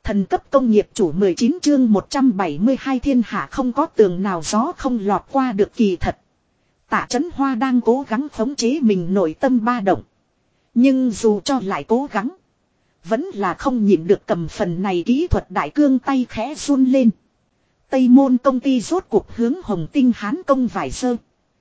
Thần cấp công nghiệp chủ 19 chương 172 thiên hạ không có tường nào gió không lọt qua được kỳ thật. Tạ Chấn Hoa đang cố gắng khống chế mình nội tâm ba động. Nhưng dù cho lại cố gắng, vẫn là không nhịn được cầm phần này kỹ thuật đại cương tay khẽ run lên. Tây Môn công ty rốt cuộc hướng Hồng Tinh Hán công vải sơ.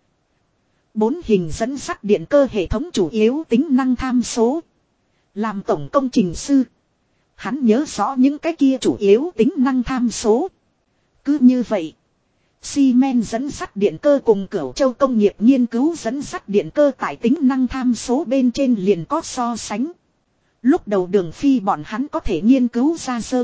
4 hình dẫn sắt điện cơ hệ thống chủ yếu tính năng tham số. Làm tổng công trình sư, hắn nhớ rõ những cái kia chủ yếu tính năng tham số. Cứ như vậy, Siemens dẫn sắt điện cơ cùng Cửu Châu công nghiệp nghiên cứu dẫn sắt điện cơ tại tính năng tham số bên trên liền có so sánh. Lúc đầu Đường Phi bọn hắn có thể nghiên cứu ra sơ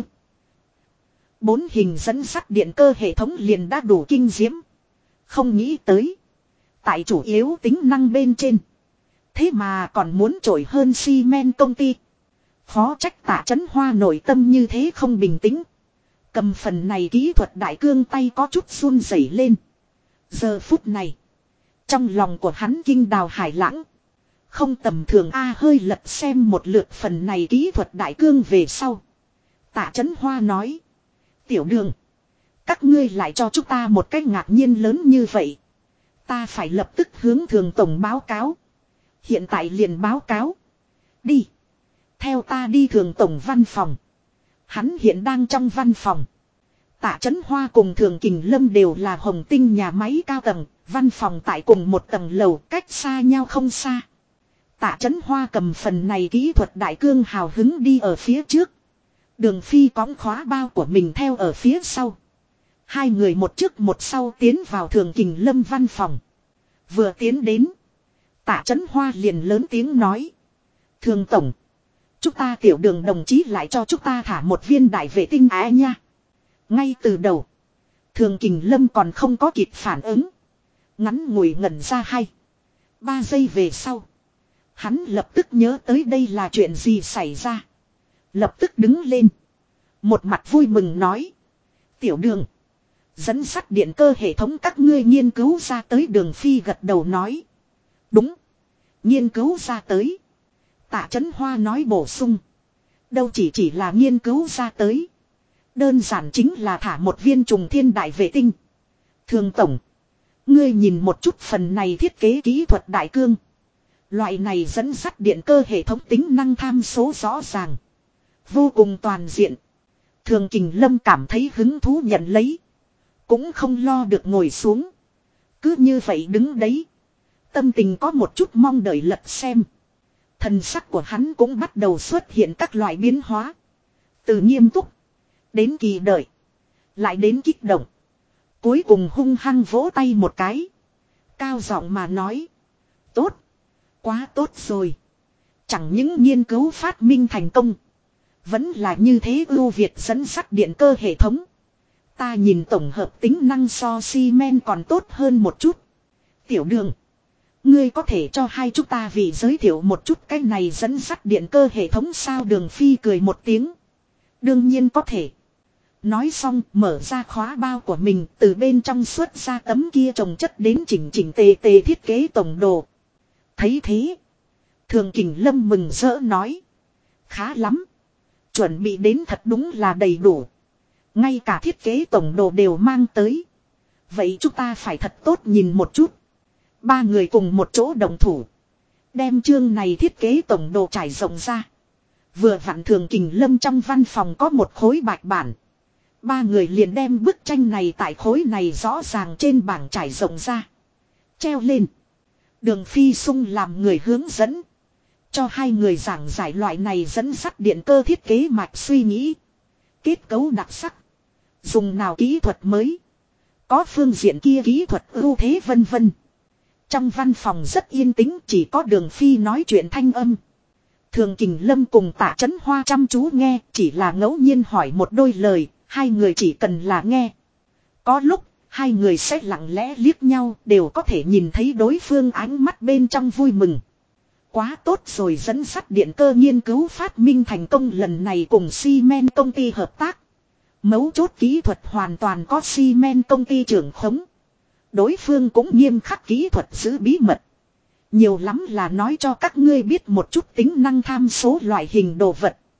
4 hình dẫn sắt điện cơ hệ thống liền đã đủ kinh diễm. Không nghĩ tới, tại chủ yếu tính năng bên trên, thế mà còn muốn trội hơn Siemens công ty. Khó trách Tạ Chấn Hoa nội tâm như thế không bình tĩnh. Cầm phần này kỹ thuật đại cương tay có chút run rẩy lên. Giờ phút này, trong lòng của hắn kinh đào hải lãng. Không tầm thường hơi lật xem một lượt phần này kỹ thuật đại cương về sau. Tạ Chấn Hoa nói: Tiểu Đường, các ngươi lại cho chúng ta một cách ngạc nhiên lớn như vậy. Ta phải lập tức hướng Thường tổng báo cáo. Hiện tại liền báo cáo. Đi. Theo ta đi Thường tổng văn phòng. Hắn hiện đang trong văn phòng. Tạ Chấn Hoa cùng Thường Kình Lâm đều là Hồng Tinh nhà máy cao tầng. Văn phòng tại cùng một tầng lầu, cách xa nhau không xa. Tạ Chấn Hoa cầm phần này kỹ thuật đại cương hào hứng đi ở phía trước. Đường Phi cõng khóa bao của mình theo ở phía sau. Hai người một trước một sau tiến vào Thường Kình Lâm văn phòng. Vừa tiến đến, Tạ Chấn Hoa liền lớn tiếng nói: Thường tổng, chúng ta Tiểu Đường đồng chí lại cho chúng ta thả một viên đại vệ tinh nha. Ngay từ đầu, Thường Kình Lâm còn không có kịp phản ứng. Ngắn ngủi ngẩn ra 2-3 giây về sau, hắn lập tức nhớ tới đây là chuyện gì xảy ra. Lập tức đứng lên, một mặt vui mừng nói: Tiểu Đường, dẫn sắt điện cơ hệ thống các ngươi nghiên cứu ra tới. Đường Phi gật đầu nói: Đúng, nghiên cứu ra tới. Tạ Chấn Hoa nói bổ sung: Đâu chỉ là nghiên cứu ra tới, đơn giản chính là thả một viên trùng thiên đại vệ tinh. Thường tổng, ngươi nhìn một chút phần này thiết kế kỹ thuật đại cương. Loại này dẫn sắt điện cơ hệ thống tính năng tham số rõ ràng, vô cùng toàn diện. Thường Kình Lâm cảm thấy hứng thú nhận lấy, cũng không lo được ngồi xuống. Cứ như vậy đứng đấy, tâm tình có một chút mong đợi lật xem. Thần sắc của hắn cũng bắt đầu xuất hiện các loại biến hóa. Từ nghiêm túc, đến kỳ đợi, lại đến kích động. Cuối cùng hung hăng vỗ tay một cái, cao giọng mà nói: Tốt, quá tốt rồi. Chẳng những nghiên cứu phát minh thành công, vẫn là như thế ưu việt dẫn sắt điện cơ hệ thống. Ta nhìn tổng hợp tính năng so Siemens còn tốt hơn một chút. Tiểu Đường, ngươi có thể cho hai chúng ta vị giới thiệu một chút cái này dẫn sắt điện cơ hệ thống sao? Đường Phi cười một tiếng: Đương nhiên có thể. Nói xong mở ra khóa bao của mình, từ bên trong xuất ra tấm kia trồng chất đến chỉnh tề thiết kế tổng đồ. Thấy thế, Thường Kình Lâm mừng rỡ nói: Khá lắm, chuẩn bị đến thật đúng là đầy đủ. Ngay cả thiết kế tổng đồ đều mang tới. Vậy chúng ta phải thật tốt nhìn một chút. Ba người cùng một chỗ đồng thủ, đem chương này thiết kế tổng đồ trải rộng ra. Vừa vặn Thường Kình Lâm trong văn phòng có một khối bạch bản. Ba người liền đem bức tranh này tại khối này rõ ràng trên bảng trải rộng ra, treo lên. Đường Phi sung làm người hướng dẫn, cho hai người giảng giải loại này dẫn sắt điện cơ thiết kế mạch suy nghĩ. Kết cấu đặc sắc, dùng nào kỹ thuật mới, có phương diện kia kỹ thuật ưu thế vân vân. Trong văn phòng rất yên tĩnh, chỉ có Đường Phi nói chuyện thanh âm. Thường Kình Lâm cùng Tạ Chấn Hoa chăm chú nghe, chỉ là ngẫu nhiên hỏi một đôi lời, hai người chỉ cần là nghe. Có lúc, hai người sẽ lặng lẽ liếc nhau, đều có thể nhìn thấy đối phương ánh mắt bên trong vui mừng. Quá tốt rồi, dẫn sắt điện cơ nghiên cứu phát minh thành công, lần này cùng Siemens công ty hợp tác. Mấu chốt kỹ thuật hoàn toàn có Siemens công ty trưởng khống. Đối phương cũng nghiêm khắc kỹ thuật giữ bí mật. Nhiều lắm là nói cho các ngươi biết một chút tính năng tham số loại hình đồ vật.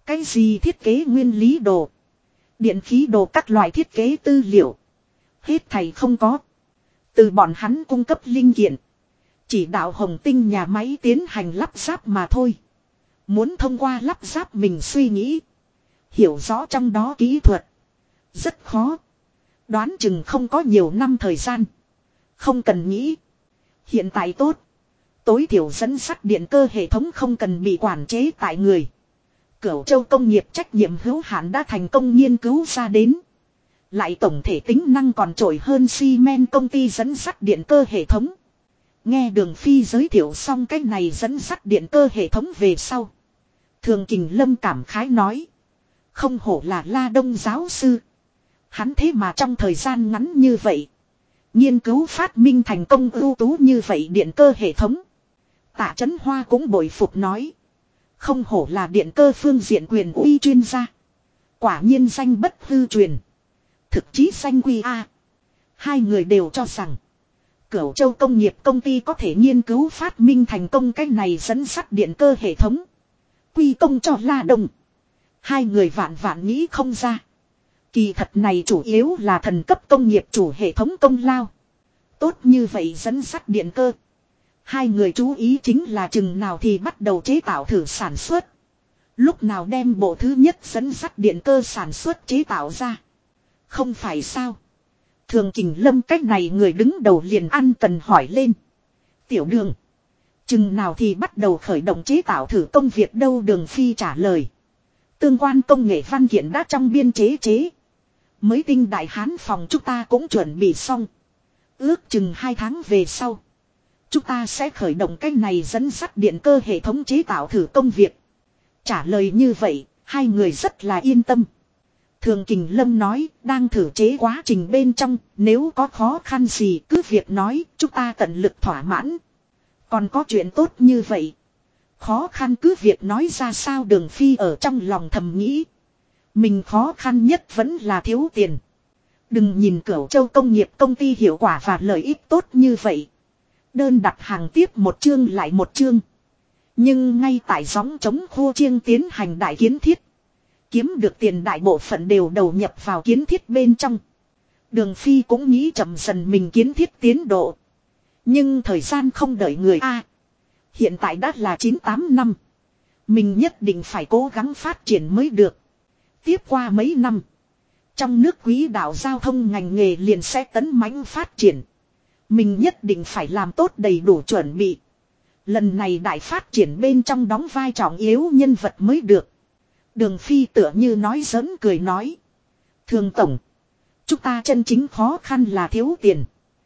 Cái gì thiết kế nguyên lý đồ. Điện khí đồ các loại thiết kế tư liệu. Hết thầy không có. Từ bọn hắn cung cấp linh kiện. Chỉ đạo Hồng Tinh nhà máy tiến hành lắp ráp mà thôi. Muốn thông qua lắp ráp mình suy nghĩ. Hiểu rõ trong đó kỹ thuật. Rất khó. Đoán chừng không có nhiều năm thời gian. Không cần nghĩ. Hiện tại tốt. Tối thiểu dẫn sắt điện cơ hệ thống không cần bị quản chế tại người. Cửu Châu công nghiệp trách nhiệm hữu hạn đã thành công nghiên cứu ra đến. Lại tổng thể tính năng còn trội hơn Siemens công ty dẫn sắt điện cơ hệ thống. Nghe Đường Phi giới thiệu xong cái này dẫn sắt điện cơ hệ thống về sau. Thường Kình Lâm cảm khái nói. Không hổ là La Đông giáo sư. Hắn thế mà trong thời gian ngắn như vậy. Nghiên cứu phát minh thành công ưu tú như vậy điện cơ hệ thống. Tạ Chấn Hoa cũng bội phục nói. Không hổ là điện cơ phương diện quyền uy chuyên gia. Quả nhiên danh bất hư truyền. Thực chí danh quy a. Hai người đều cho rằng. Cửu Châu công nghiệp công ty có thể nghiên cứu phát minh thành công cái này dẫn sắt điện cơ hệ thống. Quy công cho La Đông. Hai người vạn vạn nghĩ không ra. Kỳ thật này chủ yếu là thần cấp công nghiệp chủ hệ thống công lao. Tốt như vậy dẫn sắt điện cơ. Hai người chú ý chính là chừng nào thì bắt đầu chế tạo thử sản xuất. Lúc nào đem bộ thứ nhất dẫn sắt điện cơ sản xuất chế tạo ra. Không phải sao. Thường Kình Lâm cách này người đứng đầu liền ăn cần hỏi lên. Tiểu Đường. Chừng nào thì bắt đầu khởi động chế tạo thử công việc đâu. Đường Phi trả lời. Tương quan công nghệ văn kiện đã trong biên chế. Mới tinh đại hán phòng chúng ta cũng chuẩn bị xong. Ước chừng 2 tháng về sau. Chúng ta sẽ khởi động cái này dẫn sắt điện cơ hệ thống chế tạo thử công việc. Trả lời như vậy, hai người rất là yên tâm. Thường Kình Lâm nói, đang thử chế quá trình bên trong, nếu có khó khăn gì cứ việc nói, chúng ta tận lực thỏa mãn. Còn có chuyện tốt như vậy. Khó khăn cứ việc nói ra sao. Đường Phi ở trong lòng thầm nghĩ. Mình khó khăn nhất vẫn là thiếu tiền. Đừng nhìn Cửu Châu công nghiệp công ty hiệu quả và lợi ích tốt như vậy. Đơn đặt hàng tiếp một chương lại một chương. Nhưng ngay tại gióng chống khô chiêng tiến hành đại kiến thiết. Kiếm được tiền đại bộ phận đều đầu nhập vào kiến thiết bên trong. Đường Phi cũng nghĩ chậm dần mình kiến thiết tiến độ. Nhưng thời gian không đợi người a. Hiện tại đã là 9-8 năm. Mình nhất định phải cố gắng phát triển mới được. Tiếp qua mấy năm. Trong nước quỹ đạo giao thông ngành nghề liền sẽ tấn mãnh phát triển. Mình nhất định phải làm tốt đầy đủ chuẩn bị. Lần này đại phát triển bên trong đóng vai trọng yếu nhân vật mới được. Đường Phi tựa như nói giỡn cười nói. Thường tổng. Chúng ta chân chính khó khăn là thiếu tiền.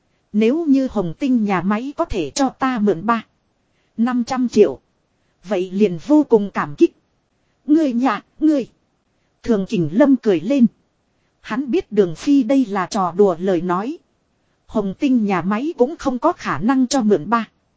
Nếu như Hồng Tinh nhà máy có thể cho ta mượn 500 triệu. Vậy liền vô cùng cảm kích. Ngươi nhà, ngươi. Thường Kình Lâm cười lên. Hắn biết Đường Phi đây là trò đùa lời nói. Hồng Tinh nhà máy cũng không có khả năng cho mượn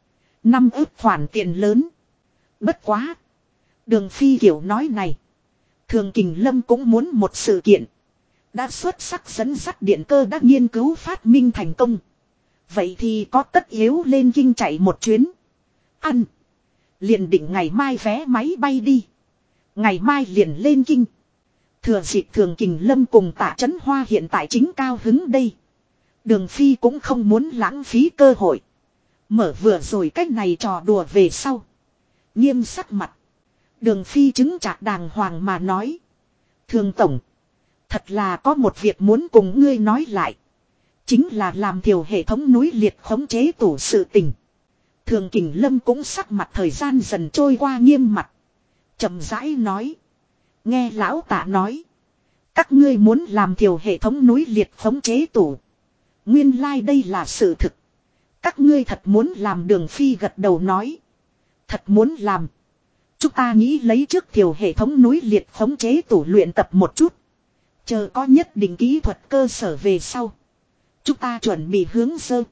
5 ức khoản tiền lớn. Bất quá. Đường Phi kiểu nói này. Thường Kình Lâm cũng muốn một sự kiện. Đã xuất sắc dẫn dắt điện cơ đã nghiên cứu phát minh thành công. Vậy thì có tất yếu lên kinh chạy một chuyến. Ăn. Liền định ngày mai vé máy bay đi. Ngày mai liền lên kinh. Thừa dịp Thường Kình Lâm cùng Tạ Chấn Hoa hiện tại chính cao hứng đây. Đường Phi cũng không muốn lãng phí cơ hội. Mở vừa rồi cách này trò đùa về sau. Nghiêm sắc mặt. Đường Phi chứng chạc đàng hoàng mà nói. Thường tổng. Thật là có một việc muốn cùng ngươi nói lại. Chính là làm thiểu hệ thống núi liệt khống chế tủ sự tình. Thường Kình Lâm cũng sắc mặt thời gian dần trôi qua nghiêm mặt. Chậm rãi nói. Nghe lão Tạ nói. Các ngươi muốn làm thiểu hệ thống núi liệt khống chế tủ. Nguyên lai đây là sự thực. Các ngươi thật muốn làm. Đường Phi gật đầu nói. Thật muốn làm. Chúng ta nghĩ lấy trước thiểu hệ thống núi liệt khống chế tủ luyện tập một chút. Chờ có nhất định kỹ thuật cơ sở về sau. Chúng ta chuẩn bị hướng sơ.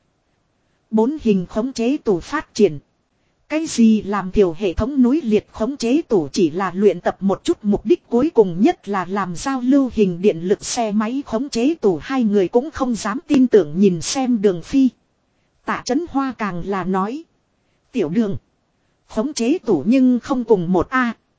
4 hình khống chế tủ phát triển. Cái gì làm thiểu hệ thống núi liệt khống chế tủ chỉ là luyện tập một chút, mục đích cuối cùng nhất là làm giao lưu hình điện lực xe máy khống chế tủ. Hai người cũng không dám tin tưởng nhìn xem Đường Phi. Tạ Chấn Hoa càng là nói. Tiểu Đường. Khống chế tủ nhưng không cùng một A.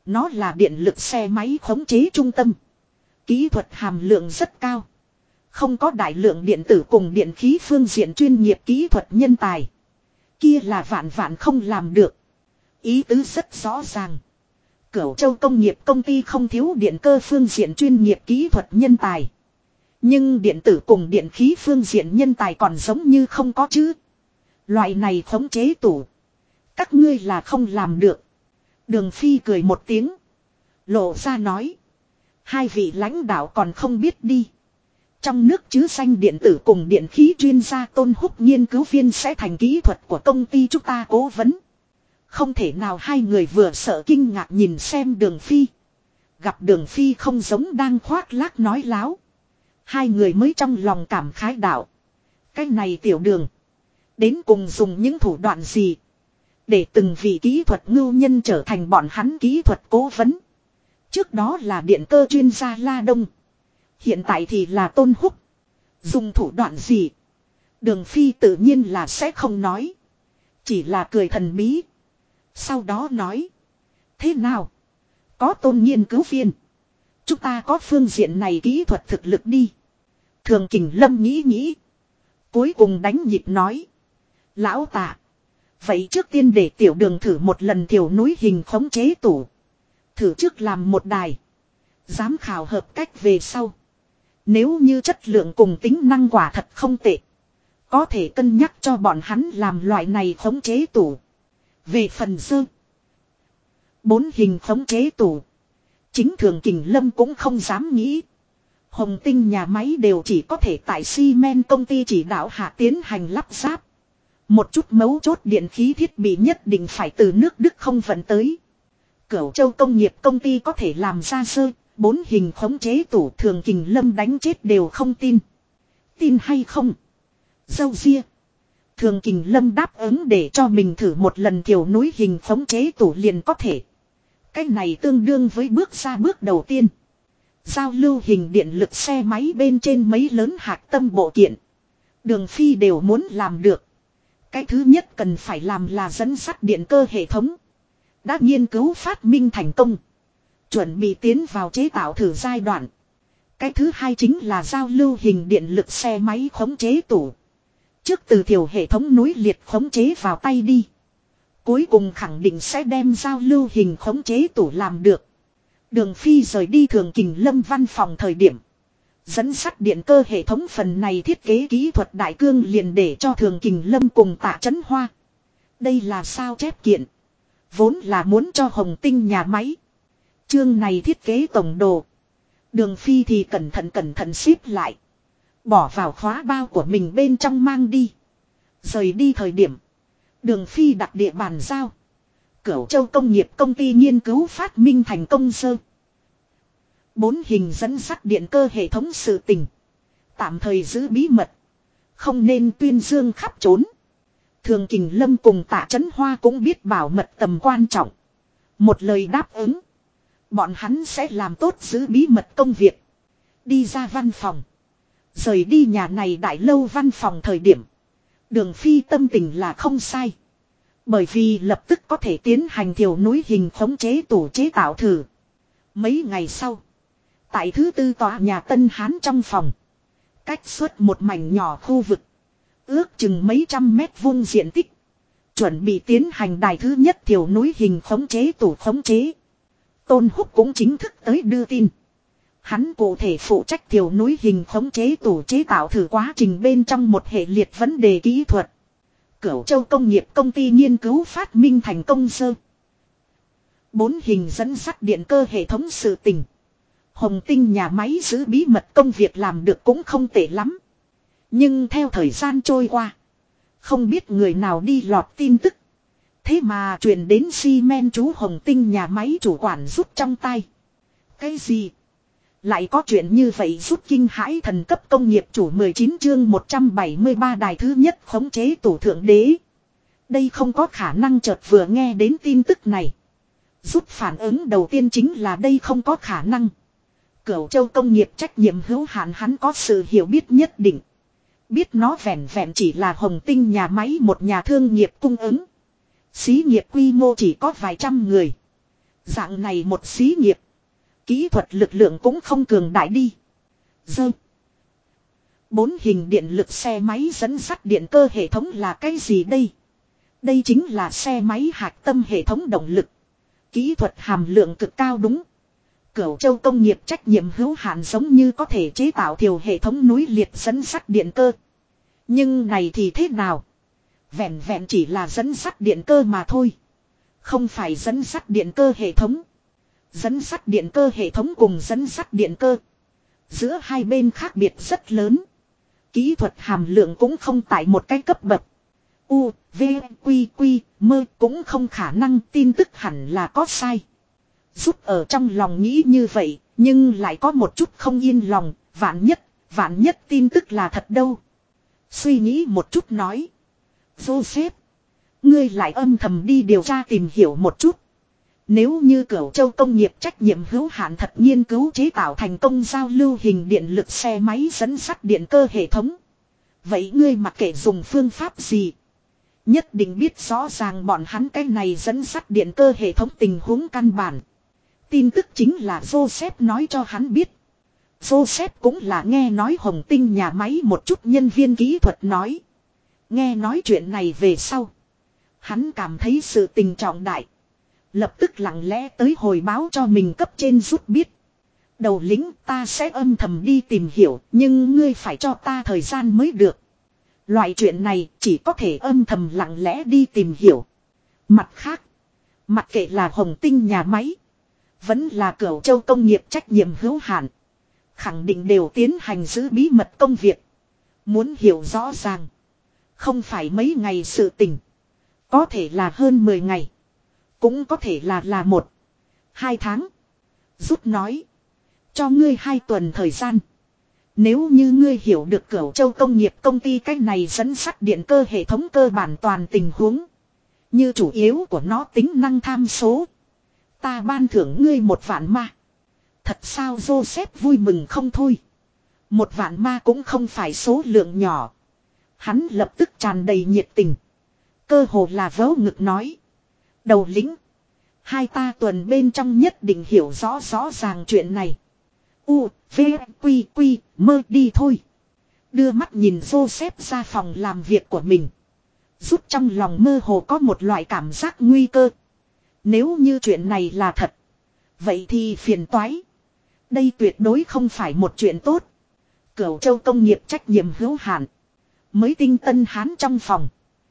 Nó là điện lực xe máy khống chế trung tâm. Kỹ thuật hàm lượng rất cao. Không có đại lượng điện tử cùng điện khí phương diện chuyên nghiệp kỹ thuật nhân tài. Kia là vạn vạn không làm được. Ý tứ rất rõ ràng. Cửu Châu công nghiệp công ty không thiếu điện cơ phương diện chuyên nghiệp kỹ thuật nhân tài. Nhưng điện tử cùng điện khí phương diện nhân tài còn giống như không có chứ. Loại này khống chế tủ. Các ngươi là không làm được. Đường Phi cười một tiếng. Lộ ra nói. Hai vị lãnh đạo còn không biết đi. Trong nước chứ danh điện tử cùng điện khí chuyên gia Tôn Húc nghiên cứu viên sẽ thành kỹ thuật của công ty chúng ta cố vấn. Không thể nào hai người vừa sợ kinh ngạc nhìn xem Đường Phi. Gặp Đường Phi không giống đang khoác lác nói láo. Hai người mới trong lòng cảm khái đạo. Cái này tiểu Đường. Đến cùng dùng những thủ đoạn gì. Để từng vị kỹ thuật ngưu nhân trở thành bọn hắn kỹ thuật cố vấn. Trước đó là điện cơ chuyên gia La Đông. Hiện tại thì là Tôn Húc. Dùng thủ đoạn gì? Đường Phi tự nhiên là sẽ không nói. Chỉ là cười thần bí. Sau đó nói. Thế nào? Có Tôn nghiên cứu viên. Chúng ta có phương diện này kỹ thuật thực lực đi. Thường Kình Lâm nghĩ nghĩ. Cuối cùng đánh nhịp nói. Lão Tạ. Vậy trước tiên để tiểu Đường thử một lần thiểu núi hình khống chế tủ. Thử trước làm một đài. Giám khảo hợp cách về sau. Nếu như chất lượng cùng tính năng quả thật không tệ. Có thể cân nhắc cho bọn hắn làm loại này khống chế tủ. Về phần dơ. 4 hình khống chế tủ. Chính Thường Kình Lâm cũng không dám nghĩ. Hồng Tinh nhà máy đều chỉ có thể tại xi men công ty chỉ đạo hạ tiến hành lắp ráp. Một chút mấu chốt điện khí thiết bị nhất định phải từ nước Đức không vận tới. Cửu Châu công nghiệp công ty có thể làm ra sơ, 4 hình khống chế tủ. Thường Kình Lâm đánh chết đều không tin. Tin hay không? Dâu ria. Thường Kình Lâm đáp ứng để cho mình thử một lần thiểu núi hình khống chế tủ liền có thể. Cái này tương đương với bước ra bước đầu tiên. Giao lưu hình điện lực xe máy bên trên mấy lớn hạt tâm bộ kiện. Đường Phi đều muốn làm được. Cái thứ nhất cần phải làm là dẫn sắt điện cơ hệ thống. Đã nghiên cứu phát minh thành công. Chuẩn bị tiến vào chế tạo thử giai đoạn. Cái thứ hai chính là giao lưu hình điện lực xe máy khống chế tủ. Trước từ thiểu hệ thống núi liệt khống chế vào tay đi. Cuối cùng khẳng định sẽ đem giao lưu hình khống chế tủ làm được. Đường Phi rời đi Thường Kình Lâm văn phòng thời điểm. Dẫn sắt điện cơ hệ thống phần này thiết kế kỹ thuật đại cương liền để cho Thường Kình Lâm cùng Tạ Chấn Hoa. Đây là sao chép kiện. Vốn là muốn cho Hồng Tinh nhà máy. Chương này thiết kế tổng đồ. Đường Phi thì cẩn thận xếp lại. Bỏ vào khóa bao của mình bên trong mang đi. Rời đi thời điểm. Đường Phi đặt địa bàn giao. Cửu Châu công nghiệp công ty nghiên cứu phát minh thành công sơ. 4 hình dẫn sắt điện cơ hệ thống sự tình. Tạm thời giữ bí mật. Không nên tuyên dương khắp trốn. Thường Kình Lâm cùng Tạ Chấn Hoa cũng biết bảo mật tầm quan trọng. Một lời đáp ứng. Bọn hắn sẽ làm tốt giữ bí mật công việc. Đi ra văn phòng. Rời đi nhà này đại lâu văn phòng thời điểm. Đường Phi tâm tình là không sai. Bởi vì lập tức có thể tiến hành thiểu núi hình khống chế tủ chế tạo thử. Mấy ngày sau. Tại thứ tư tòa nhà Tân Hán trong phòng. Cách suốt một mảnh nhỏ khu vực. Ước chừng mấy trăm mét vuông diện tích. Chuẩn bị tiến hành đài thứ nhất thiểu núi hình khống chế tủ khống chế. Tôn Húc cũng chính thức tới đưa tin. Hắn cụ thể phụ trách thiểu núi hình khống chế tủ chế tạo thử quá trình bên trong một hệ liệt vấn đề kỹ thuật. Cửu Châu công nghiệp công ty nghiên cứu phát minh thành công sơ. 4 hình dẫn sắt điện cơ hệ thống sự tình. Hồng Tinh nhà máy giữ bí mật công việc làm được cũng không tệ lắm. Nhưng theo thời gian trôi qua. Không biết người nào đi lọt tin tức. Thế mà truyền đến xi men chú Hồng Tinh nhà máy chủ quản rút trong tay. Cái gì? Lại có chuyện như vậy rút kinh hãi thần cấp công nghiệp chủ 19 chương 173 đài thứ nhất khống chế tủ thượng đế. Đây không có khả năng chợt vừa nghe đến tin tức này. Rút phản ứng đầu tiên chính là đây không có khả năng. Cửu Châu công nghiệp trách nhiệm hữu hạn hắn có sự hiểu biết nhất định. Biết nó vẹn vẹn chỉ là Hồng Tinh nhà máy một nhà thương nghiệp cung ứng. Xí nghiệp quy mô chỉ có vài trăm người. Dạng này một xí nghiệp. Kỹ thuật lực lượng cũng không cường đại đi. Dơ. 4 hình điện lực xe máy dẫn sắt điện cơ hệ thống là cái gì đây? Đây chính là xe máy hạch tâm hệ thống động lực. Kỹ thuật hàm lượng cực cao đúng. Cửu Châu công nghiệp trách nhiệm hữu hạn giống như có thể chế tạo thiểu hệ thống núi liệt dẫn sắt điện cơ. Nhưng này thì thế nào? Vẹn vẹn chỉ là dẫn sắt điện cơ mà thôi. Không phải dẫn sắt điện cơ hệ thống. Dẫn sắt điện cơ hệ thống cùng dẫn sắt điện cơ. Giữa hai bên khác biệt rất lớn. Kỹ thuật hàm lượng cũng không tại một cái cấp bậc. U, V, Quy, Quy, Mơ cũng không khả năng tin tức hẳn là có sai. Rút ở trong lòng nghĩ như vậy, nhưng lại có một chút không yên lòng, vạn nhất tin tức là thật đâu. Suy nghĩ một chút nói. Joseph, ngươi lại âm thầm đi điều tra tìm hiểu một chút. Nếu như Cửu Châu công nghiệp trách nhiệm hữu hạn thật nghiên cứu chế tạo thành công giao lưu hình điện lực xe máy dẫn sắt điện cơ hệ thống. Vậy ngươi mặc kệ dùng phương pháp gì? Nhất định biết rõ ràng bọn hắn cái này dẫn sắt điện cơ hệ thống tình huống căn bản. Tin tức chính là Joseph nói cho hắn biết. Joseph cũng là nghe nói Hồng Tinh nhà máy một chút nhân viên kỹ thuật nói. Nghe nói chuyện này về sau. Hắn cảm thấy sự tình trọng đại. Lập tức lặng lẽ tới hồi báo cho mình cấp trên rút biết. Đầu lĩnh ta sẽ âm thầm đi tìm hiểu, nhưng ngươi phải cho ta thời gian mới được. Loại chuyện này chỉ có thể âm thầm lặng lẽ đi tìm hiểu. Mặt khác, mặc kệ là Hồng Tinh nhà máy, vẫn là Cửu Châu công nghiệp trách nhiệm hữu hạn, khẳng định đều tiến hành giữ bí mật công việc. Muốn hiểu rõ ràng, không phải mấy ngày sự tình, có thể là hơn 10 ngày. Cũng có thể là 1-2 tháng. Rút nói. Cho ngươi 2 tuần thời gian. Nếu như ngươi hiểu được Cửu Châu công nghiệp công ty cách này dẫn sắt điện cơ hệ thống cơ bản toàn tình huống. Như chủ yếu của nó tính năng tham số. Ta ban thưởng ngươi 1 vạn ma. Thật sao Joseph vui mừng không thôi. 1 vạn ma cũng không phải số lượng nhỏ. Hắn lập tức tràn đầy nhiệt tình. Cơ hồ là vớ ngực nói. Đầu lĩnh. 2 ta tuần bên trong nhất định hiểu rõ ràng chuyện này. U, V, Quy, Quy, Mơ đi thôi. Đưa mắt nhìn Joseph ra phòng làm việc của mình. Rút trong lòng mơ hồ có một loại cảm giác nguy cơ. Nếu như chuyện này là thật. Vậy thì phiền toái. Đây tuyệt đối không phải một chuyện tốt. Cửu Châu công nghiệp trách nhiệm hữu hạn. Mới tinh tân hán trong phòng.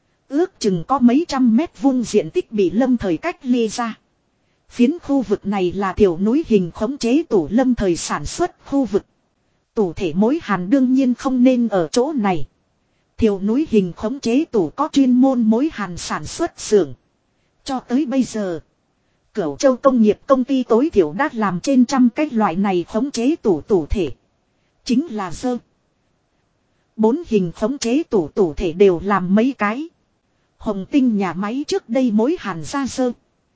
Ước chừng có mấy trăm mét vuông diện tích bị lâm thời cách ly ra. Phiến khu vực này là thiểu núi hình khống chế tủ lâm thời sản xuất khu vực. Tủ thể mối hàn đương nhiên không nên ở chỗ này. Thiểu núi hình khống chế tủ có chuyên môn mối hàn sản xuất xưởng. Cho tới bây giờ, Cửu Châu công nghiệp công ty tối thiểu đã làm trên trăm cái loại này khống chế tủ thể. Chính là dơ. 4 hình khống chế tủ thể đều làm mấy cái. Hồng Tinh nhà máy trước đây mối hàn ra dơ.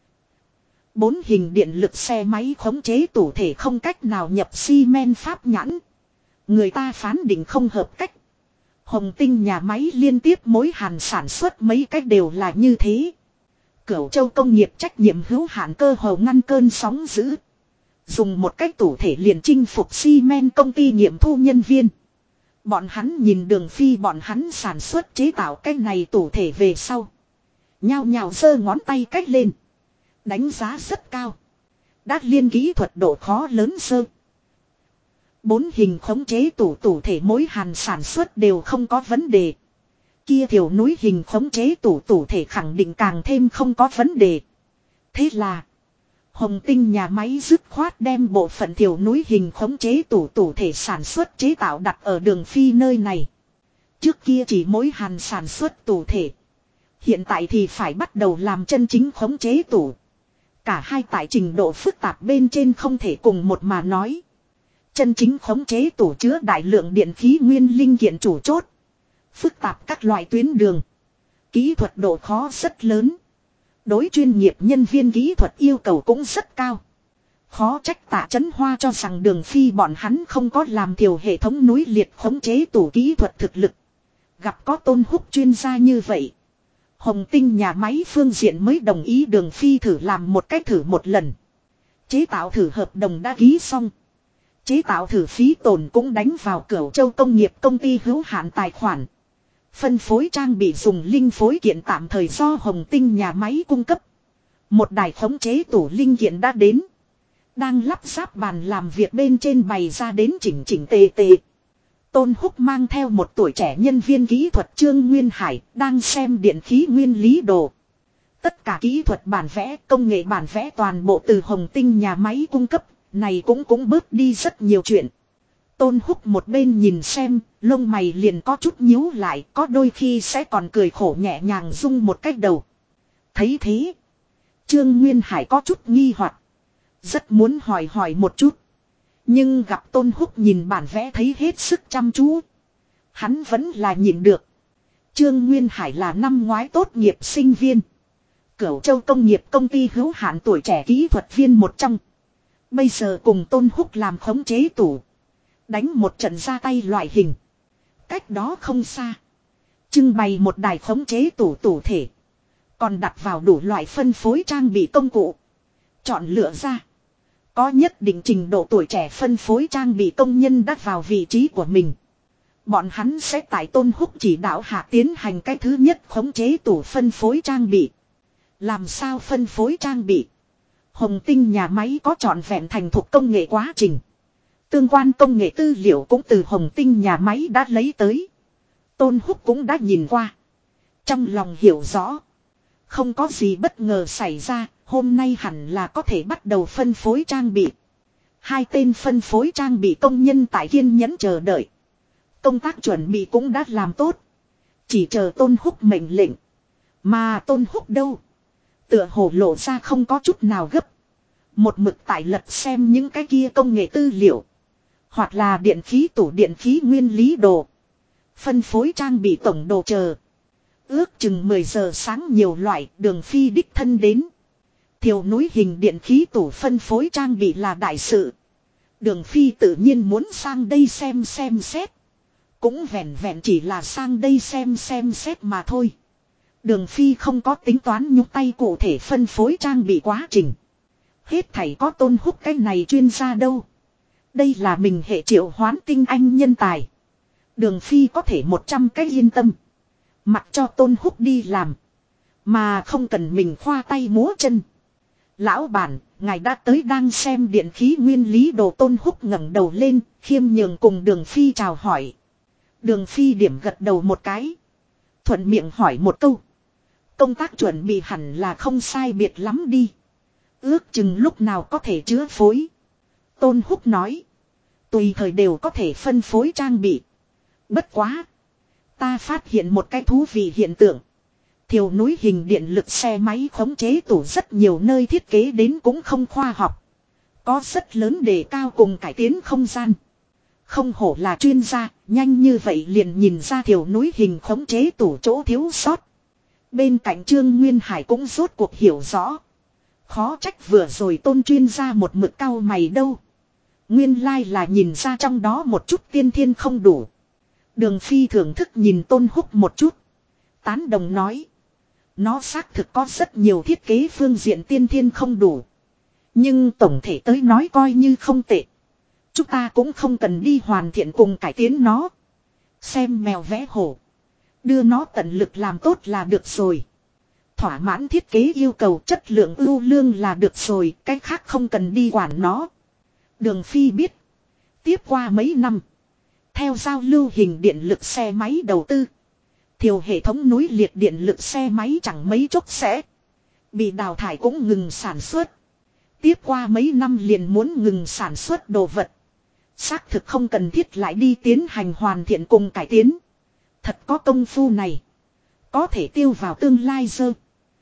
4 hình điện lực xe máy khống chế tủ thể không cách nào nhập xi men pháp nhãn. Người ta phán định không hợp cách. Hồng Tinh nhà máy liên tiếp mối hàn sản xuất mấy cách đều là như thế. Cửu Châu công nghiệp trách nhiệm hữu hạn cơ hồ ngăn cơn sóng dữ. Dùng một cách tủ thể liền chinh phục xi men công ty nghiệm thu nhân viên. Bọn hắn nhìn Đường Phi bọn hắn sản xuất chế tạo cái này tủ thể về sau. Nhao nhao giơ ngón tay cách lên. Đánh giá rất cao. Đã liên kỹ thuật độ khó lớn sơ. 4 hình khống chế tủ thể mối hàn sản xuất đều không có vấn đề. Kia thiểu núi hình khống chế tủ thể khẳng định càng thêm không có vấn đề. Thế là Hồng Tinh nhà máy dứt khoát đem bộ phận thiểu núi hình khống chế tủ thể sản xuất chế tạo đặt ở Đường Phi nơi này. Trước kia chỉ mối hàn sản xuất tủ thể. Hiện tại thì phải bắt đầu làm chân chính khống chế tủ. Cả hai tại trình độ phức tạp bên trên không thể cùng một mà nói. Chân chính khống chế tủ chứa đại lượng điện khí nguyên linh kiện chủ chốt. Phức tạp các loại tuyến đường. Kỹ thuật độ khó rất lớn. Đối chuyên nghiệp nhân viên kỹ thuật yêu cầu cũng rất cao. Khó trách Tạ Chấn Hoa cho rằng Đường Phi bọn hắn không có làm thiểu hệ thống núi liệt khống chế tủ kỹ thuật thực lực. Gặp có Tôn Húc chuyên gia như vậy. Hồng Tinh nhà máy phương diện mới đồng ý Đường Phi thử làm một cách thử một lần. Chế tạo thử hợp đồng đã ký xong. Chế tạo thử phí tổn cũng đánh vào Cửu Châu Công nghiệp công ty hữu hạn tài khoản. Phân phối trang bị dùng linh phối kiện tạm thời do Hồng Tinh nhà máy cung cấp. Một đài khống chế tủ linh kiện đã đến. Đang lắp ráp bàn làm việc bên trên bày ra đến chỉnh chỉnh tề tề. Tôn Húc mang theo một tuổi trẻ nhân viên kỹ thuật Trương Nguyên Hải đang xem điện khí nguyên lý đồ. Tất cả kỹ thuật bản vẽ, công nghệ bản vẽ toàn bộ từ Hồng Tinh nhà máy cung cấp, này cũng bớt đi rất nhiều chuyện. Tôn Húc một bên nhìn xem, lông mày liền có chút nhíu lại, có đôi khi sẽ còn cười khổ nhẹ nhàng rung một cách đầu. Thấy thế, Trương Nguyên Hải có chút nghi hoặc, rất muốn hỏi một chút. Nhưng gặp Tôn Húc nhìn bản vẽ thấy hết sức chăm chú. Hắn vẫn là nhịn được. Trương Nguyên Hải là năm ngoái tốt nghiệp sinh viên. Cửu Châu Công nghiệp công ty hữu hạn tuổi trẻ kỹ thuật viên một trong. Bây giờ cùng Tôn Húc làm khống chế tủ. Đánh một trận ra tay loại hình. Cách đó không xa. Trưng bày một đài khống chế tủ thể. Còn đặt vào đủ loại phân phối trang bị công cụ. Chọn lựa ra. Có nhất định trình độ tuổi trẻ phân phối trang bị công nhân đắt vào vị trí của mình. Bọn hắn sẽ tại Tôn Húc chỉ đạo hạ tiến hành cái thứ nhất khống chế tủ phân phối trang bị. Làm sao phân phối trang bị? Hồng Tinh nhà máy có trọn vẹn thành thục công nghệ quá trình. Tương quan công nghệ tư liệu cũng từ Hồng Tinh nhà máy đã lấy tới. Tôn Húc cũng đã nhìn qua. Trong lòng hiểu rõ. Không có gì bất ngờ xảy ra, hôm nay hẳn là có thể bắt đầu phân phối trang bị. Hai tên phân phối trang bị công nhân tại kiên nhẫn chờ đợi. Công tác chuẩn bị cũng đã làm tốt. Chỉ chờ Tôn Húc mệnh lệnh. Mà Tôn Húc đâu? Tựa hồ lộ ra không có chút nào gấp. Một mực tại lật xem những cái kia công nghệ tư liệu. Hoặc là điện khí tủ điện khí nguyên lý đồ. Phân phối trang bị tổng đồ chờ. Ước chừng 10 giờ sáng nhiều loại Đường Phi đích thân đến. Thiều núi hình điện khí tủ phân phối trang bị là đại sự. Đường Phi tự nhiên muốn sang đây xem xét. Cũng vẹn vẹn chỉ là sang đây xem xét mà thôi. Đường Phi không có tính toán nhúc tay cụ thể phân phối trang bị quá trình. Hết thảy có Tôn Húc cái này chuyên gia đâu. Đây là mình hệ triệu hoán tinh anh nhân tài. Đường Phi có thể 100 cái yên tâm. Mặc cho Tôn Húc đi làm. Mà không cần mình khoa tay múa chân. Lão bản, ngài đã tới đang xem điện khí nguyên lý đồ. Tôn Húc ngẩng đầu lên, khiêm nhường cùng Đường Phi chào hỏi. Đường Phi điểm gật đầu một cái. Thuận miệng hỏi một câu. Công tác chuẩn bị hẳn là không sai biệt lắm đi. Ước chừng lúc nào có thể chứa phối. Tôn Húc nói. Tùy thời đều có thể phân phối trang bị. Bất quá. Ta phát hiện một cái thú vị hiện tượng. Thiều núi hình điện lực xe máy khống chế tủ rất nhiều nơi thiết kế đến cũng không khoa học. Có rất lớn đề cao cùng cải tiến không gian. Không hổ là chuyên gia, nhanh như vậy liền nhìn ra thiều núi hình khống chế tủ chỗ thiếu sót. Bên cạnh Trương Nguyên Hải cũng rốt cuộc hiểu rõ. Khó trách vừa rồi Tôn chuyên gia một mực cau mày đâu. Nguyên lai là nhìn ra trong đó một chút tiên thiên không đủ. Đường Phi thưởng thức nhìn Tôn Húc một chút. Tán đồng nói. Nó xác thực có rất nhiều thiết kế phương diện tiên thiên không đủ. Nhưng tổng thể tới nói coi như không tệ. Chúng ta cũng không cần đi hoàn thiện cùng cải tiến nó. Xem mèo vẽ hổ. Đưa nó tận lực làm tốt là được rồi. Thỏa mãn thiết kế yêu cầu chất lượng ưu lương là được rồi. Cái khác không cần đi quản nó. Đường Phi biết. Tiếp qua mấy năm. Theo giao lưu hình điện lực xe máy đầu tư. Thiều hệ thống núi liệt điện lực xe máy chẳng mấy chốc sẽ bị đào thải cũng ngừng sản xuất. Tiếp qua mấy năm liền muốn ngừng sản xuất đồ vật. Xác thực không cần thiết lại đi tiến hành hoàn thiện cùng cải tiến. Thật có công phu này. Có thể tiêu vào tương lai dơ.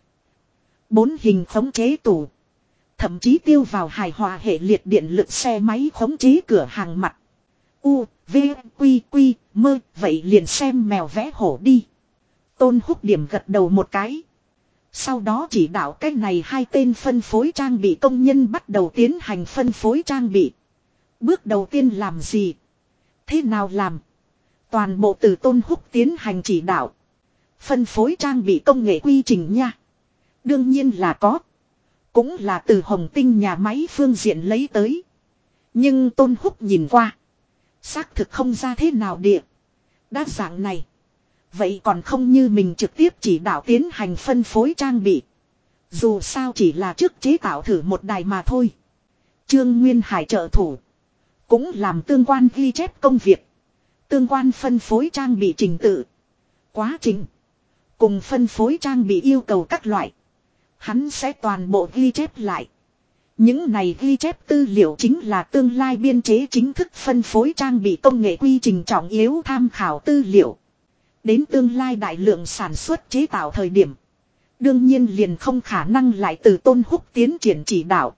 4 hình khống chế tủ. Thậm chí tiêu vào hài hòa hệ liệt điện lực xe máy khống chế cửa hàng mặt. U, V, Quy, Quy, mơ, vậy liền xem mèo vẽ hổ đi. Tôn Húc điểm gật đầu một cái. Sau đó chỉ đạo cách này hai tên phân phối trang bị công nhân bắt đầu tiến hành phân phối trang bị. Bước đầu tiên làm gì? Thế nào làm? Toàn bộ từ Tôn Húc tiến hành chỉ đạo. Phân phối trang bị công nghệ quy trình nha. Đương nhiên là có. Cũng là từ Hồng Tinh nhà máy phương diện lấy tới. Nhưng Tôn Húc nhìn qua. Xác thực không ra thế nào địa. Đa dạng này. Vậy còn không như mình trực tiếp chỉ đạo tiến hành phân phối trang bị. Dù sao chỉ là trước chế tạo thử một đài mà thôi. Trương Nguyên Hải trợ thủ. Cũng làm tương quan ghi chép công việc. Tương quan phân phối trang bị trình tự. Quá trình. Cùng phân phối trang bị yêu cầu các loại. Hắn sẽ toàn bộ ghi chép lại. Những này ghi chép tư liệu chính là tương lai biên chế chính thức phân phối trang bị công nghệ quy trình trọng yếu tham khảo tư liệu. Đến tương lai đại lượng sản xuất chế tạo thời điểm. Đương nhiên liền không khả năng lại từ Tôn Húc tiến triển chỉ đạo.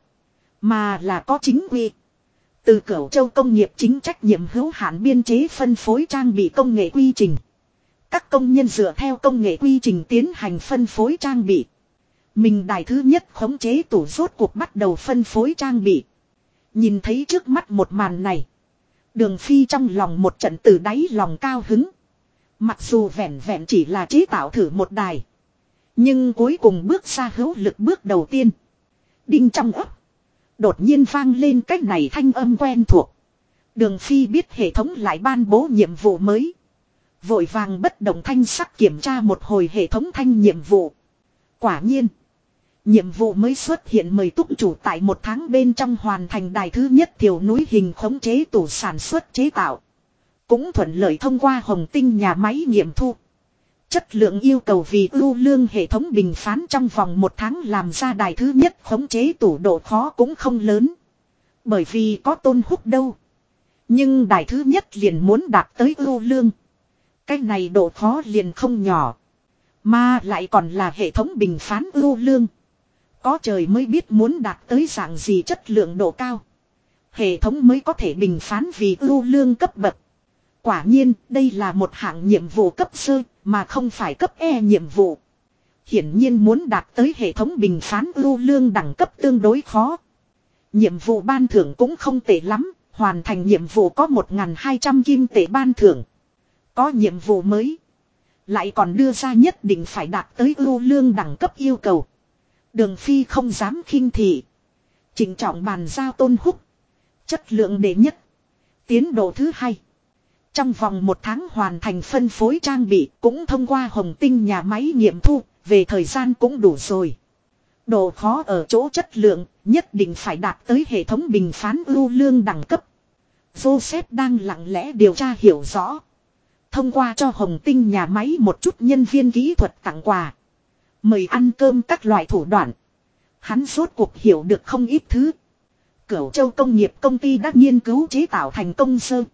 Mà là có chính quy. Từ Cửu Châu công nghiệp chính trách nhiệm hữu hạn biên chế phân phối trang bị công nghệ quy trình. Các công nhân dựa theo công nghệ quy trình tiến hành phân phối trang bị. Mình đài thứ nhất khống chế tủ rốt cuộc bắt đầu phân phối trang bị. Nhìn thấy trước mắt một màn này. Đường Phi trong lòng một trận từ đáy lòng cao hứng. Mặc dù vẹn vẹn chỉ là chế tạo thử một đài. Nhưng cuối cùng bước ra hữu lực bước đầu tiên. Đinh trong ấp. Đột nhiên vang lên cách này thanh âm quen thuộc. Đường Phi biết hệ thống lại ban bố nhiệm vụ mới. Vội vàng bất động thanh sắc kiểm tra một hồi hệ thống thanh nhiệm vụ. Quả nhiên. Nhiệm vụ mới xuất hiện mời túc chủ tại 1 tháng bên trong hoàn thành đài thứ nhất thiểu núi hình khống chế tủ sản xuất chế tạo. Cũng thuận lợi thông qua Hồng Tinh nhà máy nghiệm thu. Chất lượng yêu cầu vì ưu lương hệ thống bình phán trong vòng 1 tháng làm ra đài thứ nhất khống chế tủ độ khó cũng không lớn. Bởi vì có Tôn Húc đâu. Nhưng đài thứ nhất liền muốn đạt tới ưu lương. Cái này độ khó liền không nhỏ. Mà lại còn là hệ thống bình phán ưu lương. Có trời mới biết muốn đạt tới dạng gì chất lượng độ cao. Hệ thống mới có thể bình phán vì ưu lương cấp bậc. Quả nhiên đây là một hạng nhiệm vụ cấp sơ mà không phải cấp E nhiệm vụ. Hiển nhiên muốn đạt tới hệ thống bình phán ưu lương đẳng cấp tương đối khó. Nhiệm vụ ban thưởng cũng không tệ lắm. Hoàn thành nhiệm vụ có 1.200 kim tệ ban thưởng. Có nhiệm vụ mới. Lại còn đưa ra nhất định phải đạt tới ưu lương đẳng cấp yêu cầu. Đường Phi không dám khinh thị. Trịnh trọng bàn giao Tôn Húc. Chất lượng đệ nhất. Tiến độ thứ hai. Trong vòng 1 tháng hoàn thành phân phối trang bị cũng thông qua Hồng Tinh nhà máy nghiệm thu. Về thời gian cũng đủ rồi. Độ khó ở chỗ chất lượng. Nhất định phải đạt tới hệ thống bình phán ưu lương đẳng cấp. Joseph đang lặng lẽ điều tra hiểu rõ. Thông qua cho Hồng Tinh nhà máy một chút nhân viên kỹ thuật tặng quà. Mời ăn cơm các loại thủ đoạn. Hắn rốt cuộc hiểu được không ít thứ. Cửu Châu công nghiệp công ty đã nghiên cứu chế tạo thành công sơ.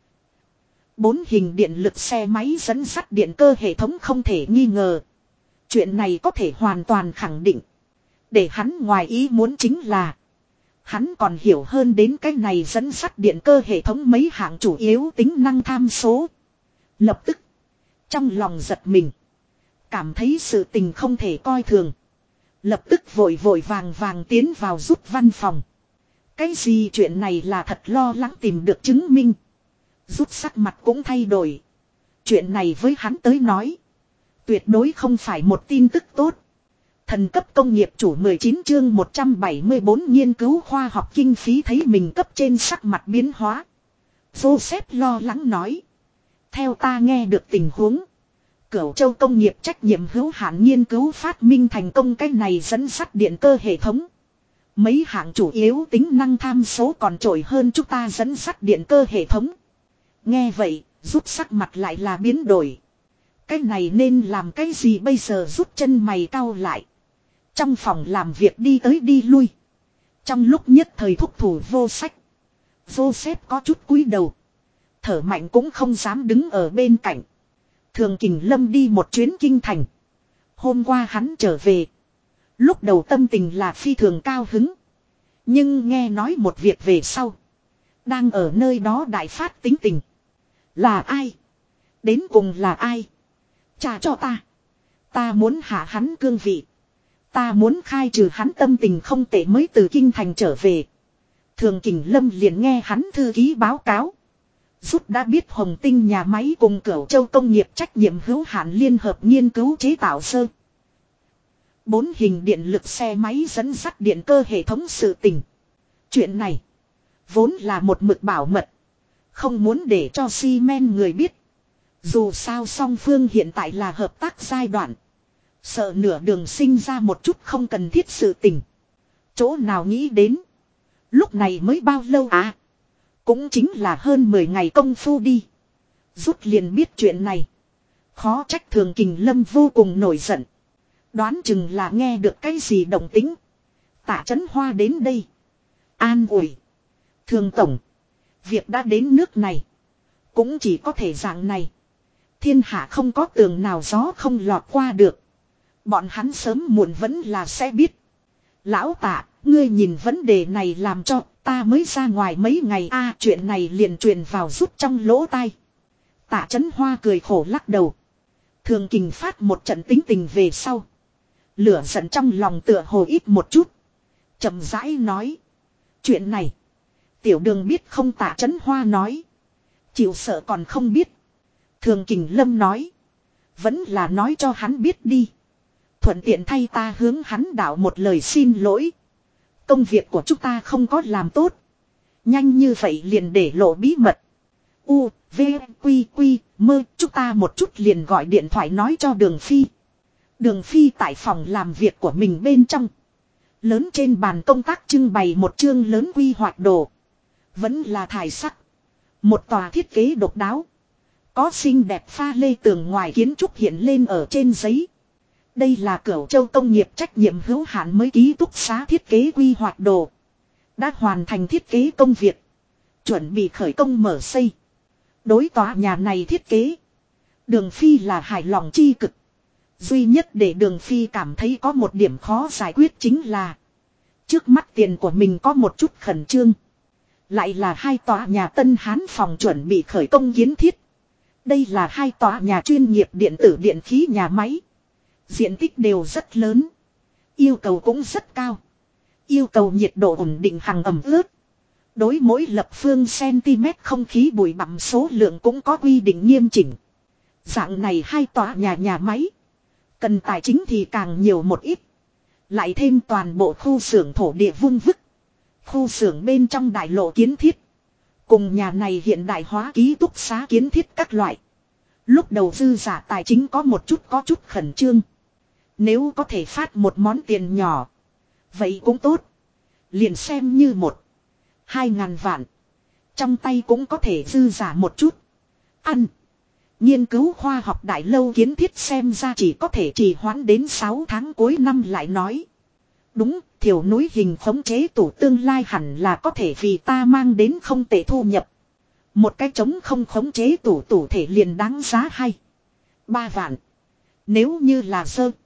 4 hình điện lực xe máy dẫn sắt điện cơ hệ thống không thể nghi ngờ. Chuyện này có thể hoàn toàn khẳng định. Để hắn ngoài ý muốn chính là. Hắn còn hiểu hơn đến cái này dẫn sắt điện cơ hệ thống mấy hạng chủ yếu tính năng tham số. Lập tức. Trong lòng giật mình. Cảm thấy sự tình không thể coi thường. Lập tức vội vội vàng vàng tiến vào rút văn phòng. Cái gì chuyện này là thật lo lắng tìm được chứng minh. Rút sắc mặt cũng thay đổi. Chuyện này với hắn tới nói. Tuyệt đối không phải một tin tức tốt. Thần cấp công nghiệp chủ 19 chương 174 nghiên cứu khoa học kinh phí thấy mình cấp trên sắc mặt biến hóa. Joseph lo lắng nói. Theo ta nghe được tình huống. Cửu Châu công nghiệp trách nhiệm hữu hạn nghiên cứu phát minh thành công cái này dẫn sắt điện cơ hệ thống. Mấy hạng chủ yếu tính năng tham số còn trội hơn chúng ta dẫn sắt điện cơ hệ thống. Nghe vậy, rút sắc mặt lại là biến đổi. Cái này nên làm cái gì bây giờ rút chân mày cau lại. Trong phòng làm việc đi tới đi lui. Trong lúc nhất thời thúc thủ vô sách. Joseph có chút cúi đầu. Thở mạnh cũng không dám đứng ở bên cạnh. Thường Kình Lâm đi một chuyến kinh thành. Hôm qua hắn trở về. Lúc đầu tâm tình là phi thường cao hứng. Nhưng nghe nói một việc về sau. Đang ở nơi đó đại phát tính tình. Là ai? Đến cùng là ai? Trả cho ta. Ta muốn hạ hắn cương vị. Ta muốn khai trừ hắn tâm tình không tệ mới từ kinh thành trở về. Thường Kình Lâm liền nghe hắn thư ký báo cáo. Rút đã biết Hồng Tinh nhà máy cùng Cửu Châu công nghiệp trách nhiệm hữu hạn liên hợp nghiên cứu chế tạo sơ. 4 hình điện lực xe máy dẫn dắt điện cơ hệ thống sự tình. Chuyện này vốn là một mực bảo mật. Không muốn để cho Siemens người biết. Dù sao song phương hiện tại là hợp tác giai đoạn. Sợ nửa đường sinh ra một chút không cần thiết sự tình. Chỗ nào nghĩ đến. Lúc này mới bao lâu à. Cũng chính là hơn 10 ngày công phu đi. Rút liền biết chuyện này. Khó trách Thường Kình Lâm vô cùng nổi giận. Đoán chừng là nghe được cái gì động tĩnh. Tạ Chấn Hoa đến đây. An ủi. Thường tổng. Việc đã đến nước này. Cũng chỉ có thể dạng này. Thiên hạ không có tường nào gió không lọt qua được. Bọn hắn sớm muộn vẫn là sẽ biết. Lão Tạ, ngươi nhìn vấn đề này làm cho ta mới ra ngoài mấy ngày chuyện này liền truyền vào rút trong lỗ tai. Tạ Chấn Hoa cười khổ lắc đầu. Thường Kình phát một trận tính tình về sau. Lửa giận trong lòng tựa hồ ít một chút. Chậm rãi nói. Chuyện này. Tiểu Đường biết không? Tạ Chấn Hoa nói. Chịu sợ còn không biết. Thường Kình Lâm nói. Vẫn là nói cho hắn biết đi. Thuận tiện thay ta hướng hắn đạo một lời xin lỗi. Công việc của chúng ta không có làm tốt. Nhanh như vậy liền để lộ bí mật. U, V, Quy, Quy, Mơ. Chúng ta một chút liền gọi điện thoại nói cho Đường Phi. Đường Phi tại phòng làm việc của mình bên trong. Lớn trên bàn công tác trưng bày một chương lớn quy hoạch đồ. Vẫn là thải sắc. Một tòa thiết kế độc đáo. Có xinh đẹp pha lê tường ngoài kiến trúc hiện lên ở trên giấy. Đây là Cửu Châu Công nghiệp trách nhiệm hữu hạn mới ký túc xá thiết kế quy hoạch đồ. Đã hoàn thành thiết kế công việc. Chuẩn bị khởi công mở xây. Đối tòa nhà này thiết kế. Đường Phi là hài lòng chi cực. Duy nhất để Đường Phi cảm thấy có một điểm khó giải quyết chính là. Trước mắt tiền của mình có một chút khẩn trương. Lại là 2 tòa nhà Tân Hán phòng chuẩn bị khởi công kiến thiết. Đây là 2 tòa nhà chuyên nghiệp điện tử điện khí nhà máy. Diện tích đều rất lớn. Yêu cầu cũng rất cao. Yêu cầu nhiệt độ ổn định hằng ẩm ướt. Đối mỗi lập phương cm không khí bụi bặm số lượng cũng có quy định nghiêm chỉnh. Dạng này 2 tòa nhà máy. Cần tài chính thì càng nhiều một ít. Lại thêm toàn bộ khu xưởng thổ địa vung vức. Khu xưởng bên trong đại lộ kiến thiết. Cùng nhà này hiện đại hóa ký túc xá kiến thiết các loại. Lúc đầu dư giả tài chính có chút khẩn trương. Nếu có thể phát một món tiền nhỏ. Vậy cũng tốt. Liền xem như 1-2 ngàn vạn. Trong tay cũng có thể dư giả một chút. Ăn. Nghiên cứu khoa học đại lâu kiến thiết xem ra chỉ có thể trì hoãn đến 6 tháng cuối năm lại nói. Đúng, thiểu núi hình khống chế tủ tương lai hẳn là có thể vì ta mang đến không tệ thu nhập. Một cái trống không khống chế tủ thể liền đáng giá 2-3 vạn. Nếu như là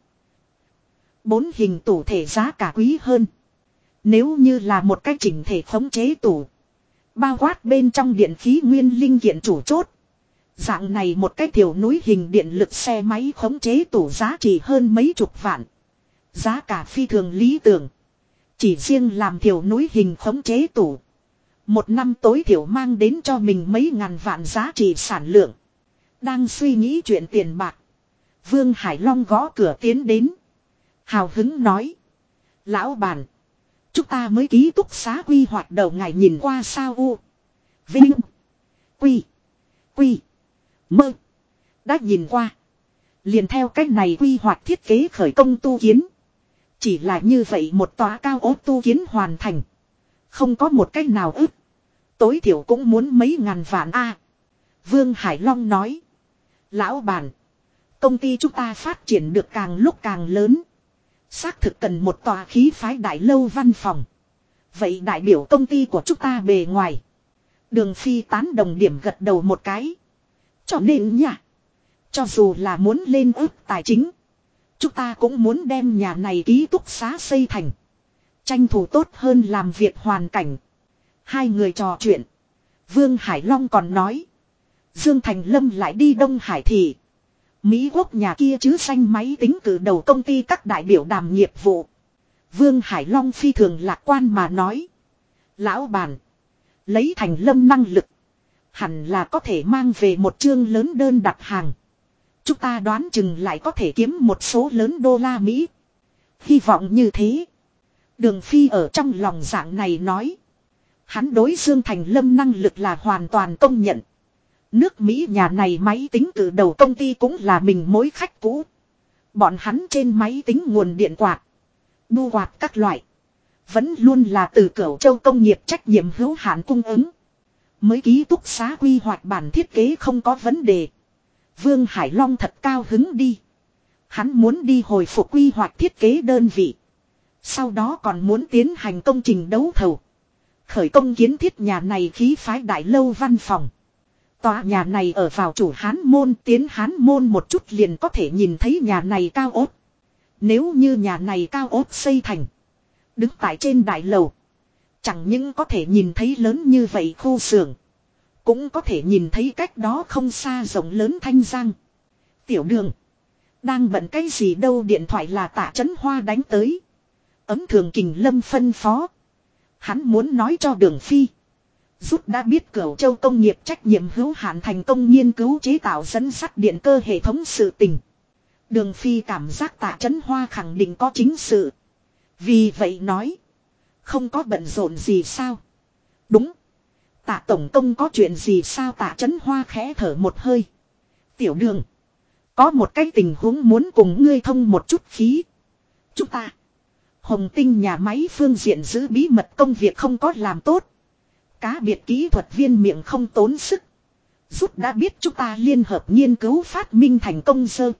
4 hình tủ thể giá cả quý hơn. Nếu như là một cái chỉnh thể khống chế tủ. Bao quát bên trong điện khí nguyên linh kiện chủ chốt. Dạng này một cái thiểu núi hình điện lực xe máy khống chế tủ giá trị hơn mấy chục vạn. Giá cả phi thường lý tưởng. Chỉ riêng làm thiểu núi hình khống chế tủ. Một năm tối thiểu mang đến cho mình mấy ngàn vạn giá trị sản lượng. Đang suy nghĩ chuyện tiền bạc. Vương Hải Long gõ cửa tiến đến. Hào hứng nói. Lão bản. Chúng ta mới ký túc xá quy hoạch đầu ngài nhìn qua sao u. Vinh. Quy. Quy. Mơ. Đã nhìn qua. Liền theo cách này quy hoạch thiết kế khởi công tu kiến. Chỉ là như vậy một tòa cao ốt tu kiến hoàn thành. Không có một cách nào ức. Tối thiểu cũng muốn mấy ngàn vạn Vương Hải Long nói. Lão bản. Công ty chúng ta phát triển được càng lúc càng lớn. Xác thực cần một tòa khí phái đại lâu văn phòng. Vậy đại biểu công ty của chúng ta bề ngoài. Đường Phi tán đồng điểm gật đầu một cái. Cho nên nha. Cho dù là muốn lên ước tài chính. Chúng ta cũng muốn đem nhà này ký túc xá xây thành. Tranh thủ tốt hơn làm việc hoàn cảnh. Hai người trò chuyện. Vương Hải Long còn nói. Dương Thành Lâm lại đi Đông Hải thị. Mỹ Quốc nhà kia chứ danh máy tính cử đầu công ty các đại biểu đàm nghiệp vụ. Vương Hải Long phi thường lạc quan mà nói. Lão bản. Lấy Thành Lâm năng lực. Hẳn là có thể mang về một chương lớn đơn đặt hàng. Chúng ta đoán chừng lại có thể kiếm một số lớn đô la Mỹ. Hy vọng như thế. Đường Phi ở trong lòng dạng này nói. Hắn đối Dương Thành Lâm năng lực là hoàn toàn công nhận. Nước Mỹ nhà này máy tính từ đầu công ty cũng là mình mối khách cũ. Bọn hắn trên máy tính nguồn điện quạt, bu quạt các loại. Vẫn luôn là từ Cửu Châu công nghiệp trách nhiệm hữu hạn cung ứng. Mới ký túc xá quy hoạch bản thiết kế không có vấn đề. Vương Hải Long thật cao hứng đi. Hắn muốn đi hồi phục quy hoạch thiết kế đơn vị. Sau đó còn muốn tiến hành công trình đấu thầu. Khởi công kiến thiết nhà này khí phái đại lâu văn phòng. Tòa nhà này ở vào chủ Hán Môn, tiến Hán Môn một chút liền có thể nhìn thấy nhà này cao ốt. Nếu như nhà này cao ốt xây thành, đứng tại trên đại lầu, chẳng những có thể nhìn thấy lớn như vậy khu xưởng, cũng có thể nhìn thấy cách đó không xa rộng lớn Thanh Giang. Tiểu Đường, đang bận cái gì đâu? Điện thoại là Tạ Chấn Hoa đánh tới. Ấm Thường Kình Lâm phân phó. Hắn muốn nói cho Đường Phi. Rút đã biết Cửu Châu công nghiệp trách nhiệm hữu hạn thành công nghiên cứu chế tạo dẫn sắt điện cơ hệ thống sự tình. Đường Phi cảm giác Tạ Chấn Hoa khẳng định có chính sự. Vì vậy nói. Không có bận rộn gì sao? Đúng. Tạ Tổng Công có chuyện gì sao? Tạ Chấn Hoa khẽ thở một hơi. Tiểu Đường, có một cái tình huống muốn cùng ngươi thông một chút khí. Chúng ta Hồng Tinh nhà máy phương diện giữ bí mật công việc không có làm tốt. Cá biệt kỹ thuật viên miệng không tốn sức. Rút đã biết chúng ta liên hợp nghiên cứu phát minh thành công sơ.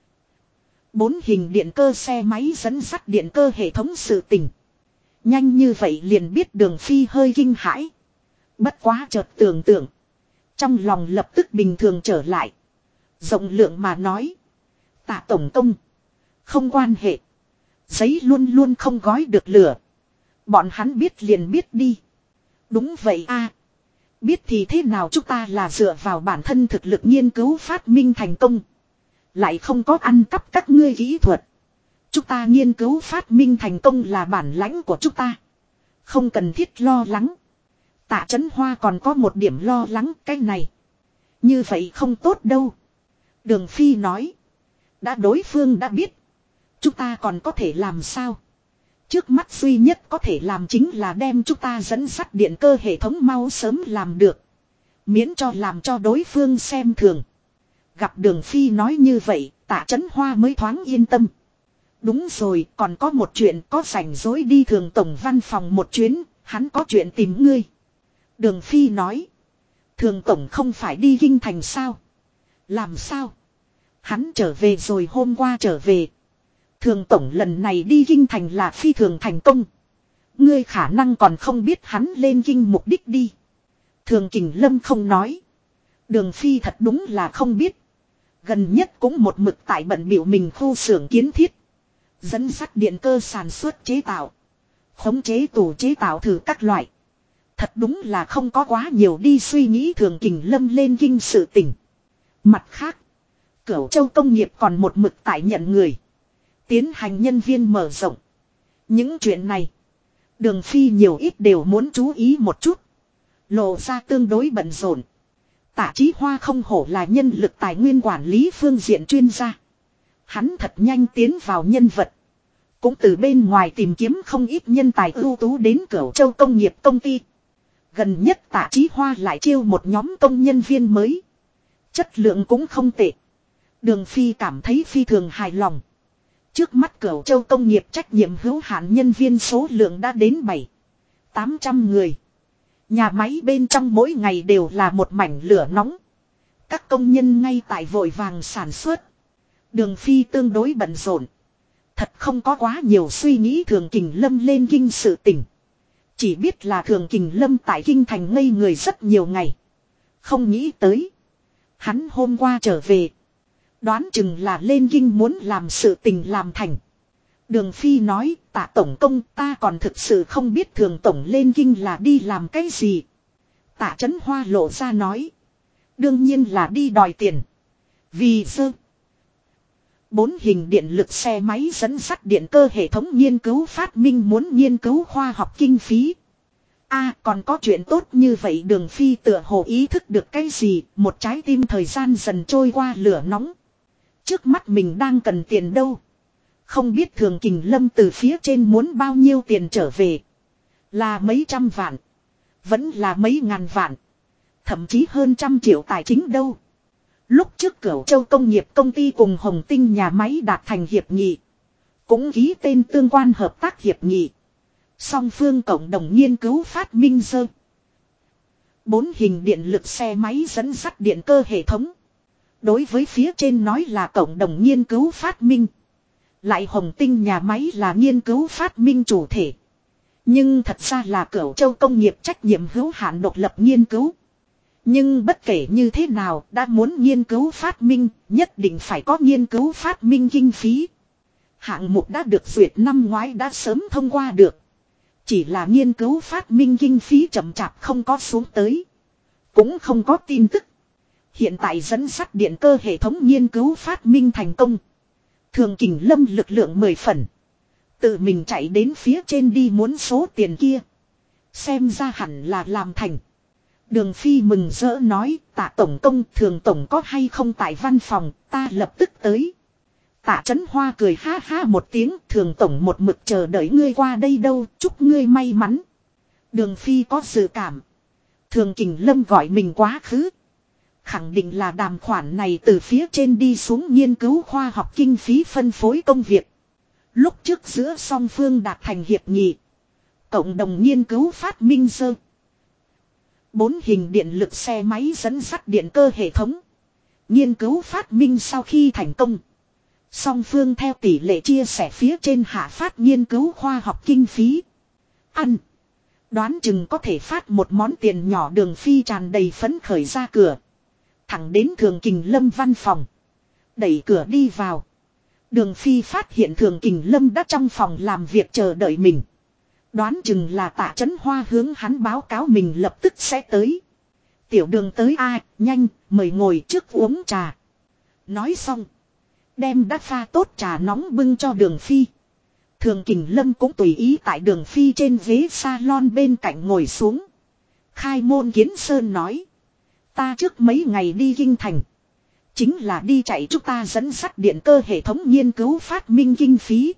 4 hình điện cơ xe máy dẫn sắt điện cơ hệ thống sự tình. Nhanh như vậy liền biết Đường Phi hơi kinh hãi. Bất quá chợt tưởng tượng. Trong lòng lập tức bình thường trở lại. Rộng lượng mà nói. Tạ Tổng Công, không quan hệ. Giấy luôn luôn không gói được lửa. Bọn hắn biết liền biết đi. Đúng vậy a. Biết thì thế nào, chúng ta là dựa vào bản thân thực lực nghiên cứu phát minh thành công. Lại không có ăn cắp các ngươi kỹ thuật. Chúng ta nghiên cứu phát minh thành công là bản lãnh của chúng ta. Không cần thiết lo lắng. Tạ Chấn Hoa còn có một điểm lo lắng cái này. Như vậy không tốt đâu. Đường Phi nói. Đã đối phương đã biết. Chúng ta còn có thể làm sao? Trước mắt duy nhất có thể làm chính là đem chúng ta dẫn sắt điện cơ hệ thống mau sớm làm được. Miễn cho làm cho đối phương xem thường. Gặp Đường Phi nói như vậy, Tạ Chấn Hoa mới thoáng yên tâm. Đúng rồi, còn có một chuyện, có rảnh rỗi đi Thường Tổng văn phòng một chuyến, hắn có chuyện tìm ngươi. Đường Phi nói. Thường Tổng không phải đi Kinh Thành sao? Làm sao? Hắn trở về rồi, hôm qua trở về. Thường Tổng lần này đi Kinh Thành là phi thường thành công. Ngươi khả năng còn không biết hắn lên Kinh mục đích đi. Thường Kình Lâm không nói. Đường Phi thật đúng là không biết. Gần nhất cũng một mực tại bận biểu mình khu xưởng kiến thiết. Dẫn sắt điện cơ sản xuất chế tạo. Khống chế tủ chế tạo thử các loại. Thật đúng là không có quá nhiều đi suy nghĩ Thường Kình Lâm lên Kinh sự tình. Mặt khác, Cửu Châu công nghiệp còn một mực tại nhận người. Tiến hành nhân viên mở rộng. Những chuyện này, Đường Phi nhiều ít đều muốn chú ý một chút. Lộ ra tương đối bận rộn. Tạ Chí Hoa không hổ là nhân lực tài nguyên quản lý phương diện chuyên gia. Hắn thật nhanh tiến vào nhân vật. Cũng từ bên ngoài tìm kiếm không ít nhân tài ưu tú đến Cửu Châu công nghiệp công ty. Gần nhất Tạ Chí Hoa lại chiêu một nhóm công nhân viên mới. Chất lượng cũng không tệ. Đường Phi cảm thấy phi thường hài lòng. Trước mắt Cửu Châu công nghiệp trách nhiệm hữu hạn nhân viên số lượng đã đến 700-800 người. Nhà máy bên trong mỗi ngày đều là một mảnh lửa nóng. Các công nhân ngay tại vội vàng sản xuất. Đường Phi tương đối bận rộn. Thật không có quá nhiều suy nghĩ Thường Kình Lâm lên Kinh sự tình. Chỉ biết là Thường Kình Lâm tại Kinh Thành ngây người rất nhiều ngày. Không nghĩ tới. Hắn hôm qua trở về. Đoán chừng là lên Kinh muốn làm sự tình làm thành. Đường Phi nói, Tạ Tổng Công, ta còn thực sự không biết Thường Tổng lên Kinh là đi làm cái gì. Tạ Chấn Hoa lộ ra nói. Đương nhiên là đi đòi tiền. Vì sơ 4 hình điện lực xe máy dẫn sắt điện cơ hệ thống nghiên cứu phát minh muốn nghiên cứu khoa học kinh phí. Còn có chuyện tốt như vậy. Đường Phi tựa hồ ý thức được cái gì, một trái tim thời gian dần trôi qua lửa nóng. Trước mắt mình đang cần tiền đâu. Không biết Thường Kình Lâm từ phía trên muốn bao nhiêu tiền trở về. Là mấy trăm vạn. Vẫn là mấy ngàn vạn. Thậm chí hơn 100 triệu tài chính đâu. Lúc trước Cửu Châu Công nghiệp công ty cùng Hồng Tinh nhà máy đạt thành hiệp nghị. Cũng ký tên tương quan hợp tác hiệp nghị. Song phương cộng đồng nghiên cứu phát minh dơ. 4 hình điện lực xe máy dẫn dắt điện cơ hệ thống. Đối với phía trên nói là cộng đồng nghiên cứu phát minh. Lại Hồng Tinh nhà máy là nghiên cứu phát minh chủ thể. Nhưng thật ra là Cửu Châu Công nghiệp trách nhiệm hữu hạn độc lập nghiên cứu. Nhưng bất kể như thế nào đã muốn nghiên cứu phát minh, nhất định phải có nghiên cứu phát minh kinh phí. Hạng mục đã được duyệt năm ngoái đã sớm thông qua được. Chỉ là nghiên cứu phát minh kinh phí chậm chạp không có xuống tới. Cũng không có tin tức. Hiện tại dẫn dắt điện cơ hệ thống nghiên cứu phát minh thành công. Thường Kình Lâm lực lượng 10 phần. Tự mình chạy đến phía trên đi muốn số tiền kia. Xem ra hẳn là làm thành. Đường Phi mừng rỡ nói, Tạ tổng công Thường tổng có hay không tại văn phòng, ta lập tức tới. Tạ Chấn Hoa cười ha ha một tiếng, Thường tổng một mực chờ đợi ngươi qua đây đâu, chúc ngươi may mắn. Đường Phi có dự cảm. Thường Kình Lâm gọi mình quá khứ. Khẳng định là đàm khoản này từ phía trên đi xuống nghiên cứu khoa học kinh phí phân phối công việc. Lúc trước giữa song phương đạt thành hiệp nghị. Cộng đồng nghiên cứu phát minh dơ. 4 hình điện lực xe máy dẫn dắt điện cơ hệ thống. Nghiên cứu phát minh sau khi thành công. Song phương theo tỷ lệ chia sẻ phía trên hạ phát nghiên cứu khoa học kinh phí. Ăn. Đoán chừng có thể phát một món tiền nhỏ. Đường Phi tràn đầy phấn khởi ra cửa. Thẳng đến Thường Kình Lâm văn phòng. Đẩy cửa đi vào. Đường Phi phát hiện Thường Kình Lâm đã trong phòng làm việc chờ đợi mình. Đoán chừng là Tạ Chấn Hoa hướng hắn báo cáo mình lập tức sẽ tới. Tiểu Đường tới a, nhanh, mời ngồi trước uống trà. Nói xong. Đem đã pha tốt trà nóng bưng cho Đường Phi. Thường Kình Lâm cũng tùy ý tại Đường Phi trên ghế salon bên cạnh ngồi xuống. Khai môn kiến sơn nói. Ta trước mấy ngày đi Kinh Thành. Chính là đi chạy chúng ta dẫn dắt điện cơ hệ thống nghiên cứu phát minh kinh phí.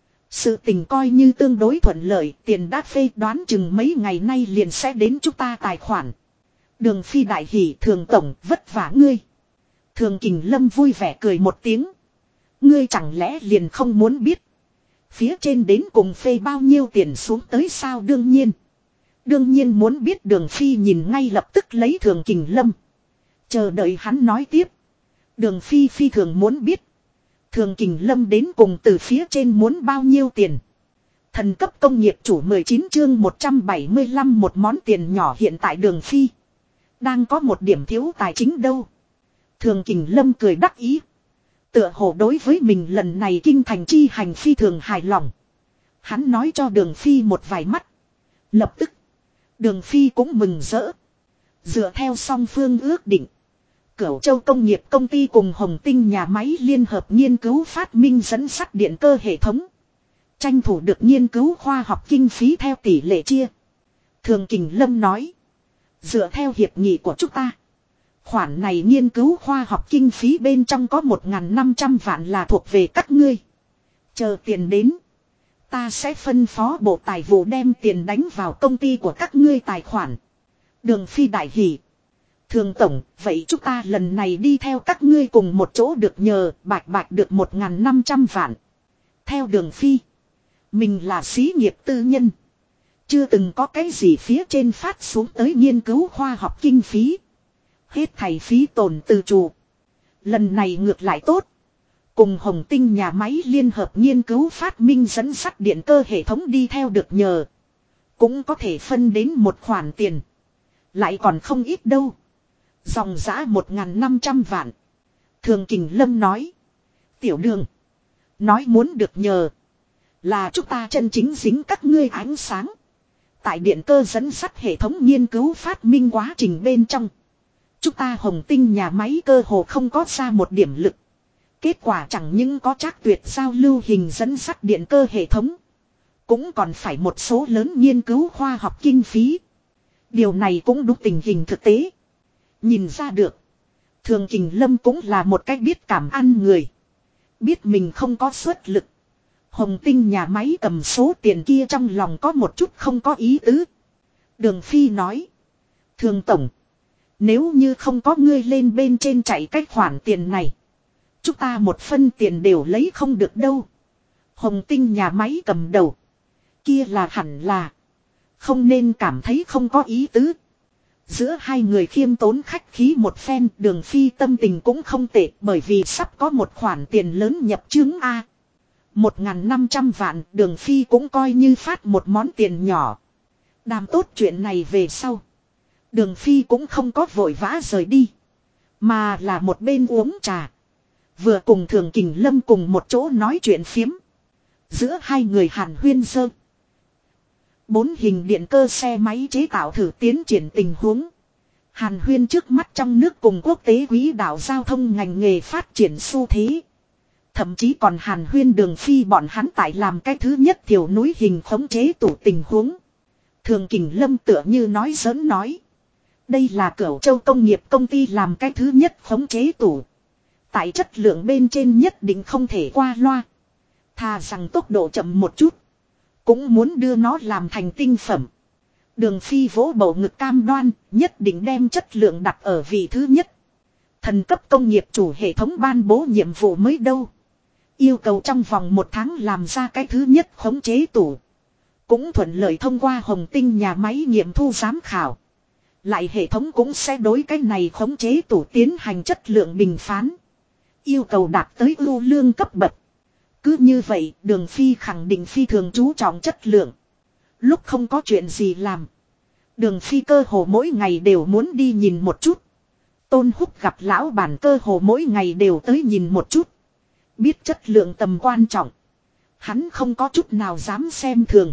Sự tình coi như tương đối thuận lợi, tiền đã phê đoán chừng mấy ngày nay liền sẽ đến chúng ta tài khoản. Đường Phi đại hỉ Thường tổng vất vả ngươi. Thường Kình Lâm vui vẻ cười một tiếng. Ngươi chẳng lẽ liền không muốn biết. Phía trên đến cùng phê bao nhiêu tiền xuống tới sao đương nhiên. Đương nhiên muốn biết Đường Phi nhìn ngay lập tức lấy Thường Kình Lâm. Chờ đợi hắn nói tiếp. Đường Phi phi thường muốn biết. Thường Kình Lâm đến cùng từ phía trên muốn bao nhiêu tiền. Thần cấp công nghiệp chủ 19 chương 175 một món tiền nhỏ hiện tại Đường Phi. Đang có một điểm thiếu tài chính đâu. Thường Kình Lâm cười đắc ý. Tựa hồ đối với mình lần này kinh thành chi hành phi thường hài lòng. Hắn nói cho Đường Phi một vài mắt. Lập tức. Đường Phi cũng mừng rỡ. Dựa theo song phương ước định. Cửu Châu Công nghiệp công ty cùng Hồng Tinh nhà máy liên hợp nghiên cứu phát minh dẫn sắt điện cơ hệ thống. Tranh thủ được nghiên cứu khoa học kinh phí theo tỷ lệ chia. Thường Kình Lâm nói. Dựa theo hiệp nghị của chúng ta. Khoản này nghiên cứu khoa học kinh phí bên trong có 1.500 vạn là thuộc về các ngươi. Chờ tiền đến. Ta sẽ phân phó bộ tài vụ đem tiền đánh vào công ty của các ngươi tài khoản. Đường Phi đại hỉ. Thường tổng, vậy chúng ta lần này đi theo các ngươi cùng một chỗ được nhờ bạch bạch được 1.500 vạn. Theo Đường Phi. Mình là xí nghiệp tư nhân. Chưa từng có cái gì phía trên phát xuống tới nghiên cứu khoa học kinh phí. Hết thảy phí tổn từ chủ. Lần này ngược lại tốt. Cùng Hồng Tinh nhà máy liên hợp nghiên cứu phát minh dẫn sắt điện cơ hệ thống đi theo được nhờ. Cũng có thể phân đến một khoản tiền. Lại còn không ít đâu. Dòng giã 1.500 vạn. Thường Kình Lâm nói. Tiểu Đường. Nói muốn được nhờ. Là chúng ta chân chính dính các ngươi ánh sáng. Tại điện cơ dẫn sắt hệ thống nghiên cứu phát minh quá trình bên trong. Chúng ta Hồng Tinh nhà máy cơ hồ không có ra một điểm lực. Kết quả chẳng những có Trác Tuyệt giao lưu hình dẫn sắt điện cơ hệ thống. Cũng còn phải một số lớn nghiên cứu khoa học kinh phí. Điều này cũng đúng tình hình thực tế. Nhìn ra được. Thường Kình Lâm cũng là một cách biết cảm ăn người. Biết mình không có suất lực. Hồng Tinh nhà máy cầm số tiền kia trong lòng có một chút không có ý tứ. Đường Phi nói. Thường tổng. Nếu như không có ngươi lên bên trên chạy cái khoản tiền này. Chúng ta một phân tiền đều lấy không được đâu. Hồng Tinh nhà máy cầm đầu. Kia là hẳn là. Không nên cảm thấy không có ý tứ. Giữa hai người khiêm tốn khách khí một phen, Đường Phi tâm tình cũng không tệ, bởi vì sắp có một khoản tiền lớn nhập chứng A. 1.500 vạn, Đường Phi cũng coi như phát một món tiền nhỏ. Đàm tốt chuyện này về sau. Đường Phi cũng không có vội vã rời đi. Mà là một bên uống trà. Vừa cùng Thường Kình Lâm cùng một chỗ nói chuyện phiếm. Giữa hai người hàn huyên dơ. 4 hình điện cơ xe máy chế tạo thử tiến triển tình huống. Hàn huyên trước mắt trong nước cùng quốc tế quỹ đạo giao thông ngành nghề phát triển xu thế. Thậm chí còn hàn huyên Đường Phi bọn hắn tại làm cái thứ nhất thiểu núi hình khống chế tủ tình huống. Thường Kình Lâm tựa như nói giỡn nói. Đây là Cửu Châu công nghiệp công ty làm cái thứ nhất khống chế tủ. Tại chất lượng bên trên nhất định không thể qua loa. Thà rằng tốc độ chậm một chút. Cũng muốn đưa nó làm thành tinh phẩm. Đường Phi vỗ bầu ngực cam đoan, nhất định đem chất lượng đặt ở vị thứ nhất. Thần cấp công nghiệp chủ hệ thống ban bố nhiệm vụ mới đâu. Yêu cầu trong vòng 1 tháng làm ra cái thứ nhất khống chế tủ. Cũng thuận lợi thông qua Hồng Tinh nhà máy nghiệm thu giám khảo. Lại hệ thống cũng sẽ đối cái này khống chế tủ tiến hành chất lượng bình phán. Yêu cầu đạt tới ưu lương cấp bậc. Cứ như vậy, Đường Phi khẳng định phi thường chú trọng chất lượng. Lúc không có chuyện gì làm. Đường Phi cơ hồ mỗi ngày đều muốn đi nhìn một chút. Tôn Húc gặp lão bản cơ hồ mỗi ngày đều tới nhìn một chút. Biết chất lượng tầm quan trọng. Hắn không có chút nào dám xem thường.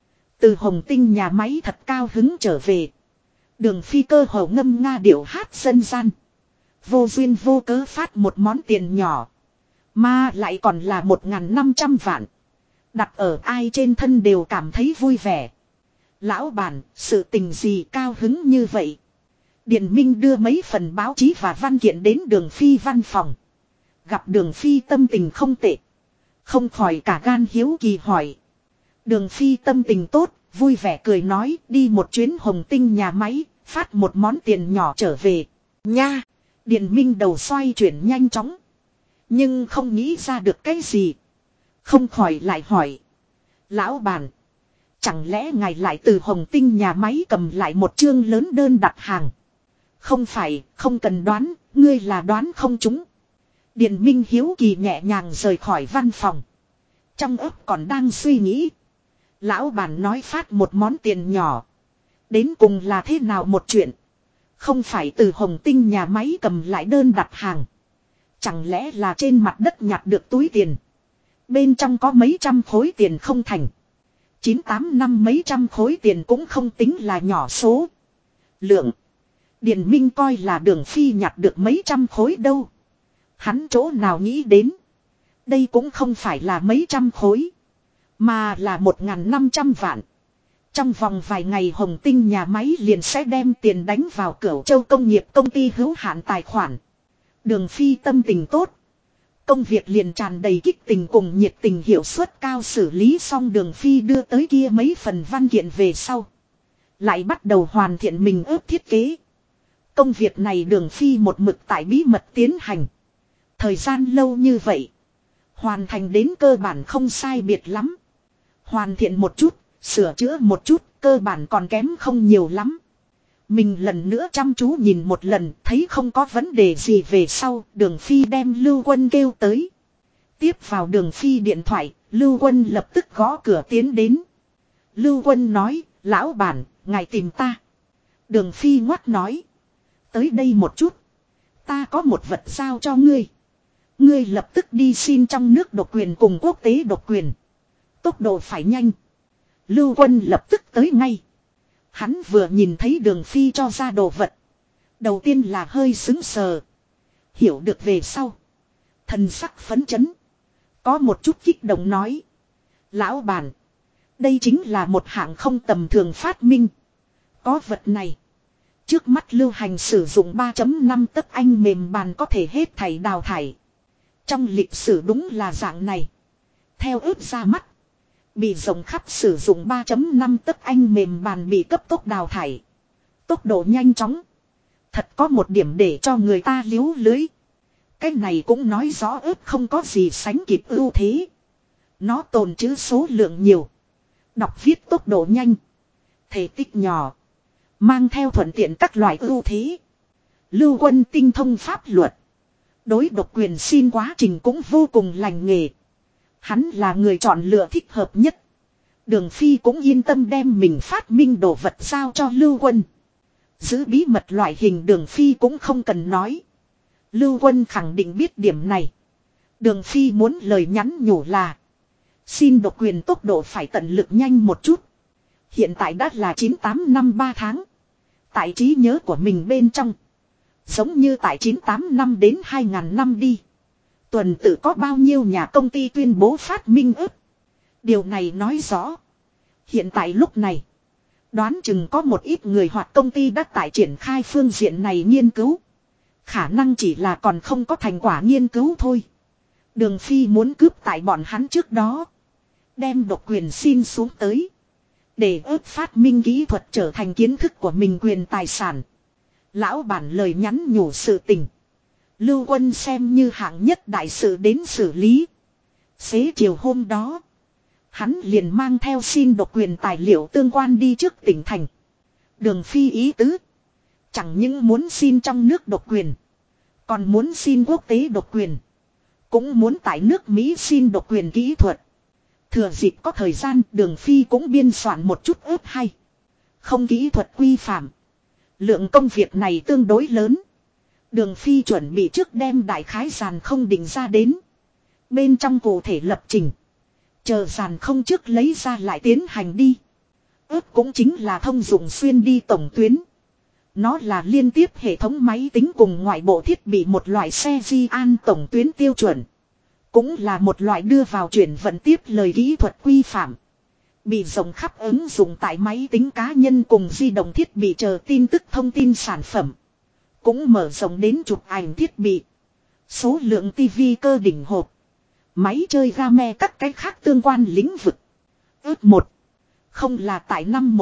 Từ Hồng Tinh nhà máy thật cao hứng trở về. Đường Phi cơ hồ ngâm nga điệu hát dân gian. Vô duyên vô cớ phát một món tiền nhỏ. Mà lại còn là 1.500 vạn. Đặt ở ai trên thân đều cảm thấy vui vẻ. Lão bản, sự tình gì cao hứng như vậy? Điền Minh đưa mấy phần báo chí và văn kiện đến Đường Phi văn phòng. Gặp Đường Phi tâm tình không tệ. Không khỏi cả gan hiếu kỳ hỏi. Đường Phi tâm tình tốt, vui vẻ cười nói đi một chuyến Hồng Tinh nhà máy, phát một món tiền nhỏ trở về. Nha! Điền Minh đầu xoay chuyển nhanh chóng. Nhưng không nghĩ ra được cái gì. Không khỏi lại hỏi. Lão bản. Chẳng lẽ ngài lại từ Hồng Tinh nhà máy cầm lại một chương lớn đơn đặt hàng. Không phải, không cần đoán, ngươi là đoán không trúng. Điền Minh hiếu kỳ nhẹ nhàng rời khỏi văn phòng. Trong ấp còn đang suy nghĩ. Lão bản nói phát một món tiền nhỏ. Đến cùng là thế nào một chuyện. Không phải từ Hồng Tinh nhà máy cầm lại đơn đặt hàng. Chẳng lẽ là trên mặt đất nhặt được túi tiền. Bên trong có mấy trăm khối tiền không thành. 9-8 năm mấy trăm khối tiền cũng không tính là nhỏ số. Lượng. Điền Minh coi là Đường Phi nhặt được mấy trăm khối đâu. Hắn chỗ nào nghĩ đến. Đây cũng không phải là mấy trăm khối. Mà là 1.500 vạn. Trong vòng vài ngày Hồng Tinh nhà máy liền sẽ đem tiền đánh vào Cửu Châu công nghiệp công ty hữu hạn tài khoản. Đường Phi tâm tình tốt. Công việc liền tràn đầy kích tình cùng nhiệt tình hiệu suất cao xử lý xong Đường Phi đưa tới kia mấy phần văn kiện về sau. Lại bắt đầu hoàn thiện mình ước thiết kế. Công việc này Đường Phi một mực tại bí mật tiến hành. Thời gian lâu như vậy. Hoàn thành đến cơ bản không sai biệt lắm. Hoàn thiện một chút, sửa chữa một chút, cơ bản còn kém không nhiều lắm. Mình lần nữa chăm chú nhìn một lần, thấy không có vấn đề gì về sau, Đường Phi đem Lưu Quân kêu tới. Tiếp vào Đường Phi điện thoại, Lưu Quân lập tức gõ cửa tiến đến. Lưu Quân nói, lão bản, ngài tìm ta. Đường Phi ngoắt nói. Tới đây một chút. Ta có một vật giao cho ngươi. Ngươi lập tức đi xin trong nước độc quyền cùng quốc tế độc quyền. Tốc độ phải nhanh. Lưu Quân lập tức tới ngay. Hắn vừa nhìn thấy Đường Phi cho ra đồ vật. Đầu tiên là hơi sững sờ. Hiểu được về sau. Thần sắc phấn chấn. Có một chút kích động nói. Lão bản. Đây chính là một hạng không tầm thường phát minh. Có vật này. Trước mắt lưu hành sử dụng 3.5 tấc anh mềm bàn có thể hết thảy đào thải. Trong lịch sử đúng là dạng này. Theo ướp ra mắt. Bị rộng khắp sử dụng 3.5 tấc anh mềm bàn bị cấp tốc đào thải. Tốc độ nhanh chóng. Thật có một điểm để cho người ta liếu lưới. Cái này cũng nói rõ ướp không có gì sánh kịp ưu thế. Nó tồn trữ số lượng nhiều. Đọc viết tốc độ nhanh. Thể tích nhỏ. Mang theo thuận tiện các loại ưu thế. Lưu Quân tinh thông pháp luật. Đối độc quyền xin quá trình cũng vô cùng lành nghề. Hắn là người chọn lựa thích hợp nhất. Đường Phi cũng yên tâm đem mình phát minh đồ vật giao cho Lưu Quân. Giữ bí mật loại hình Đường Phi cũng không cần nói. Lưu Quân khẳng định biết điểm này. Đường Phi muốn lời nhắn nhủ là. Xin độc quyền tốc độ phải tận lực nhanh một chút. Hiện tại đã là 98 năm 3 tháng. Tại trí nhớ của mình bên trong. Giống như tại 98 năm đến 2000 năm đi. Tuần tự có bao nhiêu nhà công ty tuyên bố phát minh ức. Điều này nói rõ. Hiện tại lúc này. Đoán chừng có một ít người hoặc công ty đã tại triển khai phương diện này nghiên cứu. Khả năng chỉ là còn không có thành quả nghiên cứu thôi. Đường Phi muốn cướp tại bọn hắn trước đó. Đem độc quyền xin xuống tới. Để ước phát minh kỹ thuật trở thành kiến thức của mình quyền tài sản. Lão bản lời nhắn nhủ sự tình. Lưu Quân xem như hạng nhất đại sự đến xử lý. Xế chiều hôm đó. Hắn liền mang theo xin độc quyền tài liệu tương quan đi trước tỉnh thành. Đường Phi ý tứ. Chẳng những muốn xin trong nước độc quyền. Còn muốn xin quốc tế độc quyền. Cũng muốn tại nước Mỹ xin độc quyền kỹ thuật. Thừa dịp có thời gian Đường Phi cũng biên soạn một chút ước hay. Không kỹ thuật quy phạm. Lượng công việc này tương đối lớn. Đường Phi chuẩn bị trước đem đại khái dàn không định ra đến. Bên trong cụ thể lập trình. Chờ dàn không trước lấy ra lại tiến hành đi. Ước cũng chính là thông dụng xuyên đi tổng tuyến. Nó là liên tiếp hệ thống máy tính cùng ngoại bộ thiết bị một loại xe di an tổng tuyến tiêu chuẩn. Cũng là một loại đưa vào chuyển vận tiếp lời kỹ thuật quy phạm. Bị rộng khắp ứng dụng tại máy tính cá nhân cùng di động thiết bị chờ tin tức thông tin sản phẩm. Cũng mở rộng đến chụp ảnh thiết bị. Số lượng tivi cơ đỉnh hộp. Máy chơi game các cái khác tương quan lĩnh vực. Ước 1. Không là tại năm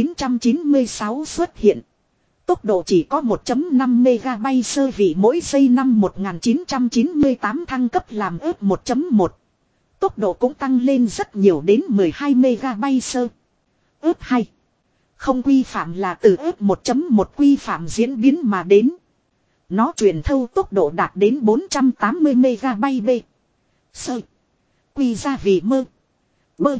1996 xuất hiện. Tốc độ chỉ có 1.5 MB sơ vị mỗi giây năm 1998 thăng cấp làm ước 1.1. Tốc độ cũng tăng lên rất nhiều đến 12 MB sơ. Ước 2. Không quy phạm là từ ước 1.1 quy phạm diễn biến mà đến. Nó truyền thâu tốc độ đạt đến 480 MB sơ. Quy ra vì mơ. Bơ.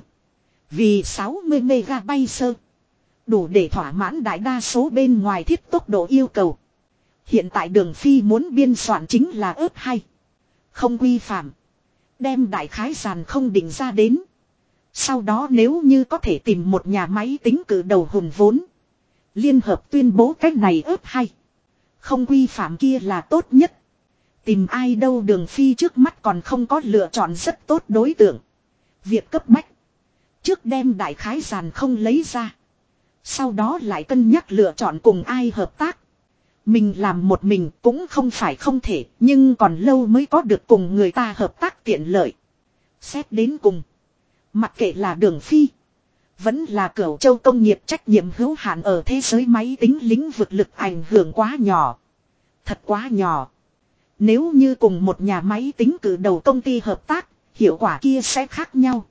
Vì 60 MB sơ. Đủ để thỏa mãn đại đa số bên ngoài thiết tốc độ yêu cầu. Hiện tại Đường Phi muốn biên soạn chính là ước 2. Không quy phạm. Đem đại khái dàn không định ra đến. Sau đó nếu như có thể tìm một nhà máy tính cử đầu hùn vốn. Liên hợp tuyên bố cách này ước 2. Không quy phạm kia là tốt nhất. Tìm ai đâu Đường Phi trước mắt còn không có lựa chọn rất tốt đối tượng. Việc cấp bách. Trước đem đại khái dàn không lấy ra. Sau đó lại cân nhắc lựa chọn cùng ai hợp tác. Mình làm một mình cũng không phải không thể. Nhưng còn lâu mới có được cùng người ta hợp tác tiện lợi. Xét đến cùng. Mặc kệ là Đường Phi. Vẫn là Cửu Châu công nghiệp trách nhiệm hữu hạn ở thế giới máy tính lĩnh vực lực ảnh hưởng quá nhỏ. Thật quá nhỏ. Nếu như cùng một nhà máy tính cử đầu công ty hợp tác. Hiệu quả kia sẽ khác nhau.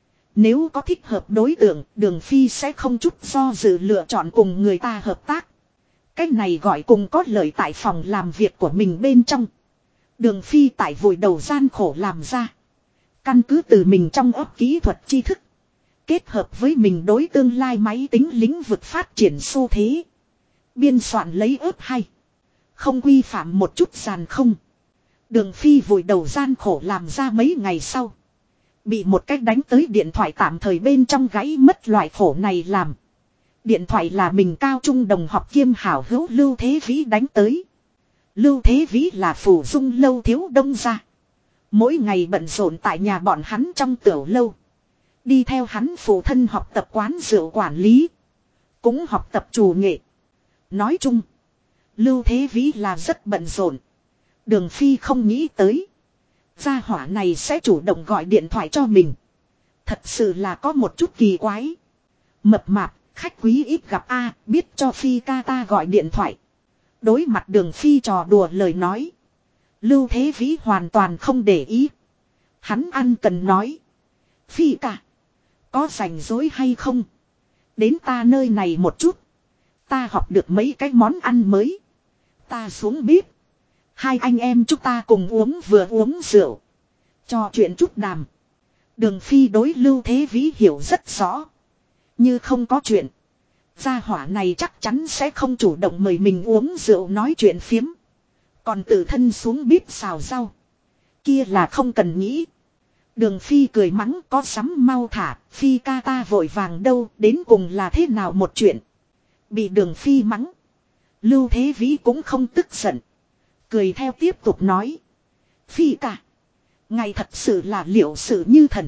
Nếu có thích hợp đối tượng, Đường Phi sẽ không chút do dự lựa chọn cùng người ta hợp tác. Cách này gọi cùng có lợi tại phòng làm việc của mình bên trong. Đường Phi tại vùi đầu gian khổ làm ra. Căn cứ từ mình trong ấp kỹ thuật tri thức. Kết hợp với mình đối tương lai máy tính lĩnh vực phát triển xu thế. Biên soạn lấy ấp hay. Không quy phạm một chút sàn không. Đường Phi vùi đầu gian khổ làm ra mấy ngày sau. Bị một cách đánh tới điện thoại tạm thời bên trong gãy mất loại khổ này làm. Điện thoại là mình cao trung đồng học kiêm hảo hữu Lưu Thế Vĩ đánh tới. Lưu Thế Vĩ là phủ dung lâu thiếu đông gia. Mỗi ngày bận rộn tại nhà bọn hắn trong tiểu lâu. Đi theo hắn phụ thân học tập quán rượu quản lý. Cũng học tập chủ nghệ. Nói chung. Lưu Thế Vĩ là rất bận rộn. Đường Phi không nghĩ tới. Gia hỏa này sẽ chủ động gọi điện thoại cho mình. Thật sự là có một chút kỳ quái. Mập mạp, khách quý ít gặp a, biết cho Phi ca ta gọi điện thoại. Đối mặt Đường Phi trò đùa lời nói. Lưu Thế Vĩ hoàn toàn không để ý. Hắn ăn cần nói. Phi ca, có rảnh rỗi hay không? Đến ta nơi này một chút. Ta học được mấy cái món ăn mới. Ta xuống bếp. Hai anh em chúng ta cùng vừa uống rượu. Trò chuyện chút đàm. Đường Phi đối Lưu Thế Vĩ hiểu rất rõ. Như không có chuyện. Gia hỏa này chắc chắn sẽ không chủ động mời mình uống rượu nói chuyện phiếm. Còn tự thân xuống bếp xào rau. Kia là không cần nghĩ. Đường Phi cười mắng có sắm mau thả. Phi ca ta vội vàng đâu. Đến cùng là thế nào một chuyện. Bị Đường Phi mắng. Lưu Thế Vĩ cũng không tức giận. Cười theo tiếp tục nói. Phi ca, ngài thật sự là liệu sự như thần.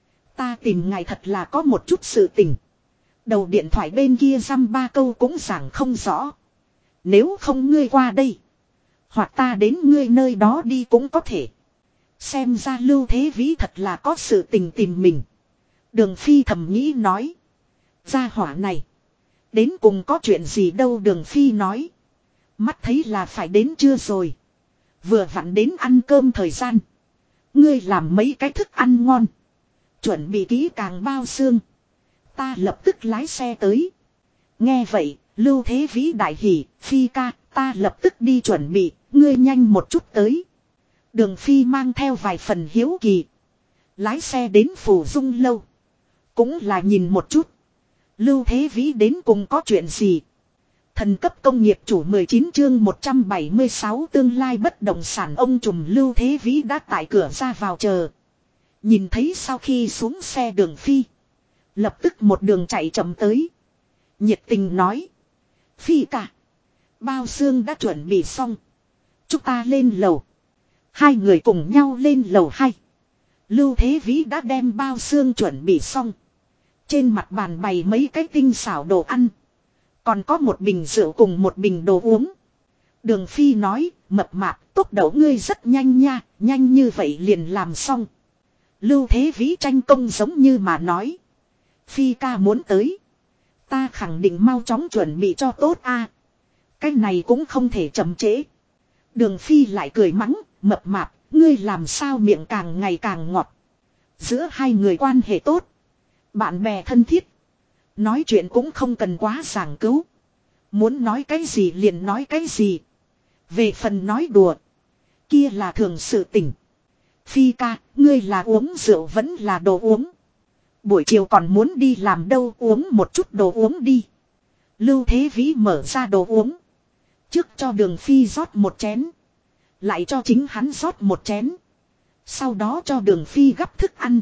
Ta tìm ngài thật là có một chút sự tình. Đầu điện thoại bên kia dăm ba câu cũng giảng không rõ. Nếu không ngươi qua đây. Hoặc ta đến ngươi nơi đó đi cũng có thể. Xem ra Lưu Thế Vĩ thật là có sự tình tìm mình. Đường Phi thầm nghĩ nói. Gia hỏa này. Đến cùng có chuyện gì đâu Đường Phi nói. Mắt thấy là phải đến trưa rồi. Vừa vặn đến ăn cơm thời gian. Ngươi làm mấy cái thức ăn ngon. Chuẩn bị kỹ càng bao xương. Ta lập tức lái xe tới. Nghe vậy, Lưu Thế Vĩ đại hỉ. Phi ca, ta lập tức đi chuẩn bị. Ngươi nhanh một chút tới. Đường Phi mang theo vài phần hiếu kỳ. Lái xe đến Phủ Dung lâu. Cũng là nhìn một chút. Lưu Thế Vĩ đến cùng có chuyện gì. Thần cấp công nghiệp chủ 19 chương 176 tương lai bất động sản ông trùm Lưu Thế Vĩ đã tại cửa ra vào chờ. Nhìn thấy sau khi xuống xe Đường Phi. Lập tức một đường chạy chậm tới. Nhiệt tình nói. Phi ca. Bao xương đã chuẩn bị xong. Chúng ta lên lầu. Hai người cùng nhau lên lầu 2. Lưu Thế Vĩ đã đem bao xương chuẩn bị xong. Trên mặt bàn bày mấy cái tinh xảo đồ ăn. Còn có một bình rượu cùng một bình đồ uống. Đường Phi nói, mập mạp, tốc độ ngươi rất nhanh nha, nhanh như vậy liền làm xong. Lưu Thế Vĩ tranh công giống như mà nói. Phi ca muốn tới. Ta khẳng định mau chóng chuẩn bị cho tốt a. Cái này cũng không thể chậm trễ. Đường Phi lại cười mắng, mập mạp, ngươi làm sao miệng càng ngày càng ngọt. Giữa hai người quan hệ tốt. Bạn bè thân thiết. Nói chuyện cũng không cần quá giảng cứu. Muốn nói cái gì liền nói cái gì. Về phần nói đùa. Kia là thường sự tình. Phi ca, ngươi là uống rượu vẫn là đồ uống. Buổi chiều còn muốn đi làm đâu uống một chút đồ uống đi. Lưu Thế Vĩ mở ra đồ uống. Trước cho Đường Phi rót một chén. Lại cho chính hắn rót một chén. Sau đó cho Đường Phi gắp thức ăn.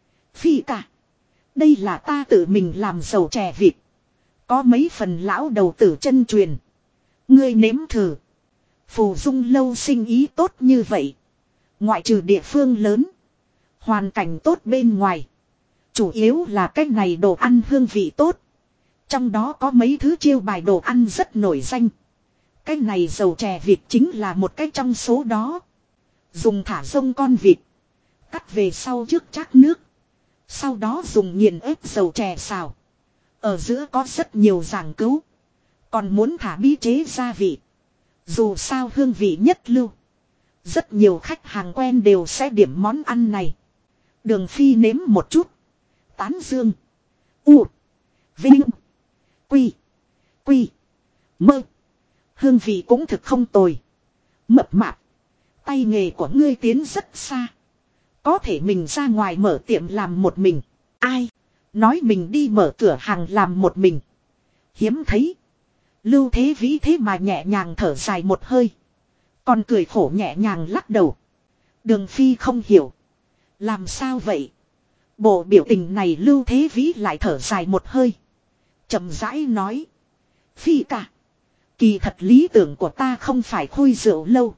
Phi ca. Đây là ta tự mình làm dầu chè vịt. Có mấy phần lão đầu tử chân truyền. Ngươi nếm thử. Phù Dung lâu sinh ý tốt như vậy. Ngoại trừ địa phương lớn. Hoàn cảnh tốt bên ngoài. Chủ yếu là cái này đồ ăn hương vị tốt. Trong đó có mấy thứ chiêu bài đồ ăn rất nổi danh. Cái này dầu chè vịt chính là một cái trong số đó. Dùng thả rông con vịt. Cắt về sau trước chác nước. Sau đó dùng nghiền ép dầu chè xào. Ở giữa có rất nhiều giảng cứu. Còn muốn thả bí chế gia vị. Dù sao hương vị nhất lưu. Rất nhiều khách hàng quen đều sẽ điểm món ăn này. Đường Phi nếm một chút. Tán dương. U. Vinh. Quy. Quy. Mơ. Hương vị cũng thực không tồi. Mập mạp. Tay nghề của ngươi tiến rất xa. Có thể mình ra ngoài mở tiệm làm một mình. Ai. Nói mình đi mở cửa hàng làm một mình. Hiếm thấy. Lưu Thế Vĩ thế mà nhẹ nhàng thở dài một hơi. Còn cười khổ nhẹ nhàng lắc đầu. Đường Phi không hiểu. Làm sao vậy? Bộ biểu tình này Lưu Thế Vĩ lại thở dài một hơi. Chậm rãi nói. Phi ca. Kỳ thật lý tưởng của ta không phải khui rượu lâu.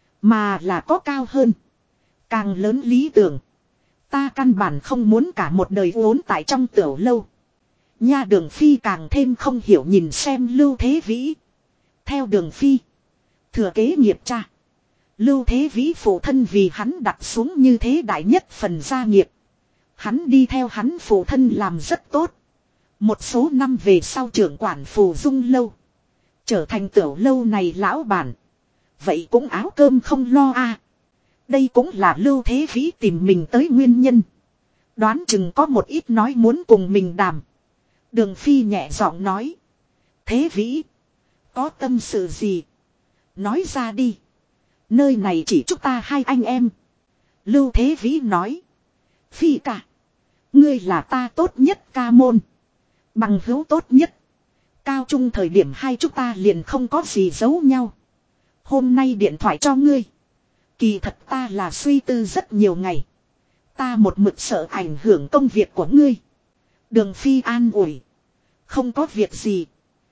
Mà là có cao hơn. Càng lớn lý tưởng. Ta căn bản không muốn cả một đời uốn tại trong tiểu lâu. Nha Đường Phi càng thêm không hiểu nhìn xem Lưu Thế Vĩ. Theo Đường Phi. Thừa kế nghiệp cha. Lưu Thế Vĩ phụ thân vì hắn đặt xuống như thế đại nhất phần gia nghiệp. Hắn đi theo hắn phụ thân làm rất tốt. Một số năm về sau trưởng quản Phù Dung lâu. Trở thành tiểu lâu này lão bản. Vậy cũng áo cơm không lo a. Đây cũng là Lưu Thế Vĩ tìm mình tới nguyên nhân. Đoán chừng có một ít nói muốn cùng mình đàm. Đường Phi nhẹ giọng nói. Thế Vĩ. Có tâm sự gì? Nói ra đi. Nơi này chỉ chúng ta hai anh em. Lưu Thế Vĩ nói. Phi cả. Ngươi là ta tốt nhất ca môn. Bằng hữu tốt nhất. Cao trung thời điểm hai chúng ta liền không có gì giấu nhau. Hôm nay điện thoại cho ngươi. Kỳ thật ta là suy tư rất nhiều ngày. Ta một mực sợ ảnh hưởng công việc của ngươi. Đường Phi an ủi. Không có việc gì.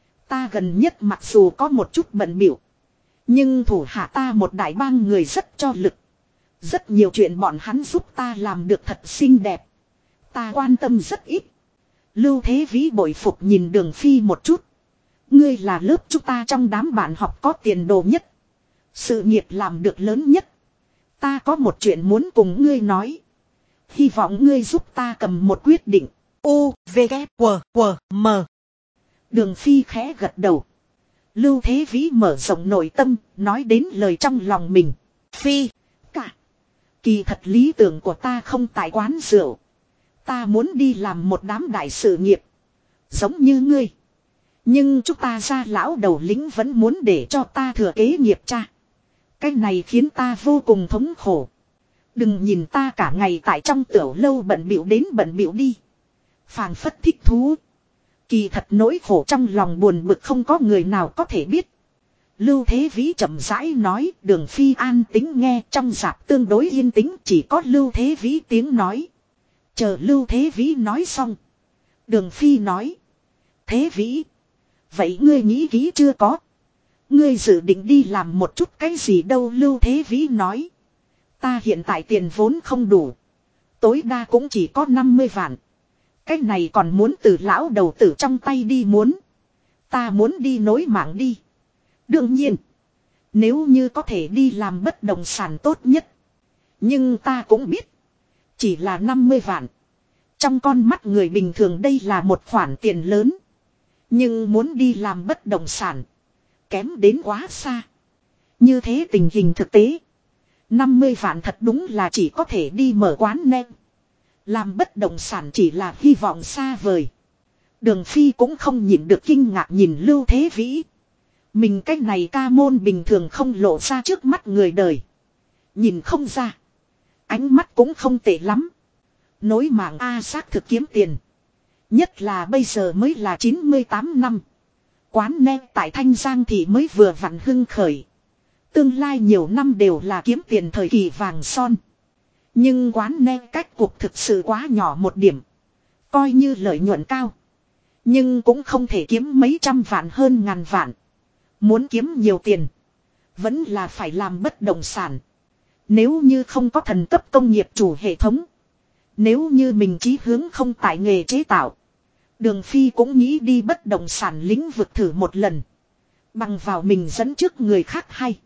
Ta gần nhất mặc dù có một chút bận bịu. Nhưng thủ hạ ta một đại bang người rất cho lực. Rất nhiều chuyện bọn hắn giúp ta làm được thật xinh đẹp. Ta quan tâm rất ít. Lưu Thế Vĩ bội phục nhìn Đường Phi một chút. Ngươi là lớp chúng ta trong đám bạn học có tiền đồ nhất. Sự nghiệp làm được lớn nhất. Ta có một chuyện muốn cùng ngươi nói. Hy vọng ngươi giúp ta cầm một quyết định. U, V, K, W, W, M. Đường Phi khẽ gật đầu. Lưu Thế Vĩ mở rộng nội tâm, nói đến lời trong lòng mình. Phi, cả. Kỳ thật lý tưởng của ta không tại quán rượu. Ta muốn đi làm một đám đại sự nghiệp. Giống như ngươi. Nhưng chúng ta ra lão đầu lĩnh vẫn muốn để cho ta thừa kế nghiệp cha. Cái này khiến ta vô cùng thống khổ. Đừng nhìn ta cả ngày tại trong tiểu lâu bận bịu đến bận bịu đi. Phàng phất thích thú. Kỳ thật nỗi khổ trong lòng buồn bực không có người nào có thể biết. Lưu Thế Vĩ chậm rãi nói. Đường Phi an tính nghe, trong rạp tương đối yên tĩnh, chỉ có Lưu Thế Vĩ tiếng nói. Chờ Lưu Thế Vĩ nói xong. Đường Phi nói. Thế Vĩ. Vậy ngươi nghĩ kỹ chưa có? Ngươi dự định đi làm một chút cái gì đâu? Lưu Thế Vĩ nói. Ta hiện tại tiền vốn không đủ. Tối đa cũng chỉ có 50 vạn. Cái này còn muốn từ lão đầu tử trong tay đi muốn. Ta muốn đi nối mạng đi. Đương nhiên. Nếu như có thể đi làm bất động sản tốt nhất. Nhưng ta cũng biết. Chỉ là 50 vạn. Trong con mắt người bình thường đây là một khoản tiền lớn. Nhưng muốn đi làm bất động sản. Kém đến quá xa. Như thế tình hình thực tế. 50 vạn thật đúng là chỉ có thể đi mở quán nem. Làm bất động sản chỉ là hy vọng xa vời. Đường Phi cũng không nhịn được kinh ngạc nhìn Lưu Thế Vĩ. Mình cái này ca môn bình thường không lộ ra trước mắt người đời. Nhìn không ra. Ánh mắt cũng không tệ lắm. Nối mạng A xác thực kiếm tiền. Nhất là bây giờ mới là 98 năm. Quán nem tại Thanh Giang thì mới vừa vặn hưng khởi. Tương lai nhiều năm đều là kiếm tiền thời kỳ vàng son. Nhưng quán nem cách cuộc thực sự quá nhỏ một điểm. Coi như lợi nhuận cao. Nhưng cũng không thể kiếm mấy trăm vạn hơn ngàn vạn. Muốn kiếm nhiều tiền. Vẫn là phải làm bất động sản. Nếu như không có thần cấp công nghiệp chủ hệ thống. Nếu như mình chí hướng không tại nghề chế tạo. Đường Phi cũng nghĩ đi bất động sản lĩnh vực thử một lần. Bằng vào mình dẫn trước người khác hay.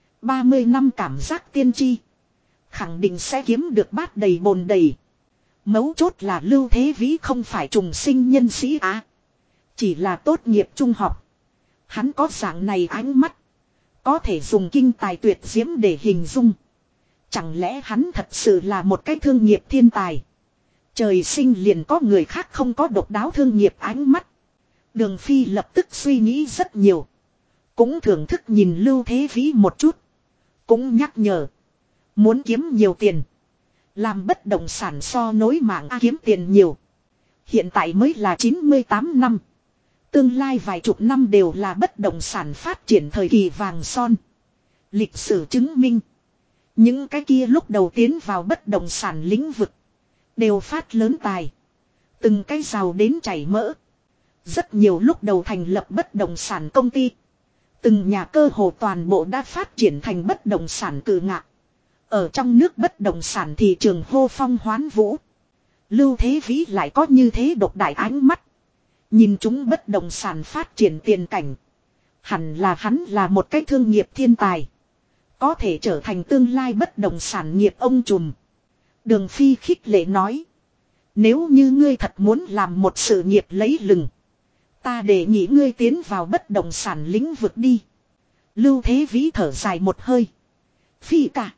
30 năm cảm giác tiên tri. Khẳng định sẽ kiếm được bát đầy bồn đầy. Mấu chốt là Lưu Thế Vĩ không phải trùng sinh nhân sĩ á. Chỉ là tốt nghiệp trung học. Hắn có dạng này ánh mắt. Có thể dùng kinh tài tuyệt diễm để hình dung. Chẳng lẽ hắn thật sự là một cái thương nghiệp thiên tài. Trời sinh liền có người khác không có độc đáo thương nghiệp ánh mắt. Đường Phi lập tức suy nghĩ rất nhiều. Cũng thưởng thức nhìn Lưu Thế Vĩ một chút. Cũng nhắc nhở. Muốn kiếm nhiều tiền. Làm bất động sản so nối mạng kiếm tiền nhiều. Hiện tại mới là 98 năm. Tương lai vài chục năm đều là bất động sản phát triển thời kỳ vàng son. Lịch sử chứng minh. Những cái kia lúc đầu tiến vào bất động sản lĩnh vực. Đều phát lớn tài. Từng cái giàu đến chảy mỡ. Rất nhiều lúc đầu thành lập bất động sản công ty. Từng nhà cơ hồ toàn bộ đã phát triển thành bất động sản cự ngạc. Ở trong nước bất động sản thị trường hô phong hoán vũ. Lưu Thế Vĩ lại có như thế độc đại ánh mắt. Nhìn chúng bất động sản phát triển tiền cảnh. Hẳn là hắn là một cái thương nghiệp thiên tài. Có thể trở thành tương lai bất động sản nghiệp ông trùm. Đường Phi khích lệ nói. Nếu như ngươi thật muốn làm một sự nghiệp lấy lừng. Ta để nghĩ ngươi tiến vào bất động sản lĩnh vực đi. Lưu Thế Vĩ thở dài một hơi. Phi cả.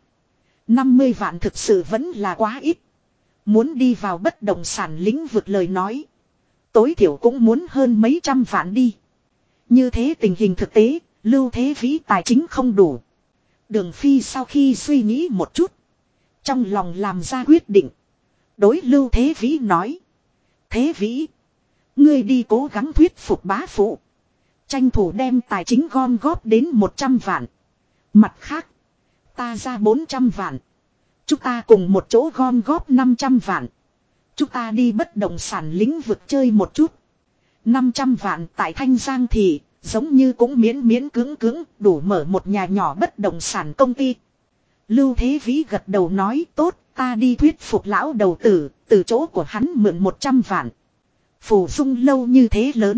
50 vạn thực sự vẫn là quá ít. Muốn đi vào bất động sản lĩnh vực lời nói. Tối thiểu cũng muốn hơn mấy trăm vạn đi. Như thế tình hình thực tế, Lưu Thế Vĩ tài chính không đủ. Đường Phi sau khi suy nghĩ một chút. Trong lòng làm ra quyết định. Đối Lưu Thế Vĩ nói. Thế Vĩ. Ngươi đi cố gắng thuyết phục bá phụ. Tranh thủ đem tài chính gom góp đến 100 vạn. Mặt khác. Ta ra 400 vạn. Chúng ta cùng một chỗ gom góp 500 vạn. Chúng ta đi bất động sản lĩnh vực chơi một chút. 500 vạn tại Thanh Giang thì giống như cũng miễn miễn cưỡng cưỡng đủ mở một nhà nhỏ bất động sản công ty. Lưu Thế Vĩ gật đầu nói tốt, ta đi thuyết phục lão đầu tử, từ chỗ của hắn mượn 100 vạn. Phủ Dung lâu như thế lớn.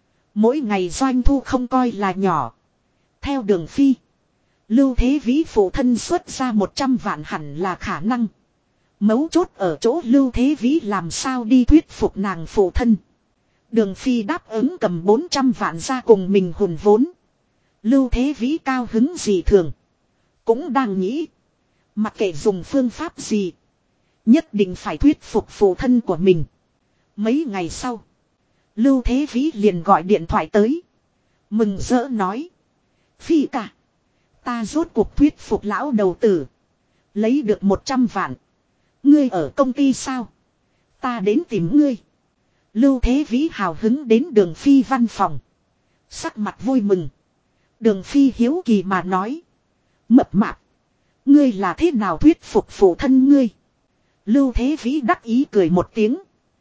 Mỗi ngày doanh thu không coi là nhỏ. Theo Đường Phi. Lưu Thế Vĩ phụ thân xuất ra 100 vạn hẳn là khả năng. Mấu chốt ở chỗ Lưu Thế Vĩ làm sao đi thuyết phục nàng phụ thân. Đường Phi đáp ứng cầm 400 vạn ra cùng mình hùn vốn. Lưu Thế Vĩ cao hứng gì thường. Cũng đang nghĩ. Mặc kệ dùng phương pháp gì. Nhất định phải thuyết phục phụ thân của mình. Mấy ngày sau. Lưu Thế Vĩ liền gọi điện thoại tới. Mừng rỡ nói. Phi cả. Ta rốt cuộc thuyết phục lão đầu tử. Lấy được 100 vạn. Ngươi ở công ty sao? Ta đến tìm ngươi. Lưu Thế Vĩ hào hứng đến Đường Phi văn phòng. Sắc mặt vui mừng. Đường Phi hiếu kỳ mà nói. Mập mạp. Ngươi là thế nào thuyết phục phụ thân ngươi? Lưu Thế Vĩ đắc ý cười một tiếng.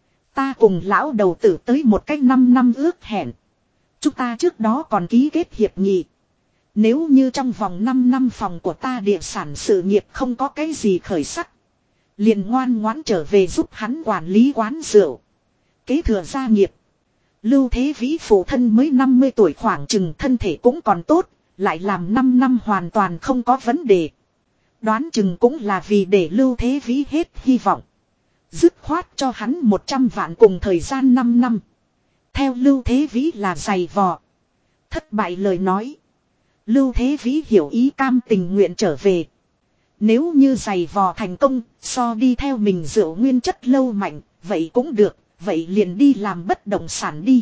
Ta cùng lão đầu tử tới một cách 5 năm ước hẹn. Chúng ta trước đó còn ký kết hiệp nghị. Nếu như trong vòng 5 năm phòng của ta địa sản sự nghiệp không có cái gì khởi sắc. Liền ngoan ngoãn trở về giúp hắn quản lý quán rượu. Kế thừa gia nghiệp. Lưu Thế Vĩ phụ thân mới 50 tuổi khoảng chừng thân thể cũng còn tốt. Lại làm 5 năm hoàn toàn không có vấn đề. Đoán chừng cũng là vì để Lưu Thế Vĩ hết hy vọng. Dứt khoát cho hắn 100 vạn cùng thời gian 5 năm. Theo Lưu Thế Vĩ là giày vò. Thất bại lời nói. Lưu Thế Vĩ hiểu ý cam tình nguyện trở về. Nếu như giày vò thành công, so đi theo mình rượu nguyên chất lâu mạnh, vậy cũng được, vậy liền đi làm bất động sản đi.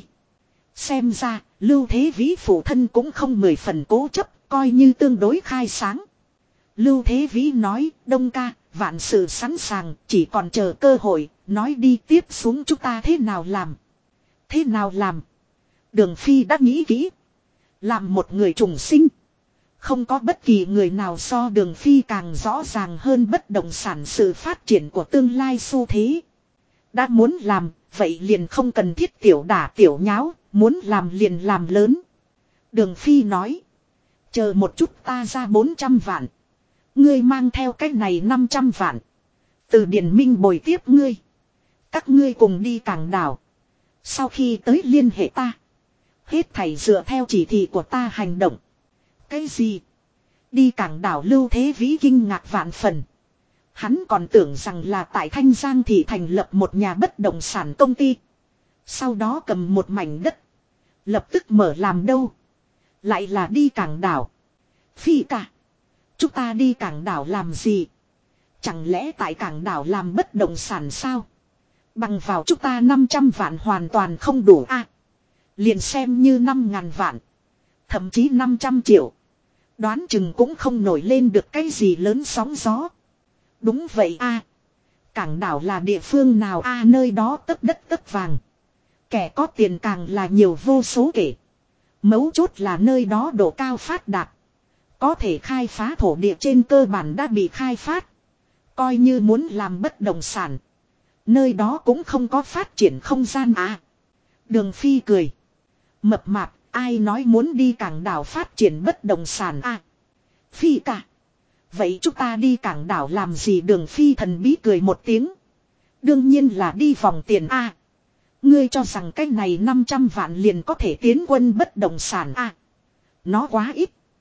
Xem ra, Lưu Thế Vĩ phụ thân cũng không 10 phần cố chấp, coi như tương đối khai sáng. Lưu Thế Vĩ nói, Đông ca, vạn sự sẵn sàng, chỉ còn chờ cơ hội, nói đi tiếp xuống chúng ta thế nào làm. Thế nào làm? Đường Phi đã nghĩ kỹ. Làm một người trùng sinh. Không có bất kỳ người nào so Đường Phi càng rõ ràng hơn bất động sản sự phát triển của tương lai xu thế. Đã muốn làm, vậy liền không cần thiết tiểu đả tiểu nháo, muốn làm liền làm lớn. Đường Phi nói. Chờ một chút ta ra 400 vạn. Ngươi mang theo cách này 500 vạn. Từ Điền Minh bồi tiếp ngươi. Các ngươi cùng đi Cảng Đảo. Sau khi tới liên hệ ta. Hết thảy dựa theo chỉ thị của ta hành động. Cái gì? Đi Cảng Đảo Lưu Thế Vĩ kinh ngạc vạn phần. Hắn còn tưởng rằng là tại Thanh Giang thì thành lập một nhà bất động sản công ty. Sau đó cầm một mảnh đất. Lập tức mở làm đâu. Lại là đi Cảng Đảo. Phi cả. Chúng ta đi Cảng Đảo làm gì? Chẳng lẽ tại Cảng Đảo làm bất động sản sao? Bằng vào chúng ta 500 vạn hoàn toàn không đủ a. Liền xem như 5.000 vạn. Thậm chí 500 triệu. Đoán chừng cũng không nổi lên được cái gì lớn sóng gió. Đúng vậy a. Cảng Đảo là địa phương nào a, nơi đó tấp đất tấp vàng. Kẻ có tiền càng là nhiều vô số kể. Mấu chốt là nơi đó độ cao phát đạt. Có thể khai phá thổ địa trên cơ bản đã bị khai phát. Coi như muốn làm bất động sản. Nơi đó cũng không có phát triển không gian à. Đường Phi cười. Mập mạp, ai nói muốn đi Cảng Đảo phát triển bất động sản à? Phi cả. Vậy chúng ta đi Cảng Đảo làm gì? Đường Phi thần bí cười một tiếng. Đương nhiên là đi vòng tiền à. Ngươi cho rằng cái này 500 vạn liền có thể tiến quân bất động sản à? Nó quá ít.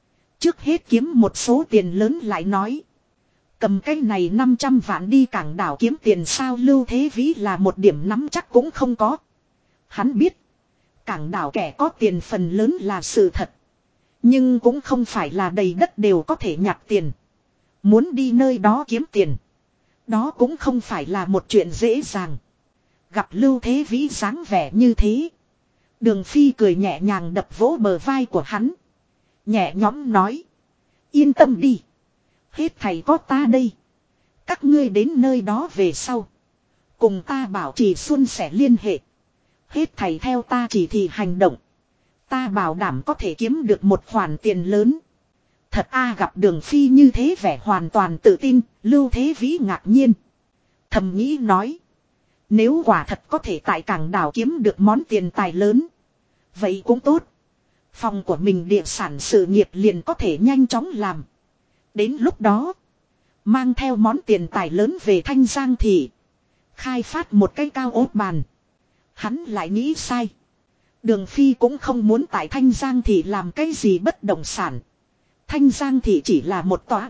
Trước hết kiếm một số tiền lớn lại nói. Cầm cái này 500 vạn đi cảng đảo kiếm tiền sao Lưu Thế Vĩ là một điểm nắm chắc cũng không có. Hắn biết. Cảng đảo kẻ có tiền phần lớn là sự thật. Nhưng cũng không phải là đầy đất đều có thể nhặt tiền. Muốn đi nơi đó kiếm tiền. Đó cũng không phải là một chuyện dễ dàng. Gặp Lưu Thế Vĩ dáng vẻ như thế. Đường Phi cười nhẹ nhàng đập vỗ bờ vai của hắn. Nhẹ nhõm nói. Yên tâm đi. Hết thầy có ta đây. Các ngươi đến nơi đó về sau. Cùng ta bảo trì suôn sẻ liên hệ. Hết thầy theo ta chỉ thị hành động. Ta bảo đảm có thể kiếm được một khoản tiền lớn. Thật gặp Đường Phi như thế vẻ hoàn toàn tự tin. Lưu Thế Vĩ ngạc nhiên. Thầm nghĩ nói. Nếu quả thật có thể tại cảng đảo kiếm được món tiền tài lớn. Vậy cũng tốt. Phòng của mình địa sản sự nghiệp liền có thể nhanh chóng làm. Đến lúc đó. Mang theo món tiền tài lớn về Thanh Giang Thị. Khai phát một cái cao ốt bàn. Hắn lại nghĩ sai. Đường Phi cũng không muốn tại Thanh Giang Thị làm cái gì bất động sản. Thanh Giang Thị chỉ là một tòa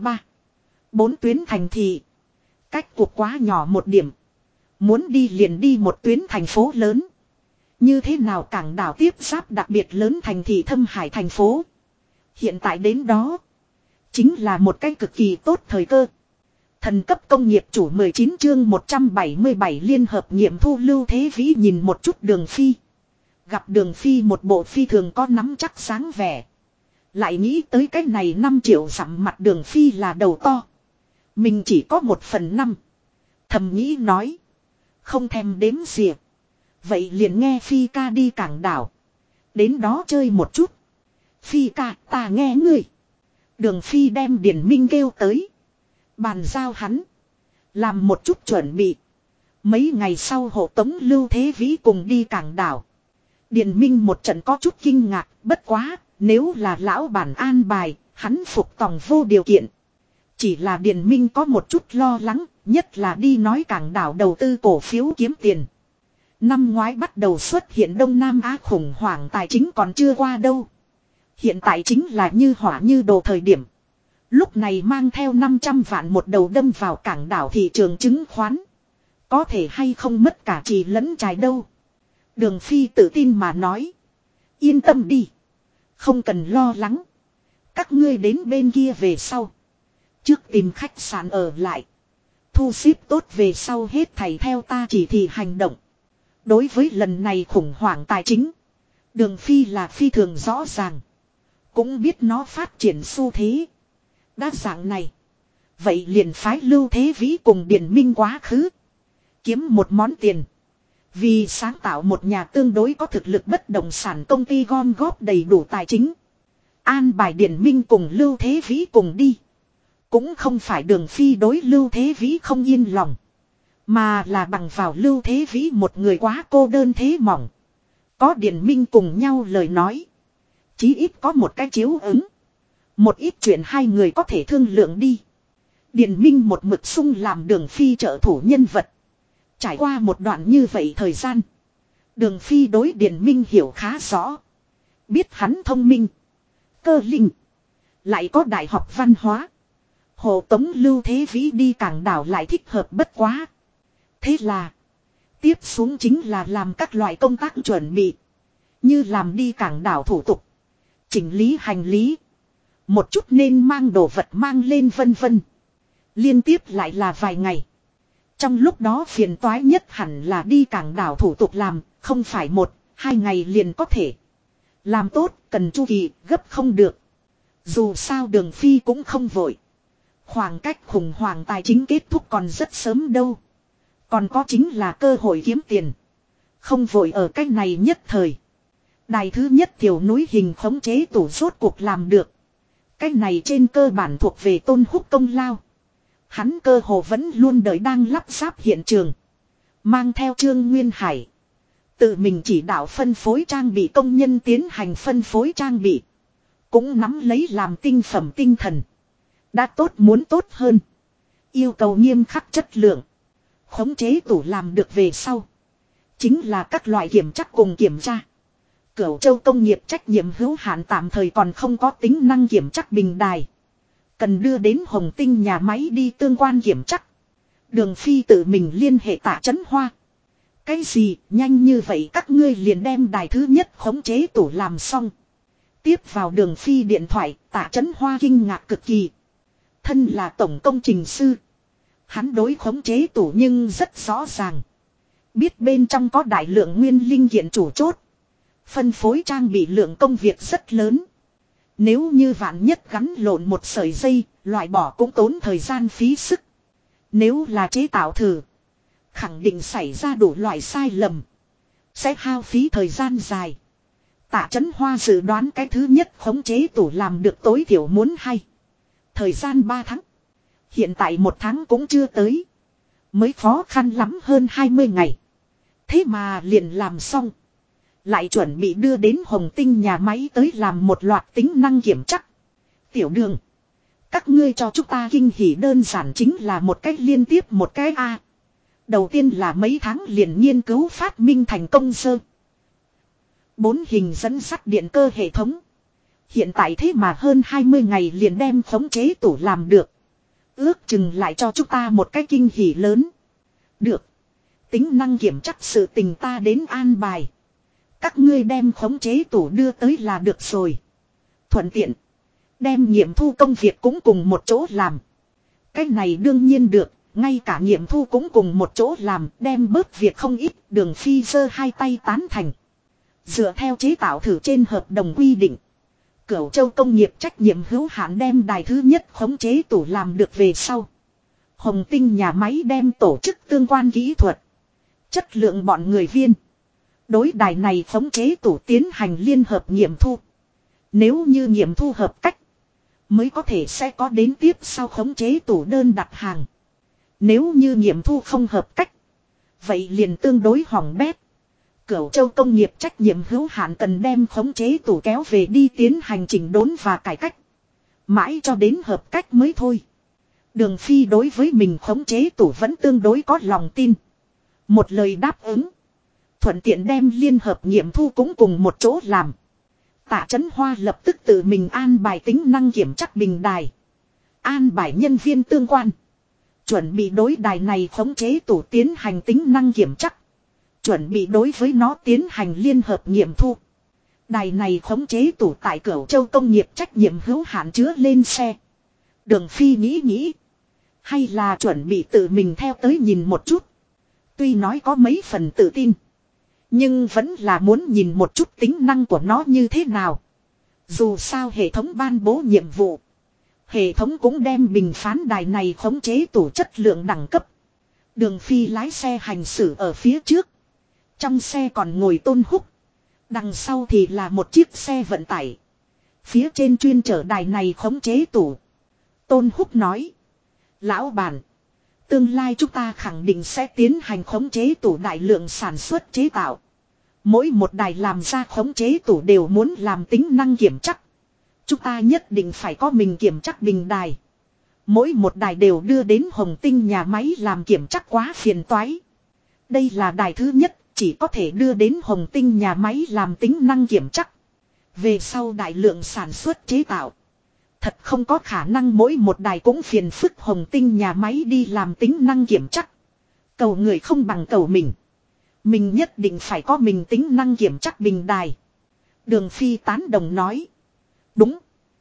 4 tuyến thành thị. Cách cuộc quá nhỏ một điểm. Muốn đi liền đi một tuyến thành phố lớn. Như thế nào cảng đảo tiếp giáp đặc biệt lớn thành thị Thâm Hải thành phố. Hiện tại đến đó. Chính là một cái cực kỳ tốt thời cơ. Thần cấp công nghiệp chủ 19 chương 177 liên hợp nghiệm thu Lưu Thế Vĩ nhìn một chút Đường Phi. Gặp Đường Phi một bộ phi thường có nắm chắc sáng vẻ. Lại nghĩ tới cái này 5 triệu dặm mặt Đường Phi là đầu to. Mình chỉ có 1/5. Thầm nghĩ nói. Không thèm đếm xỉa. Vậy liền nghe Phi ca đi cảng đảo. Đến đó chơi một chút. Phi ca ta nghe ngươi. Đường Phi đem Điền Minh kêu tới. Bàn giao hắn. Làm một chút chuẩn bị. Mấy ngày sau hộ tống Lưu Thế Vĩ cùng đi cảng đảo. Điền Minh một trận có chút kinh ngạc. Bất quá. Nếu là lão bản an bài. Hắn phục tòng vô điều kiện. Chỉ là Điền Minh có một chút lo lắng. Nhất là đi nói cảng đảo đầu tư cổ phiếu kiếm tiền. Năm ngoái bắt đầu xuất hiện Đông Nam Á khủng hoảng tài chính còn chưa qua đâu. Hiện tại chính là như hỏa như đồ thời điểm. Lúc này mang theo 500 vạn một đầu đâm vào cảng đảo thị trường chứng khoán. Có thể hay không mất cả trì lẫn trài đâu. Đường Phi tự tin mà nói. Yên tâm đi. Không cần lo lắng. Các ngươi đến bên kia về sau. Trước tìm khách sạn ở lại. Thu xếp tốt về sau hết thầy theo ta chỉ thị hành động. Đối với lần này khủng hoảng tài chính. Đường Phi là phi thường rõ ràng. Cũng biết nó phát triển xu thế. Đa dạng này. Vậy liền phái Lưu Thế Vĩ cùng Điền Minh quá khứ. Kiếm một món tiền. Vì sáng tạo một nhà tương đối có thực lực bất động sản công ty gom góp đầy đủ tài chính. An bài Điền Minh cùng Lưu Thế Vĩ cùng đi. Cũng không phải Đường Phi đối Lưu Thế Vĩ không yên lòng. Mà là bằng vào Lưu Thế Vĩ một người quá cô đơn thế mỏng. Có Điền Minh cùng nhau lời nói. Chí ít có một cái chiếu ứng. Một ít chuyện hai người có thể thương lượng đi. Điền Minh một mực sung làm Đường Phi trợ thủ nhân vật. Trải qua một đoạn như vậy thời gian. Đường Phi đối Điền Minh hiểu khá rõ. Biết hắn thông minh. Cơ linh. Lại có đại học văn hóa. Hộ tống Lưu Thế Vĩ đi cảng đảo lại thích hợp bất quá. Thế là. Tiếp xuống chính là làm các loại công tác chuẩn bị. Như làm đi cảng đảo thủ tục. Chỉnh lý hành lý. Một chút nên mang đồ vật mang lên vân vân. Liên tiếp lại là vài ngày. Trong lúc đó phiền toái nhất hẳn là đi cảng đảo thủ tục làm. Không phải 1-2 ngày liền có thể. Làm tốt cần chu kỳ gấp không được. Dù sao Đường Phi cũng không vội. Khoảng cách khủng hoảng tài chính kết thúc còn rất sớm đâu. Còn có chính là cơ hội kiếm tiền. Không vội ở cách này nhất thời. Đài thứ nhất tiểu núi hình khống chế tủ rốt cuộc làm được. Cái này trên cơ bản thuộc về Tôn Húc công lao. Hắn cơ hồ vẫn luôn đợi đang lắp ráp hiện trường. Mang theo Trương Nguyên Hải. Tự mình chỉ đạo phân phối trang bị công nhân tiến hành phân phối trang bị. Cũng nắm lấy làm tinh phẩm tinh thần. Đã tốt muốn tốt hơn. Yêu cầu nghiêm khắc chất lượng. Khống chế tủ làm được về sau. Chính là các loại kiểm chắc cùng kiểm tra. Cửu Châu công nghiệp trách nhiệm hữu hạn tạm thời còn không có tính năng kiểm chắc bình đài. Cần đưa đến Hồng Tinh nhà máy đi tương quan kiểm chắc. Đường Phi tự mình liên hệ Tạ Chấn Hoa. Cái gì, nhanh như vậy các ngươi liền đem đài thứ nhất khống chế tủ làm xong. Tiếp vào Đường Phi điện thoại, Tạ Chấn Hoa kinh ngạc cực kỳ. Thân là tổng công trình sư. Hắn đối khống chế tủ nhưng rất rõ ràng. Biết bên trong có đại lượng nguyên linh kiện chủ chốt. Phân phối trang bị lượng công việc rất lớn. Nếu như vạn nhất gắn lộn một sợi dây, loại bỏ cũng tốn thời gian phí sức. Nếu là chế tạo thử, khẳng định xảy ra đủ loại sai lầm. Sẽ hao phí thời gian dài. Tạ Chấn Hoa dự đoán cái thứ nhất khống chế tủ làm được tối thiểu muốn hay. Thời gian 3 tháng. Hiện tại 1 tháng cũng chưa tới. Mới khó khăn lắm hơn 20 ngày. Thế mà liền làm xong. Lại chuẩn bị đưa đến Hồng Tinh nhà máy tới làm một loạt tính năng kiểm chắc. Tiểu Đường, các ngươi cho chúng ta kinh hỉ đơn giản chính là một cách liên tiếp một cái A. Đầu tiên là mấy tháng liền nghiên cứu phát minh thành công sơ. 4 hình dẫn sắt điện cơ hệ thống. Hiện tại thế mà hơn 20 ngày liền đem khống chế tủ làm được. Ước chừng lại cho chúng ta một cái kinh hỉ lớn. Được. Tính năng kiểm chắc sự tình ta đến an bài. Các ngươi đem khống chế tủ đưa tới là được rồi. Thuận tiện. Đem nghiệm thu công việc cũng cùng một chỗ làm. Cái này đương nhiên được. Ngay cả nghiệm thu cũng cùng một chỗ làm. Đem bớt việc không ít. Đường Phi giơ hai tay tán thành. Dựa theo chế tạo thử trên hợp đồng quy định. Cửu Châu công nghiệp trách nhiệm hữu hạn đem đài thứ nhất khống chế tủ làm được về sau. Hồng Tinh nhà máy đem tổ chức tương quan kỹ thuật. Chất lượng bọn người viên. Đối đài này khống chế tủ tiến hành liên hợp nghiệm thu. Nếu như nghiệm thu hợp cách. Mới có thể sẽ có đến tiếp sau khống chế tủ đơn đặt hàng. Nếu như nghiệm thu không hợp cách. Vậy liền tương đối hỏng bét. Cửu Châu công nghiệp trách nhiệm hữu hạn cần đem khống chế tủ kéo về đi tiến hành chỉnh đốn và cải cách. Mãi cho đến hợp cách mới thôi. Đường Phi đối với mình khống chế tủ vẫn tương đối có lòng tin. Một lời đáp ứng. Thuận tiện đem liên hợp nghiệm thu cũng cùng một chỗ làm. Tạ Chấn Hoa lập tức tự mình an bài tính năng kiểm chắc bình đài. An bài nhân viên tương quan. Chuẩn bị đối đài này khống chế tủ tiến hành tính năng kiểm chắc. Chuẩn bị đối với nó tiến hành liên hợp nghiệm thu. Đài này khống chế tủ tại Cửu Châu công nghiệp trách nhiệm hữu hạn chứa lên xe. Đường Phi nghĩ. Hay là chuẩn bị tự mình theo tới nhìn một chút. Tuy nói có mấy phần tự tin. Nhưng vẫn là muốn nhìn một chút tính năng của nó như thế nào. Dù sao hệ thống ban bố nhiệm vụ. Hệ thống cũng đem bình phán đài này khống chế tủ chất lượng đẳng cấp. Đường Phi lái xe hành xử ở phía trước. Trong xe còn ngồi Tôn Húc. Đằng sau thì là một chiếc xe vận tải. Phía trên chuyên chở đài này khống chế tủ. Tôn Húc nói. Lão bản. Tương lai chúng ta khẳng định sẽ tiến hành khống chế tủ đại lượng sản xuất chế tạo. Mỗi một đài làm ra khống chế tủ đều muốn làm tính năng kiểm chắc. Chúng ta nhất định phải có mình kiểm chắc bình đài. Mỗi một đài đều đưa đến Hồng Tinh nhà máy làm kiểm chắc quá phiền toái. Đây là đài thứ nhất, chỉ có thể đưa đến Hồng Tinh nhà máy làm tính năng kiểm chắc. Về sau đại lượng sản xuất chế tạo. Thật không có khả năng mỗi một đài cũng phiền phức Hồng Tinh nhà máy đi làm tính năng kiểm chắc. Cầu người không bằng cầu mình. Mình nhất định phải có mình tính năng kiểm chắc bình đài. Đường Phi tán đồng nói. Đúng.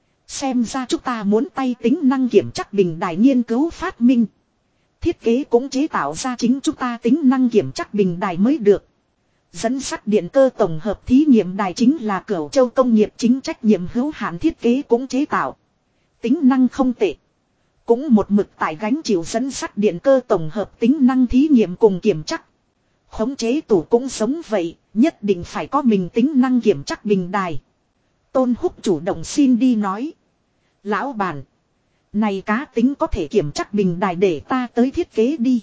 Xem ra chúng ta muốn tay tính năng kiểm chắc bình đài nghiên cứu phát minh. Thiết kế cũng chế tạo ra chính chúng ta tính năng kiểm chắc bình đài mới được. Dẫn sắt điện cơ tổng hợp thí nghiệm đài chính là Cửu Châu công nghiệp chính trách nhiệm hữu hạn thiết kế cũng chế tạo. Tính năng không tệ. Cũng một mực tại gánh chịu dẫn sắt điện cơ tổng hợp tính năng thí nghiệm cùng kiểm chắc. Khống chế tủ cũng giống vậy, nhất định phải có mình tính năng kiểm chắc bình đài. Tôn Húc chủ động xin đi nói. Lão bản. Này cá tính có thể kiểm chắc bình đài để ta tới thiết kế đi.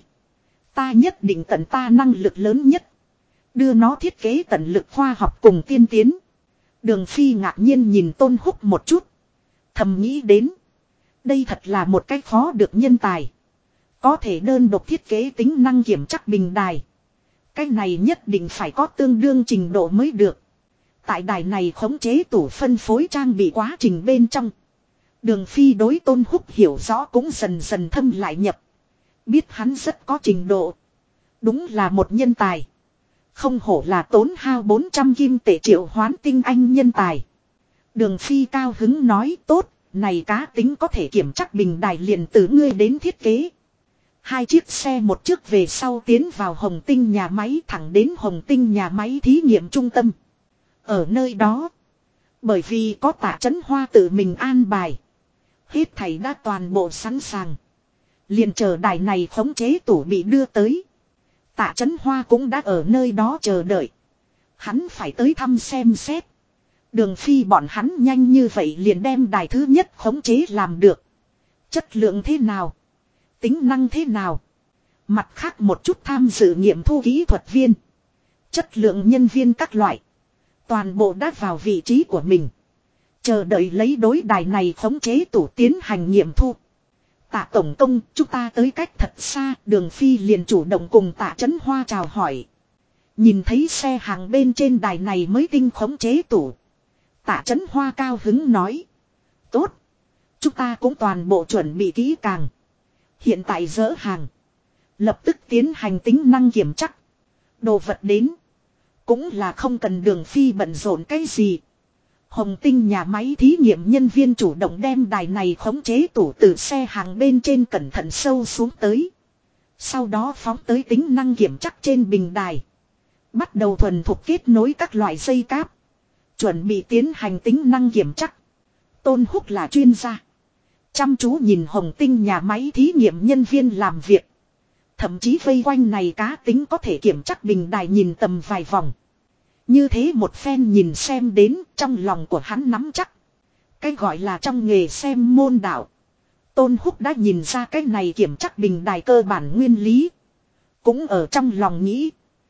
Ta nhất định tận ta năng lực lớn nhất. Đưa nó thiết kế tận lực khoa học cùng tiên tiến. Đường Phi ngạc nhiên nhìn Tôn Húc một chút. Thầm nghĩ đến. Đây thật là một cái khó được nhân tài. Có thể đơn độc thiết kế tính năng kiểm chắc bình đài. Cái này nhất định phải có tương đương trình độ mới được. Tại đài này khống chế tủ phân phối trang bị quá trình bên trong. Đường Phi đối Tôn Húc hiểu rõ cũng dần dần thâm lại nhập. Biết hắn rất có trình độ. Đúng là một nhân tài. Không hổ là tốn hao 400 kim tệ triệu hoán tinh anh nhân tài. Đường Phi cao hứng nói tốt, này cá tính có thể kiểm chắc bình đài liền từ ngươi đến thiết kế. Hai chiếc xe một trước về sau tiến vào Hồng Tinh nhà máy thẳng đến Hồng Tinh nhà máy thí nghiệm trung tâm. Ở nơi đó, bởi vì có Tạ Chấn Hoa tự mình an bài. Hết thảy đã toàn bộ sẵn sàng. Liền chờ đài này khống chế tủ bị đưa tới. Tạ Chấn Hoa cũng đã ở nơi đó chờ đợi. Hắn phải tới thăm xem xét. Đường Phi bọn hắn nhanh như vậy liền đem đài thứ nhất khống chế làm được. Chất lượng thế nào? Tính năng thế nào? Mặt khác một chút tham dự nghiệm thu kỹ thuật viên. Chất lượng nhân viên các loại. Toàn bộ đã vào vị trí của mình. Chờ đợi lấy đối đài này khống chế tủ tiến hành nghiệm thu. Tạ tổng công, chúng ta tới cách thật xa, Đường Phi liền chủ động cùng Tạ Chấn Hoa chào hỏi. Nhìn thấy xe hàng bên trên đài này mới tinh khống chế tủ. Tạ Chấn Hoa cao hứng nói. Tốt. Chúng ta cũng toàn bộ chuẩn bị kỹ càng. Hiện tại dỡ hàng. Lập tức tiến hành tính năng kiểm chắc. Đồ vật đến. Cũng là không cần Đường Phi bận rộn cái gì. Hồng Tinh nhà máy thí nghiệm nhân viên chủ động đem đài này khống chế tủ từ xe hàng bên trên cẩn thận sâu xuống tới. Sau đó phóng tới tính năng kiểm chắc trên bình đài. Bắt đầu thuần thục kết nối các loại dây cáp. Chuẩn bị tiến hành tính năng kiểm chắc. Tôn Húc là chuyên gia. Chăm chú nhìn Hồng Tinh nhà máy thí nghiệm nhân viên làm việc. Thậm chí vây quanh này cá tính có thể kiểm chắc bình đài nhìn tầm vài vòng. Như thế một phen nhìn xem đến trong lòng của hắn nắm chắc. Cái gọi là trong nghề xem môn đạo. Tôn Húc đã nhìn ra cái này kiểm chắc bình đài cơ bản nguyên lý. Cũng ở trong lòng nghĩ.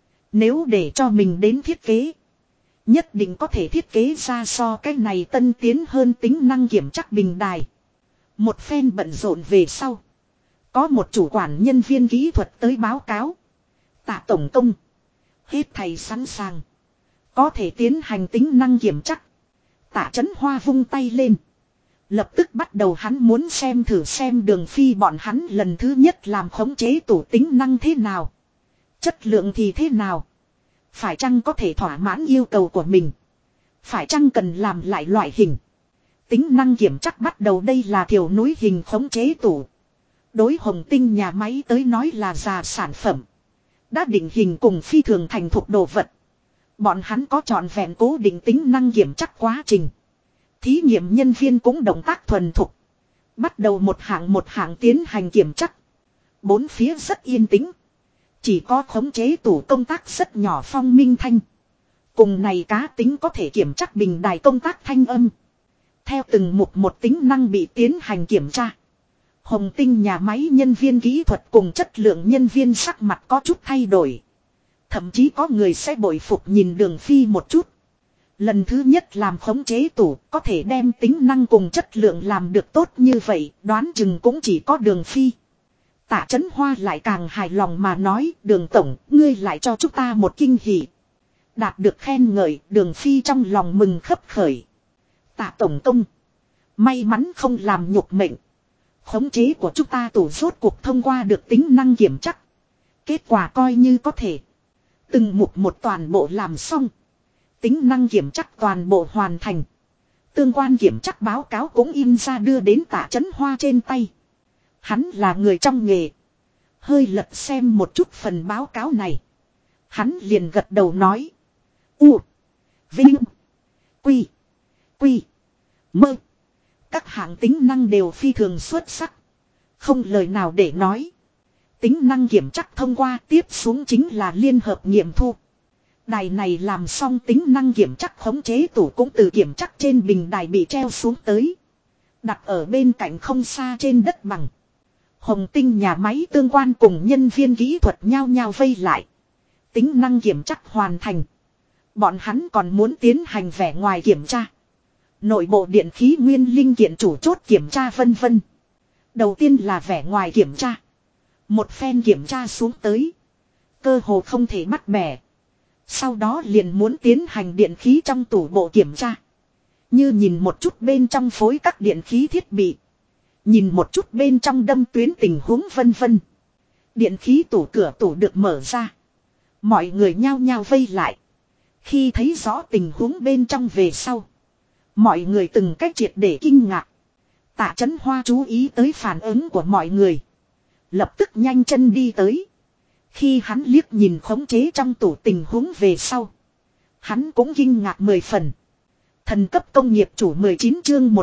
Nếu để cho mình đến thiết kế. Nhất định có thể thiết kế ra so cái này tân tiến hơn tính năng kiểm chắc bình đài. Một phen bận rộn về sau. Có một chủ quản nhân viên kỹ thuật tới báo cáo. Tạ tổng công. Hết thầy sẵn sàng. Có thể tiến hành tính năng kiểm chắc. Tạ Chấn Hoa vung tay lên. Lập tức bắt đầu hắn muốn xem thử xem Đường Phi bọn hắn lần thứ nhất làm khống chế tủ tính năng thế nào. Chất lượng thì thế nào. Phải chăng có thể thỏa mãn yêu cầu của mình. Phải chăng cần làm lại loại hình. Tính năng kiểm chắc bắt đầu đây là thiểu núi hình khống chế tủ. Đối Hồng Tinh nhà máy tới nói là già sản phẩm. Đã định hình cùng phi thường thành thục đồ vật. Bọn hắn có trọn vẹn cố định tính năng kiểm chắc quá trình. Thí nghiệm nhân viên cũng động tác thuần thục. Bắt đầu một hạng tiến hành kiểm chắc. Bốn phía rất yên tĩnh. Chỉ có khống chế tủ công tác rất nhỏ phong minh thanh. Cùng này cá tính có thể kiểm chắc bình đài công tác thanh âm. Theo từng mục một tính năng bị tiến hành kiểm tra. Hồng Tinh nhà máy nhân viên kỹ thuật cùng chất lượng nhân viên sắc mặt có chút thay đổi. Thậm chí có người sẽ bội phục nhìn Đường Phi một chút. Lần thứ nhất làm khống chế tủ có thể đem tính năng cùng chất lượng làm được tốt như vậy, đoán chừng cũng chỉ có Đường Phi. Tạ Chấn Hoa lại càng hài lòng mà nói, Đường tổng, ngươi lại cho chúng ta một kinh hỉ. Đạt được khen ngợi, Đường Phi trong lòng mừng khấp khởi. Tạ tổng công, may mắn không làm nhục mệnh. Khống chế của chúng ta tủ rốt cuộc thông qua được tính năng kiểm chắc. Kết quả coi như có thể. Từng mục một toàn bộ làm xong. Tính năng kiểm chắc toàn bộ hoàn thành. Tương quan kiểm chắc báo cáo cũng in ra đưa đến Tạ Chấn Hoa trên tay. Hắn là người trong nghề. Hơi lật xem một chút phần báo cáo này. Hắn liền gật đầu nói. U. Vinh. Quy. Quy. Mơ. Các hạng tính năng đều phi thường xuất sắc. Không lời nào để nói. Tính năng kiểm chắc thông qua tiếp xuống chính là liên hợp nghiệm thu. Đài này làm xong tính năng kiểm chắc khống chế tủ cũng từ kiểm chắc trên bình đài bị treo xuống tới. Đặt ở bên cạnh không xa trên đất bằng. Hồng Tinh nhà máy tương quan cùng nhân viên kỹ thuật nhao nhao vây lại. Tính năng kiểm chắc hoàn thành. Bọn hắn còn muốn tiến hành vẻ ngoài kiểm tra. Nội bộ điện khí nguyên linh kiện chủ chốt kiểm tra vân vân. Đầu tiên là vẻ ngoài kiểm tra. Một phen kiểm tra xuống tới. Cơ hồ không thể bắt bẻ. Sau đó liền muốn tiến hành điện khí trong tủ bộ kiểm tra. Như nhìn một chút bên trong phối các điện khí thiết bị. Nhìn một chút bên trong đâm tuyến tình huống vân vân. Điện khí tủ cửa tủ được mở ra. Mọi người nhao nhao vây lại. Khi thấy rõ tình huống bên trong về sau. Mọi người từng cách triệt để kinh ngạc. Tạ Chấn Hoa chú ý tới phản ứng của mọi người. Lập tức nhanh chân đi tới. Khi hắn liếc nhìn khống chế trong tủ tình huống về sau. Hắn cũng kinh ngạc 10 phần. Thần cấp công nghiệp chủ 19 chương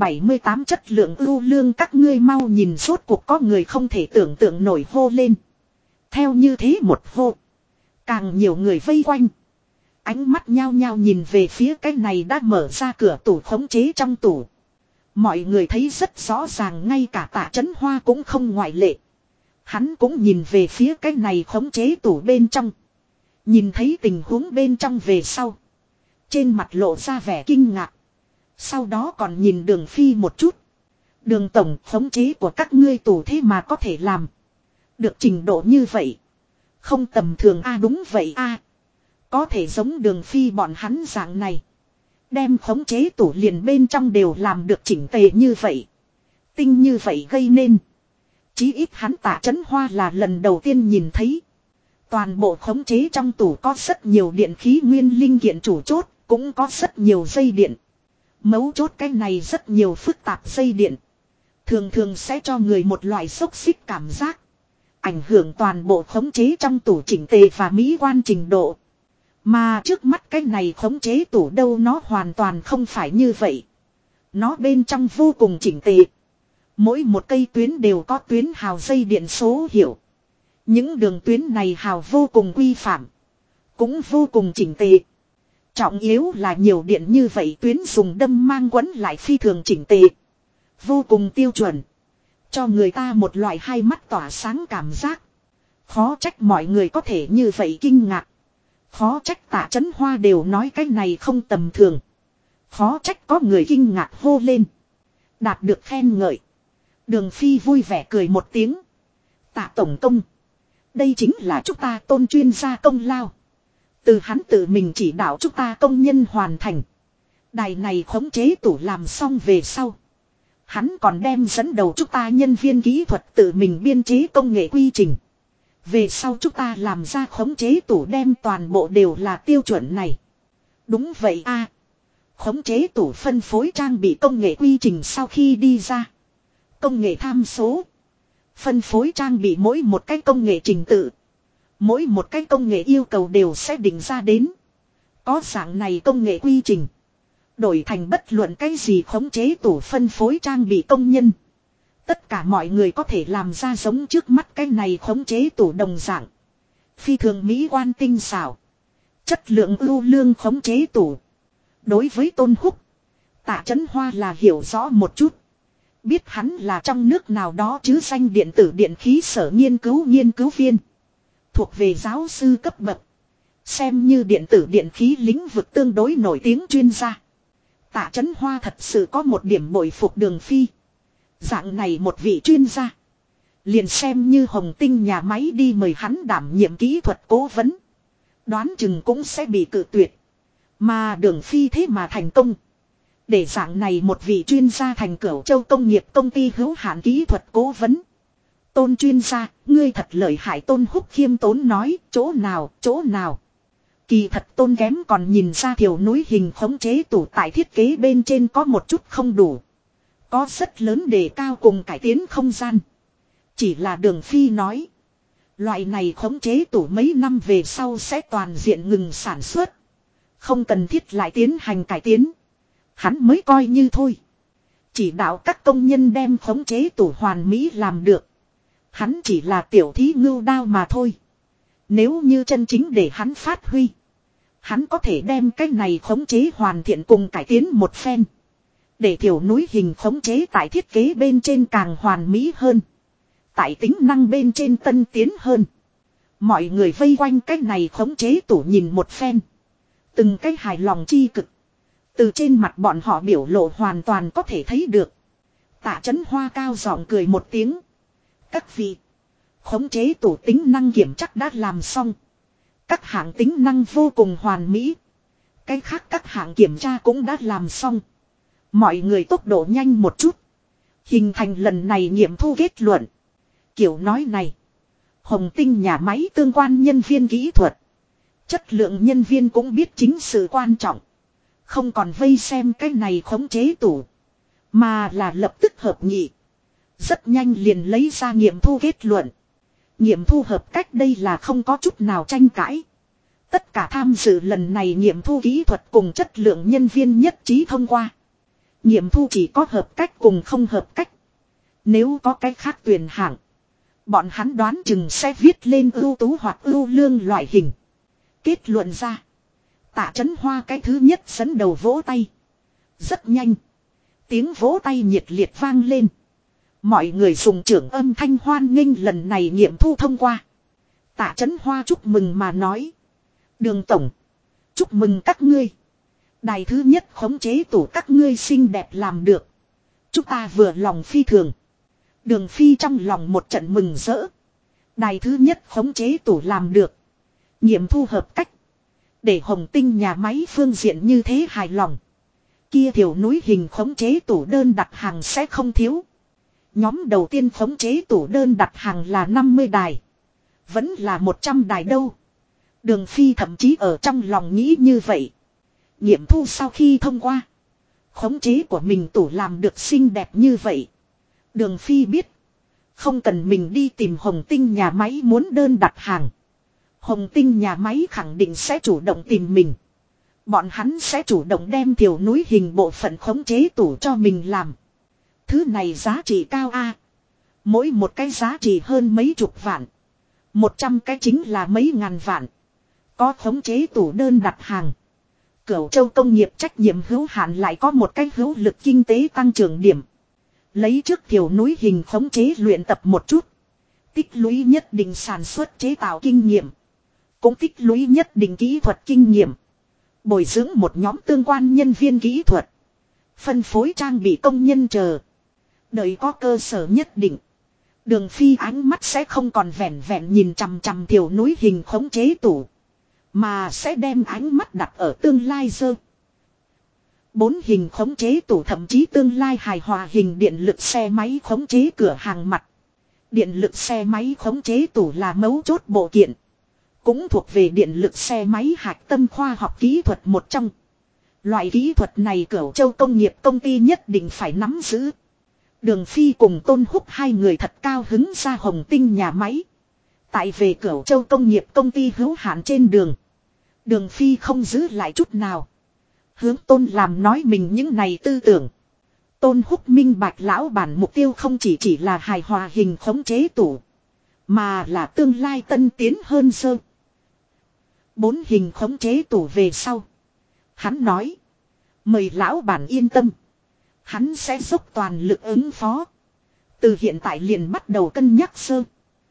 178 chất lượng ưu lương các ngươi mau nhìn suốt cuộc có người không thể tưởng tượng nổi hô lên. Theo như thế một hô. Càng nhiều người vây quanh. Ánh mắt nhao nhao nhìn về phía cái này đã mở ra cửa tủ khống chế trong tủ. Mọi người thấy rất rõ ràng ngay cả Tạ Chấn Hoa cũng không ngoại lệ. Hắn cũng nhìn về phía cái này khống chế tủ bên trong. Nhìn thấy tình huống bên trong về sau. Trên mặt lộ ra vẻ kinh ngạc. Sau đó còn nhìn Đường Phi một chút. Đường tổng khống chế của các ngươi tủ thế mà có thể làm. Được trình độ như vậy. Không tầm thường a đúng vậy a. Có thể giống Đường Phi bọn hắn dạng này. Đem khống chế tủ liền bên trong đều làm được chỉnh tề như vậy. Tinh như vậy gây nên. Chí ít hắn Tạ Chấn Hoa là lần đầu tiên nhìn thấy. Toàn bộ khống chế trong tủ có rất nhiều điện khí nguyên linh kiện chủ chốt. Cũng có rất nhiều dây điện. Mấu chốt cái này rất nhiều phức tạp dây điện. Thường thường sẽ cho người một loại xốc xích cảm giác. Ảnh hưởng toàn bộ khống chế trong tủ chỉnh tề và mỹ quan trình độ. Mà trước mắt cái này khống chế tủ đâu nó hoàn toàn không phải như vậy. Nó bên trong vô cùng chỉnh tề. Mỗi một cây tuyến đều có tuyến hào dây điện số hiệu. Những đường tuyến này hào vô cùng quy phạm. Cũng vô cùng chỉnh tề. Trọng yếu là nhiều điện như vậy tuyến dùng đâm mang quấn lại phi thường chỉnh tề. Vô cùng tiêu chuẩn. Cho người ta một loại hai mắt tỏa sáng cảm giác. Khó trách mọi người có thể như vậy kinh ngạc. Khó trách Tạ Chấn Hoa đều nói cái này không tầm thường. Khó trách có người kinh ngạc hô lên. Đạt được khen ngợi. Đường Phi vui vẻ cười một tiếng. Tạ tổng công. Đây chính là chúng ta Tôn chuyên gia công lao. Từ hắn tự mình chỉ đạo chúng ta công nhân hoàn thành. Đài này khống chế tủ làm xong về sau. Hắn còn đem dẫn đầu chúng ta nhân viên kỹ thuật tự mình biên chế công nghệ quy trình. Về sau chúng ta làm ra khống chế tủ đem toàn bộ đều là tiêu chuẩn này. Đúng vậy a. Khống chế tủ phân phối trang bị công nghệ quy trình sau khi đi ra. Công nghệ tham số. Phân phối trang bị mỗi một cái công nghệ trình tự. Mỗi một cái công nghệ yêu cầu đều sẽ định ra đến. Có dạng này công nghệ quy trình. Đổi thành bất luận cái gì khống chế tủ phân phối trang bị công nhân. Tất cả mọi người có thể làm ra giống trước mắt cái này khống chế tủ đồng dạng. Phi thường mỹ quan tinh xảo. Chất lượng ưu lương khống chế tủ. Đối với Tôn Húc. Tạ Chấn Hoa là hiểu rõ một chút. Biết hắn là trong nước nào đó chứ danh điện tử điện khí sở nghiên cứu viên. Thuộc về giáo sư cấp bậc. Xem như điện tử điện khí lĩnh vực tương đối nổi tiếng chuyên gia. Tạ Chấn Hoa thật sự có một điểm bội phục Đường Phi. Dạng này một vị chuyên gia. Liền xem như Hồng Tinh nhà máy đi mời hắn đảm nhiệm kỹ thuật cố vấn. Đoán chừng cũng sẽ bị cự tuyệt. Mà Đường Phi thế mà thành công. Để dạng này một vị chuyên gia thành Cửu Châu công nghiệp công ty hữu hạn kỹ thuật cố vấn. Tôn chuyên gia, ngươi thật lợi hại. Tôn Húc khiêm tốn nói, chỗ nào. Kỳ thật Tôn kém còn nhìn ra thiểu núi hình khống chế tủ tại thiết kế bên trên có một chút không đủ. Có rất lớn đề cao cùng cải tiến không gian. Chỉ là Đường Phi nói. Loại này khống chế tủ mấy năm về sau sẽ toàn diện ngừng sản xuất. Không cần thiết lại tiến hành cải tiến. Hắn mới coi như thôi. Chỉ đạo các công nhân đem khống chế tủ hoàn mỹ làm được. Hắn chỉ là tiểu thí ngưu đao mà thôi. Nếu như chân chính để hắn phát huy. Hắn có thể đem cái này khống chế hoàn thiện cùng cải tiến một phen. Để thiểu núi hình khống chế tại thiết kế bên trên càng hoàn mỹ hơn. Tại tính năng bên trên tân tiến hơn. Mọi người vây quanh cái này khống chế tủ nhìn một phen. Từng cái hài lòng chi cực. Từ trên mặt bọn họ biểu lộ hoàn toàn có thể thấy được. Tạ Chấn Hoa cao giọng cười một tiếng. Các vị. Khống chế tủ tính năng kiểm chắc đã làm xong. các hạng tính năng vô cùng hoàn mỹ. Cái khác các hạng kiểm tra cũng đã làm xong. Mọi người tốc độ nhanh một chút. Hình thành lần này nghiệm thu kết luận. Kiểu nói này. Hồng Tinh nhà máy tương quan nhân viên kỹ thuật. Chất lượng nhân viên cũng biết chính sự quan trọng. Không còn vây xem cái này khống chế tủ. Mà là lập tức hợp nghị. Rất nhanh liền lấy ra nghiệm thu kết luận. Nghiệm thu hợp cách đây là không có chút nào tranh cãi. Tất cả tham dự lần này nghiệm thu kỹ thuật cùng chất lượng nhân viên nhất trí thông qua. Nghiệm thu chỉ có hợp cách cùng không hợp cách. Nếu có cái khác tuyển hạng. Bọn hắn đoán chừng sẽ viết lên ưu tú hoặc ưu lương loại hình. Kết luận ra. Tạ Chấn Hoa cái thứ nhất dẫn đầu vỗ tay. Rất nhanh. Tiếng vỗ tay nhiệt liệt vang lên. Mọi người dùng trưởng âm thanh hoan nghênh lần này nghiệm thu thông qua. Tạ Chấn Hoa chúc mừng mà nói. Đường tổng. Chúc mừng các ngươi. Đài thứ nhất khống chế tủ các ngươi xinh đẹp làm được. Chúng ta vừa lòng phi thường. Đường Phi trong lòng một trận mừng rỡ. Đài thứ nhất khống chế tủ làm được. Nghiệm thu hợp cách. Để Hồng Tinh nhà máy phương diện như thế hài lòng. Kia thiểu núi hình khống chế tủ đơn đặt hàng sẽ không thiếu. Nhóm đầu tiên khống chế tủ đơn đặt hàng là 50 đài. Vẫn là 100 đài đâu. Đường Phi thậm chí ở trong lòng nghĩ như vậy. Nghiệm thu sau khi thông qua. Khống chế của mình tủ làm được xinh đẹp như vậy. Đường Phi biết. Không cần mình đi tìm Hồng Tinh nhà máy muốn đơn đặt hàng. Hồng Tinh nhà máy khẳng định sẽ chủ động tìm mình. Bọn hắn sẽ chủ động đem thiểu núi hình bộ phận khống chế tủ cho mình làm. Thứ này giá trị cao a. Mỗi một cái giá trị hơn mấy chục vạn. 100 cái chính là mấy ngàn vạn. Có khống chế tủ đơn đặt hàng. Cửu Châu công nghiệp trách nhiệm hữu hạn lại có một cái hữu lực kinh tế tăng trưởng điểm. Lấy trước thiểu núi hình khống chế luyện tập một chút. Tích lũy nhất định sản xuất chế tạo kinh nghiệm. Cũng tích lũy nhất định kỹ thuật kinh nghiệm. Bồi dưỡng một nhóm tương quan nhân viên kỹ thuật. Phân phối trang bị công nhân chờ. Đợi có cơ sở nhất định. Đường Phi ánh mắt sẽ không còn vẹn vẹn nhìn chằm chằm thiểu núi hình khống chế tủ. Mà sẽ đem ánh mắt đặt ở tương lai dơ. 4 hình khống chế tủ thậm chí tương lai hài hòa hình điện lực xe máy khống chế cửa hàng mặt. Điện lực xe máy khống chế tủ là mấu chốt bộ kiện. Cũng thuộc về điện lực xe máy hạch tâm khoa học kỹ thuật một trong. Loại kỹ thuật này Cửu Châu công nghiệp công ty nhất định phải nắm giữ. Đường Phi cùng Tôn Húc hai người thật cao hứng ra Hồng Tinh nhà máy. Tại về Cửu Châu công nghiệp công ty hữu hạn trên đường. Đường Phi không giữ lại chút nào. Hướng Tôn làm nói mình những này tư tưởng. Tôn Húc minh bạch lão bản mục tiêu không chỉ là hài hòa hình khống chế tủ. Mà là tương lai tân tiến hơn sơ. 4 hình khống chế tủ về sau. Hắn nói. Mời lão bản yên tâm. Hắn sẽ dốc toàn lực ứng phó. Từ hiện tại liền bắt đầu cân nhắc sơ.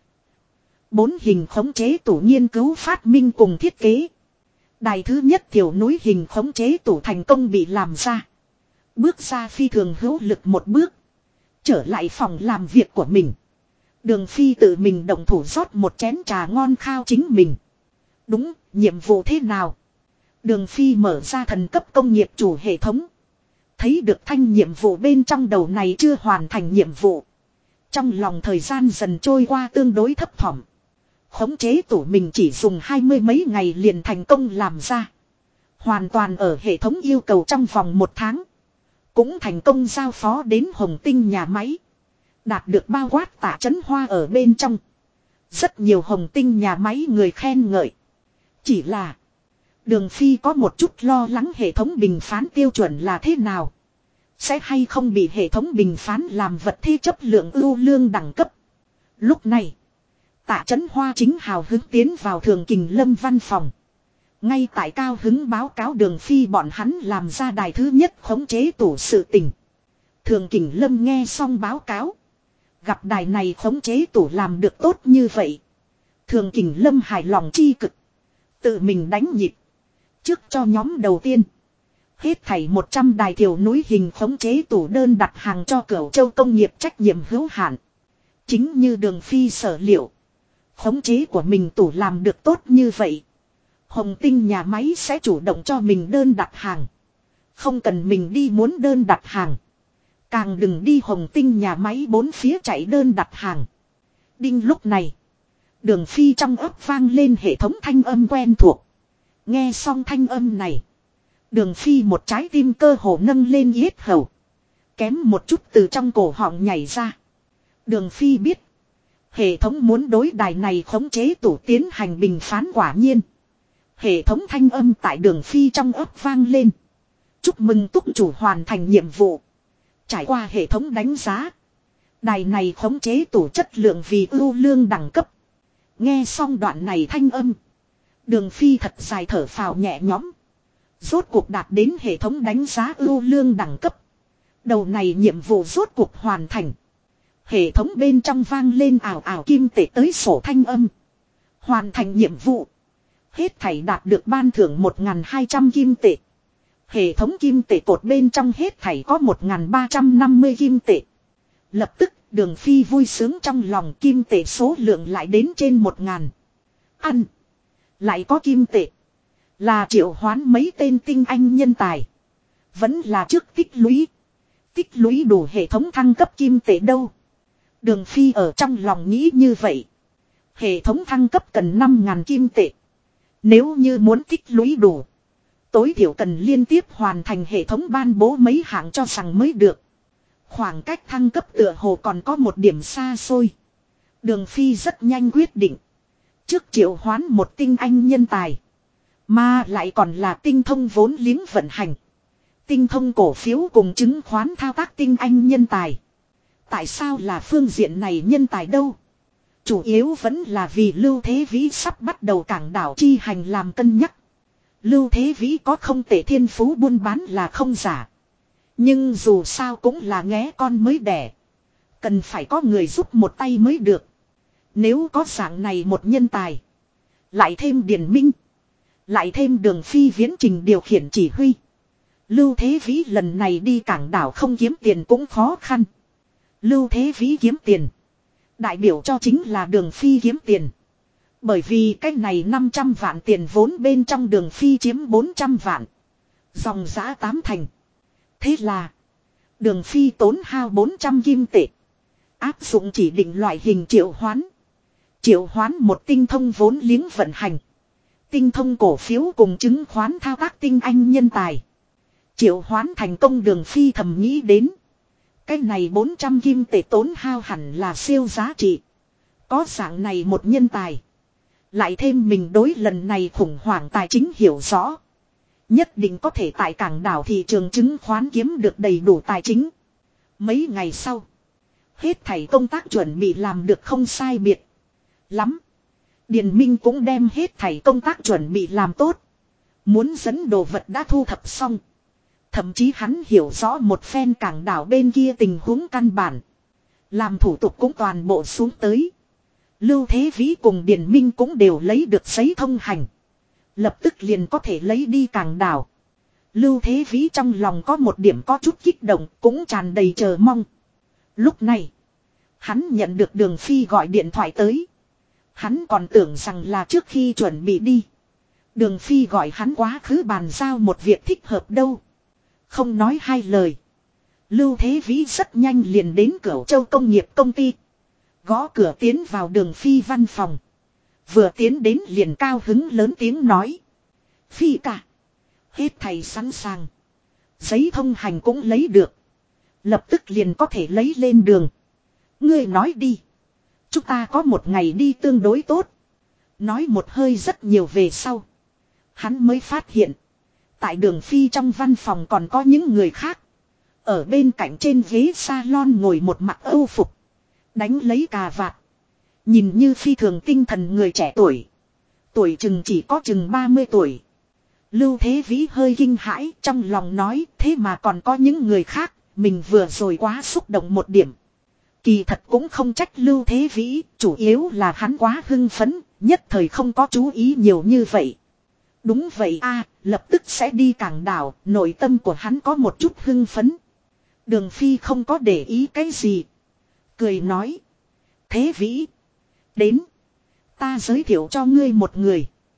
4 hình khống chế tủ nghiên cứu phát minh cùng thiết kế. Đài thứ nhất thiểu núi hình khống chế tủ thành công bị làm ra. Bước ra phi thường hữu lực một bước. Trở lại phòng làm việc của mình. Đường Phi tự mình động thủ rót một chén trà ngon khao chính mình. Đúng, nhiệm vụ thế nào? Đường Phi mở ra thần cấp công nghiệp chủ hệ thống. Thấy được thanh nhiệm vụ bên trong đầu này chưa hoàn thành nhiệm vụ. Trong lòng thời gian dần trôi qua tương đối thấp thỏm. Khống chế tủ mình chỉ dùng 20 mấy ngày liền thành công làm ra. Hoàn toàn ở hệ thống yêu cầu trong vòng 1 tháng. Cũng thành công giao phó đến Hồng Tinh nhà máy. Đạt được bao quát Tạ Chấn Hoa ở bên trong. Rất nhiều Hồng Tinh nhà máy người khen ngợi. Chỉ là Đường Phi có một chút lo lắng hệ thống bình phán tiêu chuẩn là thế nào. Sẽ hay không bị hệ thống bình phán làm vật thi chấp lượng ưu lương đẳng cấp. Lúc này Tạ Chấn Hoa chính hào hứng tiến vào Thường Kình Lâm văn phòng. Ngay tại cao hứng báo cáo Đường Phi bọn hắn làm ra đài thứ nhất khống chế tủ sự tình. Thường Kình Lâm nghe xong báo cáo. Gặp đài này khống chế tủ làm được tốt như vậy. Thường Kình Lâm hài lòng chi cực. Tự mình đánh nhịp. Trước cho nhóm đầu tiên. Hết thảy 100 đài thiểu núi hình khống chế tủ đơn đặt hàng cho Cửu Châu công nghiệp trách nhiệm hữu hạn. Chính như Đường Phi sở liệu. Khống chế của mình tủ làm được tốt như vậy. Hồng Tinh nhà máy sẽ chủ động cho mình đơn đặt hàng. Không cần mình đi muốn đơn đặt hàng. Càng đừng đi Hồng Tinh nhà máy bốn phía chạy đơn đặt hàng. Đinh lúc này. Đường Phi trong ấp vang lên hệ thống thanh âm quen thuộc. Nghe xong thanh âm này. Đường Phi một trái tim cơ hồ nâng lên yết hầu. Kém một chút từ trong cổ họng nhảy ra. Đường Phi biết. Hệ thống muốn đối đài này khống chế tủ tiến hành bình phán quả nhiên. Hệ thống thanh âm tại Đường Phi trong ấp vang lên. Chúc mừng túc chủ hoàn thành nhiệm vụ. Trải qua hệ thống đánh giá. Đài này khống chế tủ chất lượng vì ưu lương đẳng cấp. Nghe xong đoạn này thanh âm. Đường Phi thật dài thở phào nhẹ nhõm. Rốt cuộc đạt đến hệ thống đánh giá ưu lương đẳng cấp. Đầu này nhiệm vụ rốt cuộc hoàn thành. Hệ thống bên trong vang lên ảo ảo kim tệ tới sổ thanh âm. Hoàn thành nhiệm vụ. Hết thảy đạt được ban thưởng 1.200 kim tệ. Hệ thống kim tệ cột bên trong hết thảy có 1.350 kim tệ. Lập tức Đường Phi vui sướng trong lòng, kim tệ số lượng lại đến trên 1.000. Ăn. Lại có kim tệ. Là triệu hoán mấy tên tinh anh nhân tài. Vẫn là trước tích lũy. Tích lũy đủ hệ thống thăng cấp kim tệ đâu. Đường Phi ở trong lòng nghĩ như vậy. Hệ thống thăng cấp cần 5.000 kim tệ. Nếu như muốn tích lũy đủ. Tối thiểu cần liên tiếp hoàn thành hệ thống ban bố mấy hạng cho rằng mới được. Khoảng cách thăng cấp tựa hồ còn có một điểm xa xôi. Đường Phi rất nhanh quyết định. Trước triệu hoán một tinh anh nhân tài. Mà lại còn là tinh thông vốn liếng vận hành. Tinh thông cổ phiếu cùng chứng khoán thao tác tinh anh nhân tài. Tại sao là phương diện này nhân tài đâu? Chủ yếu vẫn là vì Lưu Thế Vĩ sắp bắt đầu cảng đảo chi hành làm cân nhắc. Lưu Thế Vĩ có không tệ thiên phú buôn bán là không giả. Nhưng dù sao cũng là nghé con mới đẻ. Cần phải có người giúp một tay mới được. Nếu có dạng này một nhân tài. Lại thêm Điền Minh. Lại thêm Đường Phi viễn trình điều khiển chỉ huy. Lưu Thế Vĩ lần này đi cảng đảo không kiếm tiền cũng khó khăn. Lưu Thế Vĩ kiếm tiền. Đại biểu cho chính là Đường Phi kiếm tiền. Bởi vì cái này 500 vạn tiền vốn bên trong Đường Phi chiếm 400 vạn. Dòng giá 8 thành. Thế là Đường Phi tốn hao 400 kim tệ. Áp dụng chỉ định loại hình triệu hoán. Triệu hoán một tinh thông vốn liếng vận hành. Tinh thông cổ phiếu cùng chứng khoán thao tác tinh anh nhân tài. Triệu hoán thành công Đường Phi thầm nghĩ đến. Cái này 400 kim tệ tốn hao hẳn là siêu giá trị. Có dạng này một nhân tài. Lại thêm mình đối lần này khủng hoảng tài chính hiểu rõ. Nhất định có thể tại cảng đảo thị trường chứng khoán kiếm được đầy đủ tài chính. Mấy ngày sau. Hết thảy công tác chuẩn bị làm được không sai biệt lắm. Điền Minh cũng đem hết thảy công tác chuẩn bị làm tốt. Muốn dẫn đồ vật đã thu thập xong. Thậm chí hắn hiểu rõ một phen cảng đảo bên kia tình huống căn bản. Làm thủ tục cũng toàn bộ xuống tới. Lưu Thế Vĩ cùng Điền Minh cũng đều lấy được giấy thông hành. Lập tức liền có thể lấy đi cảng đảo. Lưu Thế Vĩ trong lòng có một điểm có chút kích động, cũng tràn đầy chờ mong. Lúc này, hắn nhận được Đường Phi gọi điện thoại tới. Hắn còn tưởng rằng là trước khi chuẩn bị đi. Đường Phi gọi hắn quá khứ bàn giao một việc thích hợp đâu. Không nói hai lời. Lưu Thế Vĩ rất nhanh liền đến Cửu Châu công nghiệp công ty. Gõ cửa tiến vào Đường Phi văn phòng. Vừa tiến đến liền cao hứng lớn tiếng nói. Phi cả. Hết thầy sẵn sàng. Giấy thông hành cũng lấy được. Lập tức liền có thể lấy lên đường. Ngươi nói đi. Chúng ta có một ngày đi tương đối tốt. Nói một hơi rất nhiều về sau. Hắn mới phát hiện. Tại Đường Phi trong văn phòng còn có những người khác. Ở bên cạnh trên ghế salon ngồi một mặc âu phục. Đánh lấy cà vạt. Nhìn như phi thường tinh thần người trẻ tuổi. Tuổi chừng chỉ có chừng 30 tuổi. Lưu Thế Vĩ hơi kinh hãi trong lòng nói thế mà còn có những người khác. Mình vừa rồi quá xúc động một điểm. Kỳ thật cũng không trách Lưu Thế Vĩ. Chủ yếu là hắn quá hưng phấn. Nhất thời không có chú ý nhiều như vậy. Đúng vậy a, lập tức sẽ đi cảng đảo. Nội tâm của hắn có một chút hưng phấn. Đường Phi không có để ý cái gì. Cười nói. Thế Vĩ. Đến. Ta giới thiệu cho ngươi một người.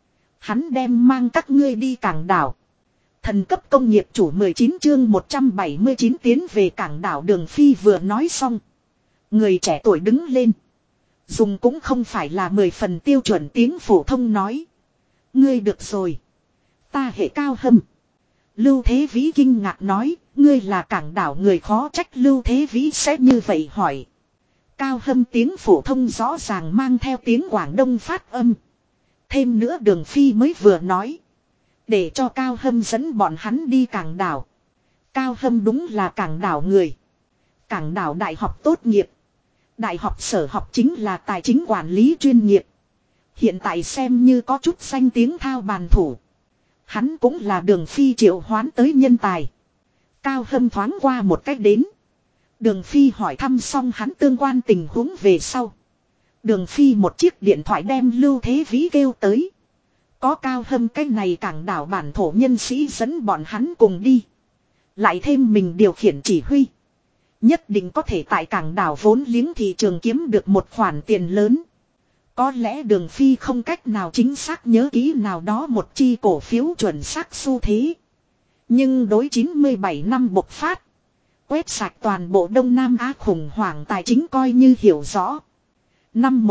Hắn đem mang các ngươi đi cảng đảo. Thần cấp công nghiệp chủ 19 chương 179 tiến về cảng đảo Đường Phi vừa nói xong. Người trẻ tuổi đứng lên. Dùng cũng không phải là 10 phần tiêu chuẩn tiếng phổ thông nói. Ngươi được rồi. Ta hệ Cao Hâm. Lưu Thế Vĩ kinh ngạc nói, ngươi là cảng đảo người khó trách Lưu Thế Vĩ sẽ như vậy hỏi. Cao Hâm tiếng phổ thông rõ ràng mang theo tiếng Quảng Đông phát âm. Thêm nữa Đường Phi mới vừa nói. Để cho Cao Hâm dẫn bọn hắn đi cảng đảo. Cao Hâm đúng là cảng đảo người. Cảng đảo đại học tốt nghiệp. Đại học sở học chính là tài chính quản lý chuyên nghiệp. Hiện tại xem như có chút danh tiếng thao bàn thủ. Hắn cũng là Đường Phi triệu hoán tới nhân tài. Cao Hâm thoáng qua một cách đến. Đường Phi hỏi thăm xong hắn tương quan tình huống về sau. Đường Phi một chiếc điện thoại đem Lưu Thế Vĩ kêu tới. Có Cao Hâm cái này cảng đảo bản thổ nhân sĩ dẫn bọn hắn cùng đi. Lại thêm mình điều khiển chỉ huy. Nhất định có thể tại cảng đảo vốn liếng thị trường kiếm được một khoản tiền lớn. Có lẽ Đường Phi không cách nào chính xác nhớ kỹ nào đó một chi cổ phiếu chuẩn xác xu thế. Nhưng đối 97 năm bộc phát. Quét sạch toàn bộ Đông Nam Á khủng hoảng tài chính coi như hiểu rõ. Năm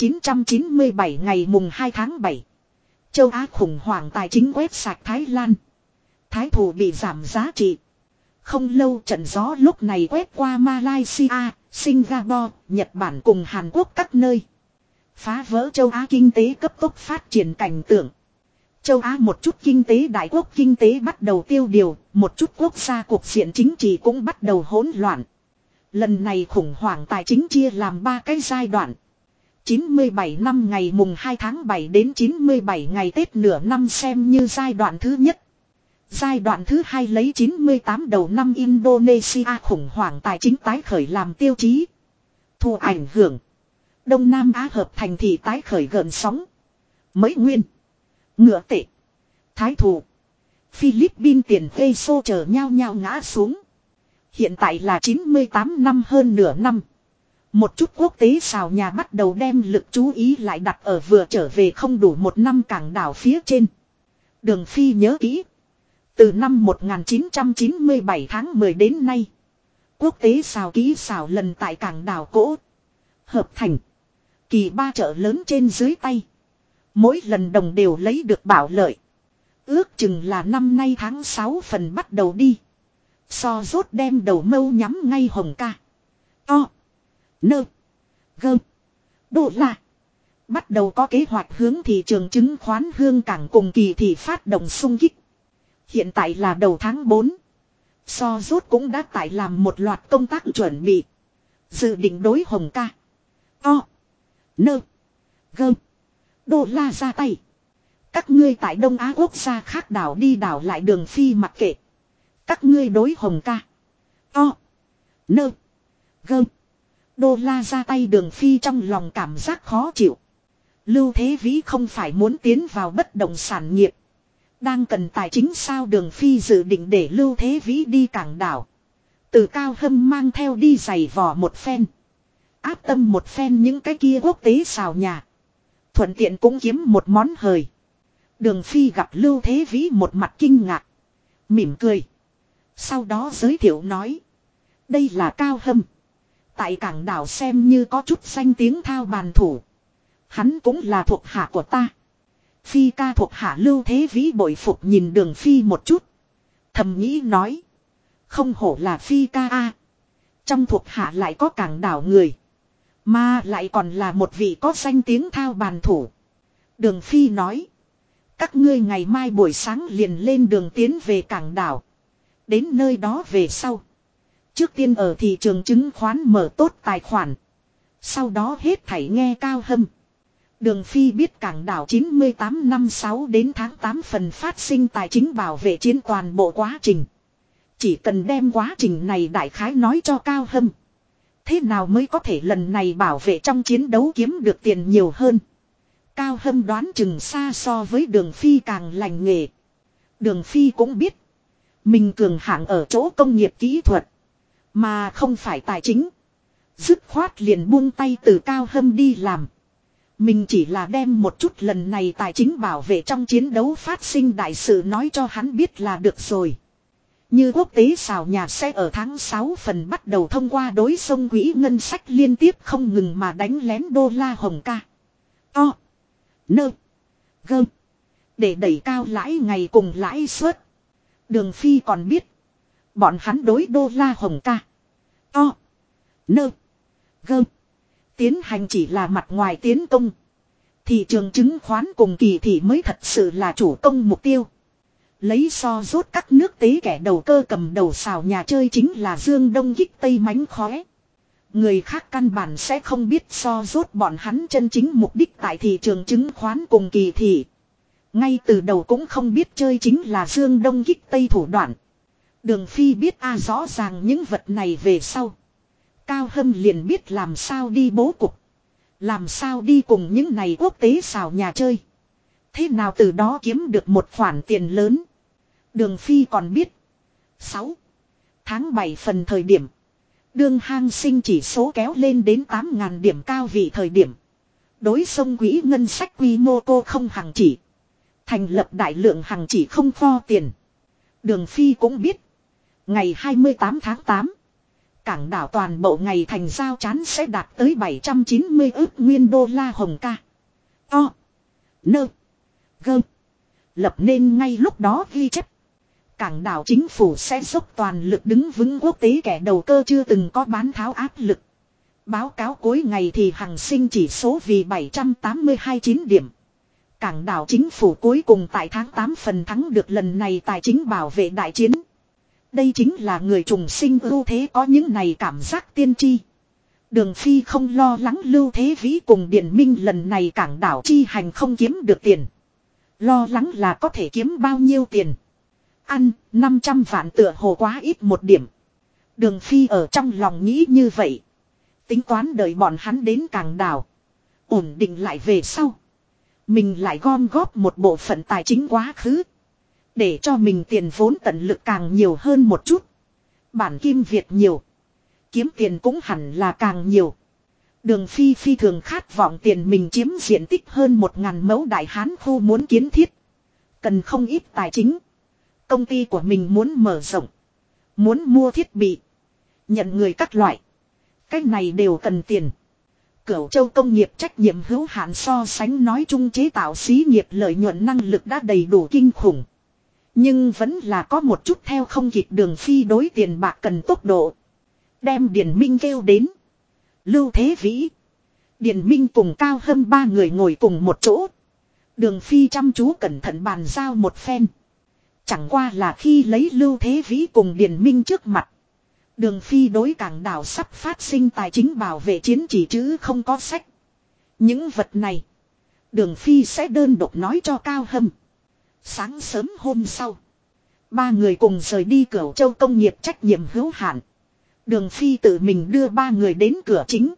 1997 ngày mùng 2 tháng 7. Châu Á khủng hoảng tài chính quét sạch Thái Lan. Thái thủ bị giảm giá trị. Không lâu trận gió lúc này quét qua Malaysia, Singapore, Nhật Bản cùng Hàn Quốc các nơi. Phá vỡ châu Á kinh tế cấp tốc phát triển cảnh tượng. Châu Á một chút kinh tế đại quốc kinh tế bắt đầu tiêu điều, một chút quốc gia cuộc diện chính trị cũng bắt đầu hỗn loạn. Lần này khủng hoảng tài chính chia làm 3 cái giai đoạn. 97 năm ngày mùng 2 tháng 7 đến 97 ngày Tết nửa năm xem như giai đoạn thứ nhất. Giai đoạn thứ hai lấy 98 đầu năm Indonesia khủng hoảng tài chính tái khởi làm tiêu chí. Thụ ảnh hưởng. Đông Nam Á hợp thành thị tái khởi gợn sóng. Mới nguyên. Ngựa tệ. Thái thủ. Philippines tiền peso chờ nhau ngã xuống. Hiện tại là 98 năm hơn nửa năm. Một chút quốc tế xào nhà bắt đầu đem lực chú ý lại đặt ở vừa trở về không đủ một năm cảng đảo phía trên. Đường Phi nhớ kỹ. Từ năm 1997 tháng 10 đến nay. Quốc tế xào ký xào lần tại cảng đảo Cỗ. Hợp thành. Kỳ 3 chợ lớn trên dưới tay. Mỗi lần đồng đều lấy được bảo lợi. Ước chừng là năm nay tháng 6 phần bắt đầu đi. So rốt đem đầu mâu nhắm ngay Hồng Ca. To. Nơ. Gơ. Đô la. Bắt đầu có kế hoạch hướng thị trường chứng khoán Hương Cảng cùng kỳ thị phát động xung kích. Hiện tại là đầu tháng 4. So rốt cũng đã tại làm một loạt công tác chuẩn bị. Dự định đối Hồng Ca. To. Nơ. Gơ. Đô la ra tay. Các ngươi tại Đông Á quốc gia khác đảo đi đảo lại Đường Phi mặc kệ. Các ngươi đối Hồng Ca. To. Nơ. Gơ. Đô la ra tay Đường Phi trong lòng cảm giác khó chịu. Lưu Thế Vĩ không phải muốn tiến vào bất động sản nghiệp. Đang cần tài chính sao Đường Phi dự định để Lưu Thế Vĩ đi cảng đảo. Từ Cao Hâm mang theo đi giày vò một phen. Áp tâm một phen những cái kia quốc tế xào nhà. Thuận tiện cũng kiếm một món hời. Đường Phi gặp Lưu Thế Vĩ một mặt kinh ngạc. Mỉm cười. Sau đó giới thiệu nói. Đây là Cao Hâm. Tại cảng đảo xem như có chút danh tiếng thao bàn thủ. Hắn cũng là thuộc hạ của ta. Phi ca thuộc hạ Lưu Thế Vĩ bội phục nhìn Đường Phi một chút. Thầm nghĩ nói. Không hổ là Phi ca a. Trong thuộc hạ lại có cảng đảo người. Mà lại còn là một vị có danh tiếng thao bàn thủ. Đường Phi nói. Các ngươi ngày mai buổi sáng liền lên đường tiến về cảng đảo. Đến nơi đó về sau. Trước tiên ở thị trường chứng khoán mở tốt tài khoản. Sau đó hết thảy nghe Cao Hâm. Đường Phi biết cảng đảo 98 năm 6 đến tháng 8 phần phát sinh tài chính bảo vệ chiến toàn bộ quá trình. Chỉ cần đem quá trình này đại khái nói cho Cao Hâm. Thế nào mới có thể lần này bảo vệ trong chiến đấu kiếm được tiền nhiều hơn. Cao Hâm đoán chừng xa so với Đường Phi càng lành nghề. Đường Phi cũng biết. Mình cường hạng ở chỗ công nghiệp kỹ thuật. Mà không phải tài chính. Dứt khoát liền buông tay từ Cao Hâm đi làm. Mình chỉ là đem một chút lần này tài chính bảo vệ trong chiến đấu phát sinh đại sự nói cho hắn biết là được rồi. Như quốc tế xào nhà sẽ ở tháng 6 phần bắt đầu thông qua đối xông quỹ ngân sách liên tiếp không ngừng mà đánh lén đô la Hồng ca. To. Nơ. Gơ. Để đẩy cao lãi ngày cùng lãi suất. Đường Phi còn biết. Bọn hắn đối đô la Hồng ca. To. Nơ. Gơ. Tiến hành chỉ là mặt ngoài tiến công. Thị trường chứng khoán cùng kỳ thị mới thật sự là chủ công mục tiêu. Lấy so rốt các nước tế kẻ đầu cơ cầm đầu xào nhà chơi chính là Dương Đông kích Tây mánh khóe. Người khác căn bản sẽ không biết so rốt bọn hắn chân chính mục đích tại thị trường chứng khoán cùng kỳ thị. Ngay từ đầu cũng không biết chơi chính là Dương Đông kích Tây thủ đoạn. Đường Phi biết rõ ràng những vật này về sau. Cao Hâm liền biết làm sao đi bố cục. Làm sao đi cùng những này quốc tế xào nhà chơi. Thế nào từ đó kiếm được một khoản tiền lớn. Đường Phi còn biết. 6 tháng 7 phần thời điểm. Đương hang sinh chỉ số kéo lên đến 8.000 điểm cao vị thời điểm. Đối xông quỹ ngân sách quy mô cô không hàng chỉ. Thành lập đại lượng hàng chỉ không kho tiền. Đường Phi cũng biết. Ngày 28 tháng 8. Cảng đảo toàn bộ ngày thành giao chán sẽ đạt tới 790 ức nguyên đô la Hồng ca. To. Nơ. Gơ. Lập nên ngay lúc đó ghi chép. Cảng đảo chính phủ sẽ dốc toàn lực đứng vững quốc tế kẻ đầu cơ chưa từng có bán tháo áp lực. Báo cáo cuối ngày thì hàng sinh chỉ số vì 782,9 điểm. Cảng đảo chính phủ cuối cùng tại tháng 8 phần thắng được lần này tài chính bảo vệ đại chiến. Đây chính là người trùng sinh ưu thế có những này cảm giác tiên tri. Đường Phi không lo lắng Lưu Thế Vĩ cùng Điền Minh lần này cảng đảo chi hành không kiếm được tiền. Lo lắng là có thể kiếm bao nhiêu tiền. Ăn 500 vạn tựa hồ quá ít một điểm. Đường Phi ở trong lòng nghĩ như vậy. Tính toán đợi bọn hắn đến cảng đảo. Ổn định lại về sau. Mình lại gom góp một bộ phận tài chính quá khứ. Để cho mình tiền vốn tận lực càng nhiều hơn một chút. Bản kim Việt nhiều. Kiếm tiền cũng hẳn là càng nhiều. Đường Phi phi thường khát vọng tiền mình chiếm diện tích hơn 1.000 mẫu đại hán khu muốn kiến thiết. Cần không ít tài chính. Công ty của mình muốn mở rộng. Muốn mua thiết bị. Nhận người các loại. Cái này đều cần tiền. Cửu Châu công nghiệp trách nhiệm hữu hạn so sánh nói chung chế tạo xí nghiệp lợi nhuận năng lực đã đầy đủ kinh khủng. Nhưng vẫn là có một chút theo không kịp Đường Phi đối tiền bạc cần tốc độ. Đem Điền Minh kêu đến. Lưu Thế Vĩ. Điền Minh cùng Cao Hâm ba người ngồi cùng một chỗ. Đường Phi chăm chú cẩn thận bàn giao một phen. Chẳng qua là khi lấy Lưu Thế Vĩ cùng Điền Minh trước mặt. Đường Phi đối cảng đảo sắp phát sinh tài chính bảo vệ chiến chỉ chứ không có sách. Những vật này. Đường Phi sẽ đơn độc nói cho Cao Hâm. Sáng sớm hôm sau. Ba người cùng rời đi Cửu Châu công nghiệp trách nhiệm hữu hạn. Đường Phi tự mình đưa ba người đến cửa chính.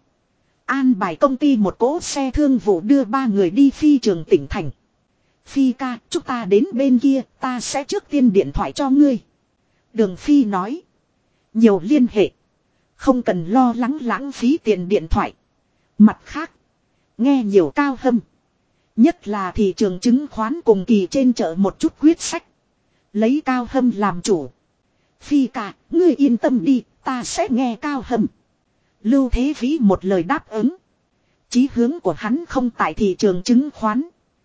An bài công ty một cỗ xe thương vụ đưa ba người đi phi trường tỉnh thành. Phi ca, chúng ta đến bên kia, ta sẽ trước tiên điện thoại cho ngươi. Đường Phi nói. Nhiều liên hệ. Không cần lo lắng lãng phí tiền điện thoại. Mặt khác. Nghe nhiều Cao Hâm. Nhất là thị trường chứng khoán cùng kỳ trên chợ một chút quyết sách. Lấy Cao Hâm làm chủ. Phi ca, ngươi yên tâm đi, ta sẽ nghe Cao Hâm. Lưu Thế Vĩ một lời đáp ứng. Chí hướng của hắn không tại thị trường chứng khoán.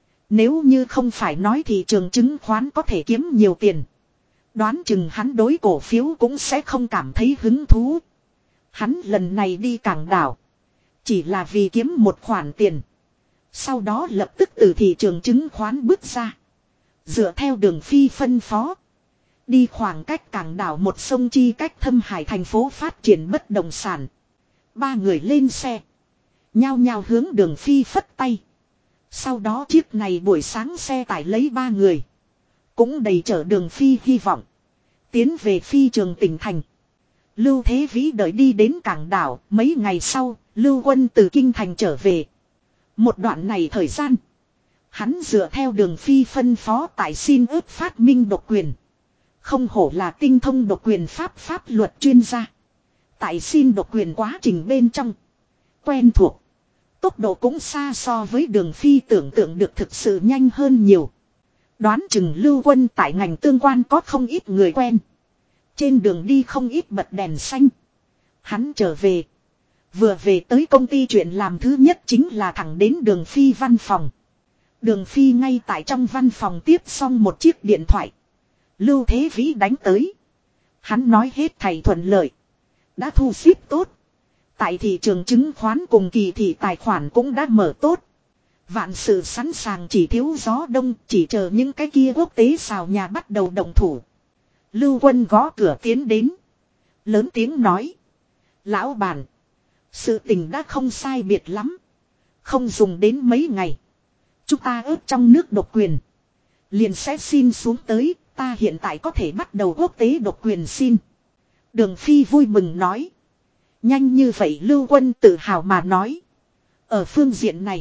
Nếu như không phải nói thị trường chứng khoán có thể kiếm nhiều tiền. Đoán chừng hắn đối cổ phiếu cũng sẽ không cảm thấy hứng thú. Hắn lần này đi cảng đảo. Chỉ là vì kiếm một khoản tiền. Sau đó lập tức từ thị trường chứng khoán bước ra. Dựa theo Đường Phi phân phó. Đi khoảng cách cảng đảo một sông chi cách Thâm Hải thành phố phát triển bất động sản. Ba người lên xe. Nhao nhao hướng Đường Phi phất tay. Sau đó chiếc này buổi sáng xe tải lấy ba người. Cũng đầy chở Đường Phi hy vọng. Tiến về phi trường tỉnh thành. Lưu Thế Vĩ đợi đi đến cảng đảo. Mấy ngày sau, Lưu Quân từ Kinh Thành trở về. Một đoạn này thời gian. Hắn dựa theo Đường Phi phân phó tại xin ước phát minh độc quyền. Không hổ là tinh thông độc quyền pháp luật chuyên gia. Tại xin độc quyền quá trình bên trong. Quen thuộc. Tốc độ cũng xa so với Đường Phi tưởng tượng được thực sự nhanh hơn nhiều. Đoán chừng Lưu Quân tại ngành tương quan có không ít người quen. Trên đường đi không ít bật đèn xanh. Hắn trở về. Vừa về tới công ty chuyện làm thứ nhất chính là thẳng đến Đường Phi văn phòng. Đường Phi ngay tại trong văn phòng tiếp xong một chiếc điện thoại. Lưu Thế Vĩ đánh tới. Hắn nói hết thầy thuận lợi. Đã thu xếp tốt. Tại thị trường chứng khoán cùng kỳ thị tài khoản cũng đã mở tốt. Vạn sự sẵn sàng, chỉ thiếu gió đông, chỉ chờ những cái kia quốc tế xào nhà bắt đầu động thủ. Lưu Quân gõ cửa tiến đến. Lớn tiếng nói. Lão bản. Sự tình đã không sai biệt lắm. Không dùng đến mấy ngày. Chúng ta ướp trong nước độc quyền. Liền sẽ xin xuống tới. Ta hiện tại có thể bắt đầu quốc tế độc quyền xin. Đường Phi vui mừng nói. Nhanh như vậy Lưu Quân tự hào mà nói. Ở phương diện này.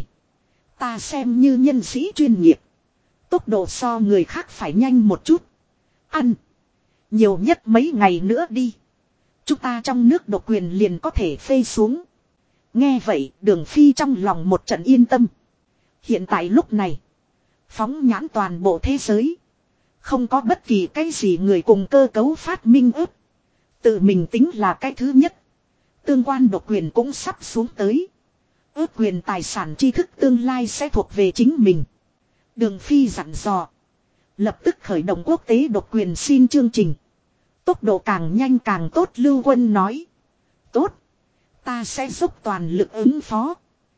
Ta xem như nhân sĩ chuyên nghiệp. Tốc độ so người khác phải nhanh một chút. Ăn. Nhiều nhất mấy ngày nữa đi. Chúng ta trong nước độc quyền liền có thể phê xuống. Nghe vậy Đường Phi trong lòng một trận yên tâm. Hiện tại lúc này. Phóng nhãn toàn bộ thế giới. Không có bất kỳ cái gì người cùng cơ cấu phát minh ướp. Tự mình tính là cái thứ nhất. Tương quan độc quyền cũng sắp xuống tới. Ước quyền tài sản tri thức tương lai sẽ thuộc về chính mình. Đường Phi dặn dò. Lập tức khởi động quốc tế độc quyền xin chương trình. Tốc độ càng nhanh càng tốt. Lưu Quân nói. Tốt. Ta sẽ dốc toàn lực ứng phó.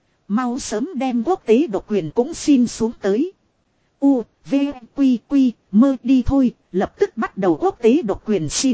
Mau sớm đem quốc tế độc quyền cũng xin xuống tới. U, V, Quy, Quy, mơ đi thôi. Lập tức bắt đầu quốc tế độc quyền xin.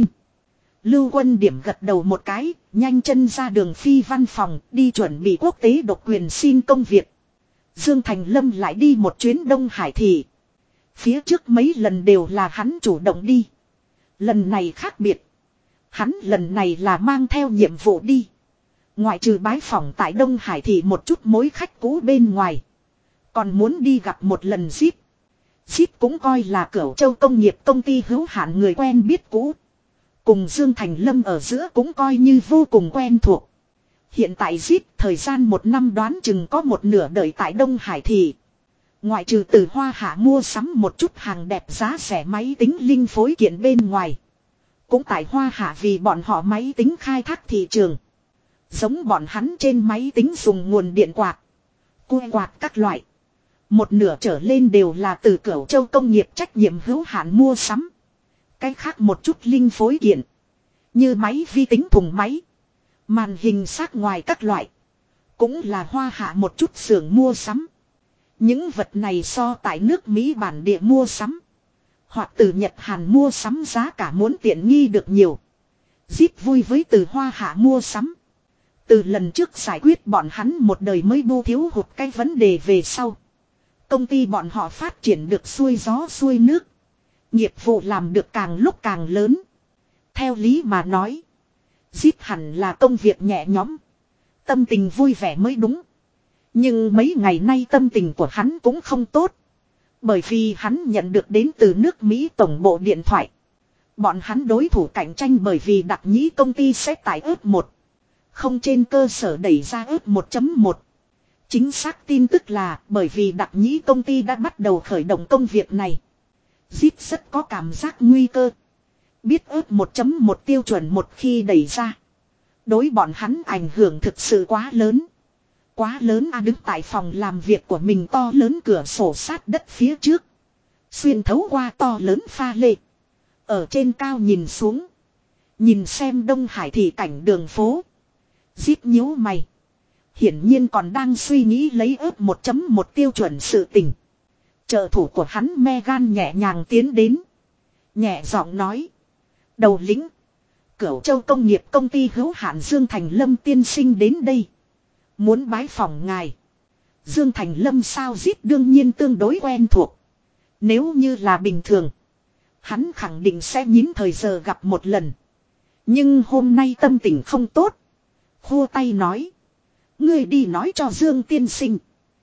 Lưu Quân điểm gật đầu một cái, nhanh chân ra Đường Phi văn phòng, đi chuẩn bị quốc tế độc quyền xin công việc. Dương Thành Lâm lại đi một chuyến Đông Hải thị. Phía trước mấy lần đều là hắn chủ động đi. Lần này khác biệt. Hắn lần này là mang theo nhiệm vụ đi. Ngoại trừ bái phỏng tại Đông Hải thị một chút mối khách cũ bên ngoài. Còn muốn đi gặp một lần Zip. Zip cũng coi là Cửu Châu công nghiệp công ty hữu hạn người quen biết cũ. Cùng Dương Thành Lâm ở giữa cũng coi như vô cùng quen thuộc. Hiện tại Zip thời gian một năm đoán chừng có một nửa đợi tại Đông Hải thị. Ngoại trừ từ Hoa Hạ mua sắm một chút hàng đẹp giá rẻ máy tính linh phối kiện bên ngoài. Cũng tại Hoa Hạ vì bọn họ máy tính khai thác thị trường. Giống bọn hắn trên máy tính dùng nguồn điện quạt, cua quạt các loại. Một nửa trở lên đều là từ Cửu Châu công nghiệp trách nhiệm hữu hạn mua sắm. Cái khác một chút linh phối kiện. Như máy vi tính thùng máy. Màn hình sát ngoài các loại. Cũng là Hoa Hạ một chút xưởng mua sắm. Những vật này so tại nước Mỹ bản địa mua sắm. Hoặc từ Nhật Hàn mua sắm giá cả muốn tiện nghi được nhiều. Zip vui với từ Hoa Hạ mua sắm. Từ lần trước giải quyết bọn hắn một đời mới bu thiếu hụt cái vấn đề về sau. Công ty bọn họ phát triển được xuôi gió xuôi nước. Nghiệp vụ làm được càng lúc càng lớn. Theo lý mà nói. Zip hẳn là công việc nhẹ nhõm. Tâm tình vui vẻ mới đúng. Nhưng mấy ngày nay tâm tình của hắn cũng không tốt. Bởi vì hắn nhận được đến từ nước Mỹ tổng bộ điện thoại. Bọn hắn đối thủ cạnh tranh bởi vì đặc nhĩ công ty sẽ tải ướp 1. Không trên cơ sở đẩy ra ướp 1.1. Chính xác tin tức là bởi vì đặc nhĩ công ty đã bắt đầu khởi động công việc này. Zip rất có cảm giác nguy cơ. Biết ướp 1.1 tiêu chuẩn một khi đẩy ra. Đối bọn hắn ảnh hưởng thực sự quá lớn. Quá lớn đứng tại phòng làm việc của mình to lớn cửa sổ sát đất phía trước. Xuyên thấu qua to lớn pha lê. Ở trên cao nhìn xuống. Nhìn xem Đông Hải thị cảnh đường phố. Zip nhíu mày. Hiển nhiên còn đang suy nghĩ lấy ướp 1.1 tiêu chuẩn sự tình. Trợ thủ của hắn Megan nhẹ nhàng tiến đến. Nhẹ giọng nói. Đầu lĩnh. Cửu Châu công nghiệp công ty hữu hạn Dương Thành Lâm tiên sinh đến đây. Muốn bái phỏng ngài. Dương Thành Lâm sao Zip đương nhiên tương đối quen thuộc. Nếu như là bình thường. Hắn khẳng định sẽ nhín thời giờ gặp một lần. Nhưng hôm nay tâm tình không tốt. Khô tay nói. Ngươi đi nói cho Dương tiên sinh.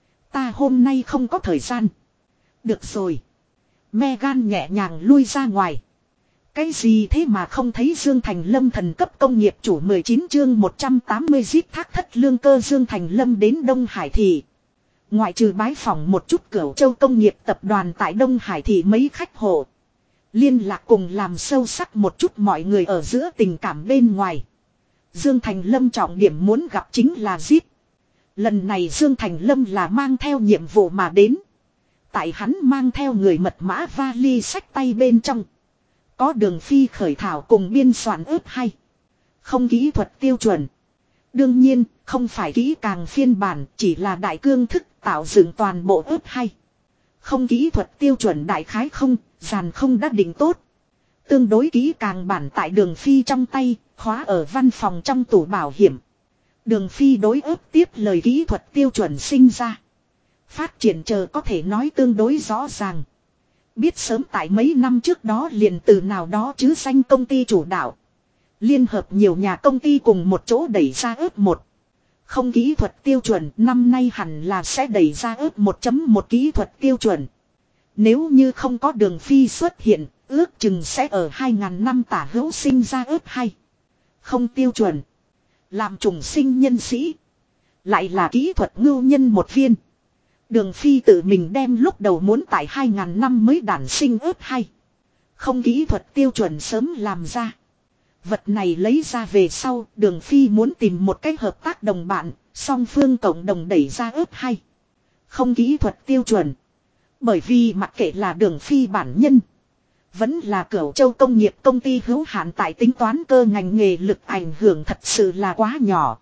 Ta hôm nay không có thời gian. Được rồi. Megan nhẹ nhàng lui ra ngoài. Cái gì thế mà không thấy Dương Thành Lâm thần cấp công nghiệp chủ 19 chương 180 giết thác thất lương cơ Dương Thành Lâm đến Đông Hải Thị. Ngoại trừ bái phỏng một chút Cửu Châu công nghiệp tập đoàn tại Đông Hải Thị mấy khách hộ. Liên lạc cùng làm sâu sắc một chút mọi người ở giữa tình cảm bên ngoài. Dương Thành Lâm trọng điểm muốn gặp chính là giết. Lần này Dương Thành Lâm là mang theo nhiệm vụ mà đến. Tại hắn mang theo người mật mã vali sách tay bên trong. Có Đường Phi khởi thảo cùng biên soạn ướp hay. Không kỹ thuật tiêu chuẩn. Đương nhiên, không phải kỹ càng phiên bản, chỉ là đại cương thức tạo dựng toàn bộ ướp hay. Không kỹ thuật tiêu chuẩn đại khái không, dàn không đã định tốt. Tương đối kỹ càng bản tại Đường Phi trong tay, khóa ở văn phòng trong tủ bảo hiểm. Đường Phi đối ướp tiếp lời kỹ thuật tiêu chuẩn sinh ra. Phát triển chờ có thể nói tương đối rõ ràng. Biết sớm tại mấy năm trước đó liền từ nào đó chứ danh công ty chủ đạo. Liên hợp nhiều nhà công ty cùng một chỗ đẩy ra ướp 1. Không kỹ thuật tiêu chuẩn năm nay hẳn là sẽ đẩy ra ướp 1.1 kỹ thuật tiêu chuẩn. Nếu như không có Đường Phi xuất hiện, ước chừng sẽ ở 2000 năm tả hữu sinh ra ướp hay. Không tiêu chuẩn. Làm trùng sinh nhân sĩ. Lại là kỹ thuật ngưu nhân một viên. Đường Phi tự mình đem lúc đầu muốn tại 2000 năm mới đản sinh ướp hay. Không kỹ thuật tiêu chuẩn sớm làm ra. Vật này lấy ra về sau, Đường Phi muốn tìm một cách hợp tác đồng bạn, song phương cộng đồng đẩy ra ướp hay. Không kỹ thuật tiêu chuẩn. Bởi vì mặc kệ là Đường Phi bản nhân, vẫn là Cửu Châu công nghiệp công ty hữu hạn tại tính toán cơ ngành nghề lực ảnh hưởng thật sự là quá nhỏ.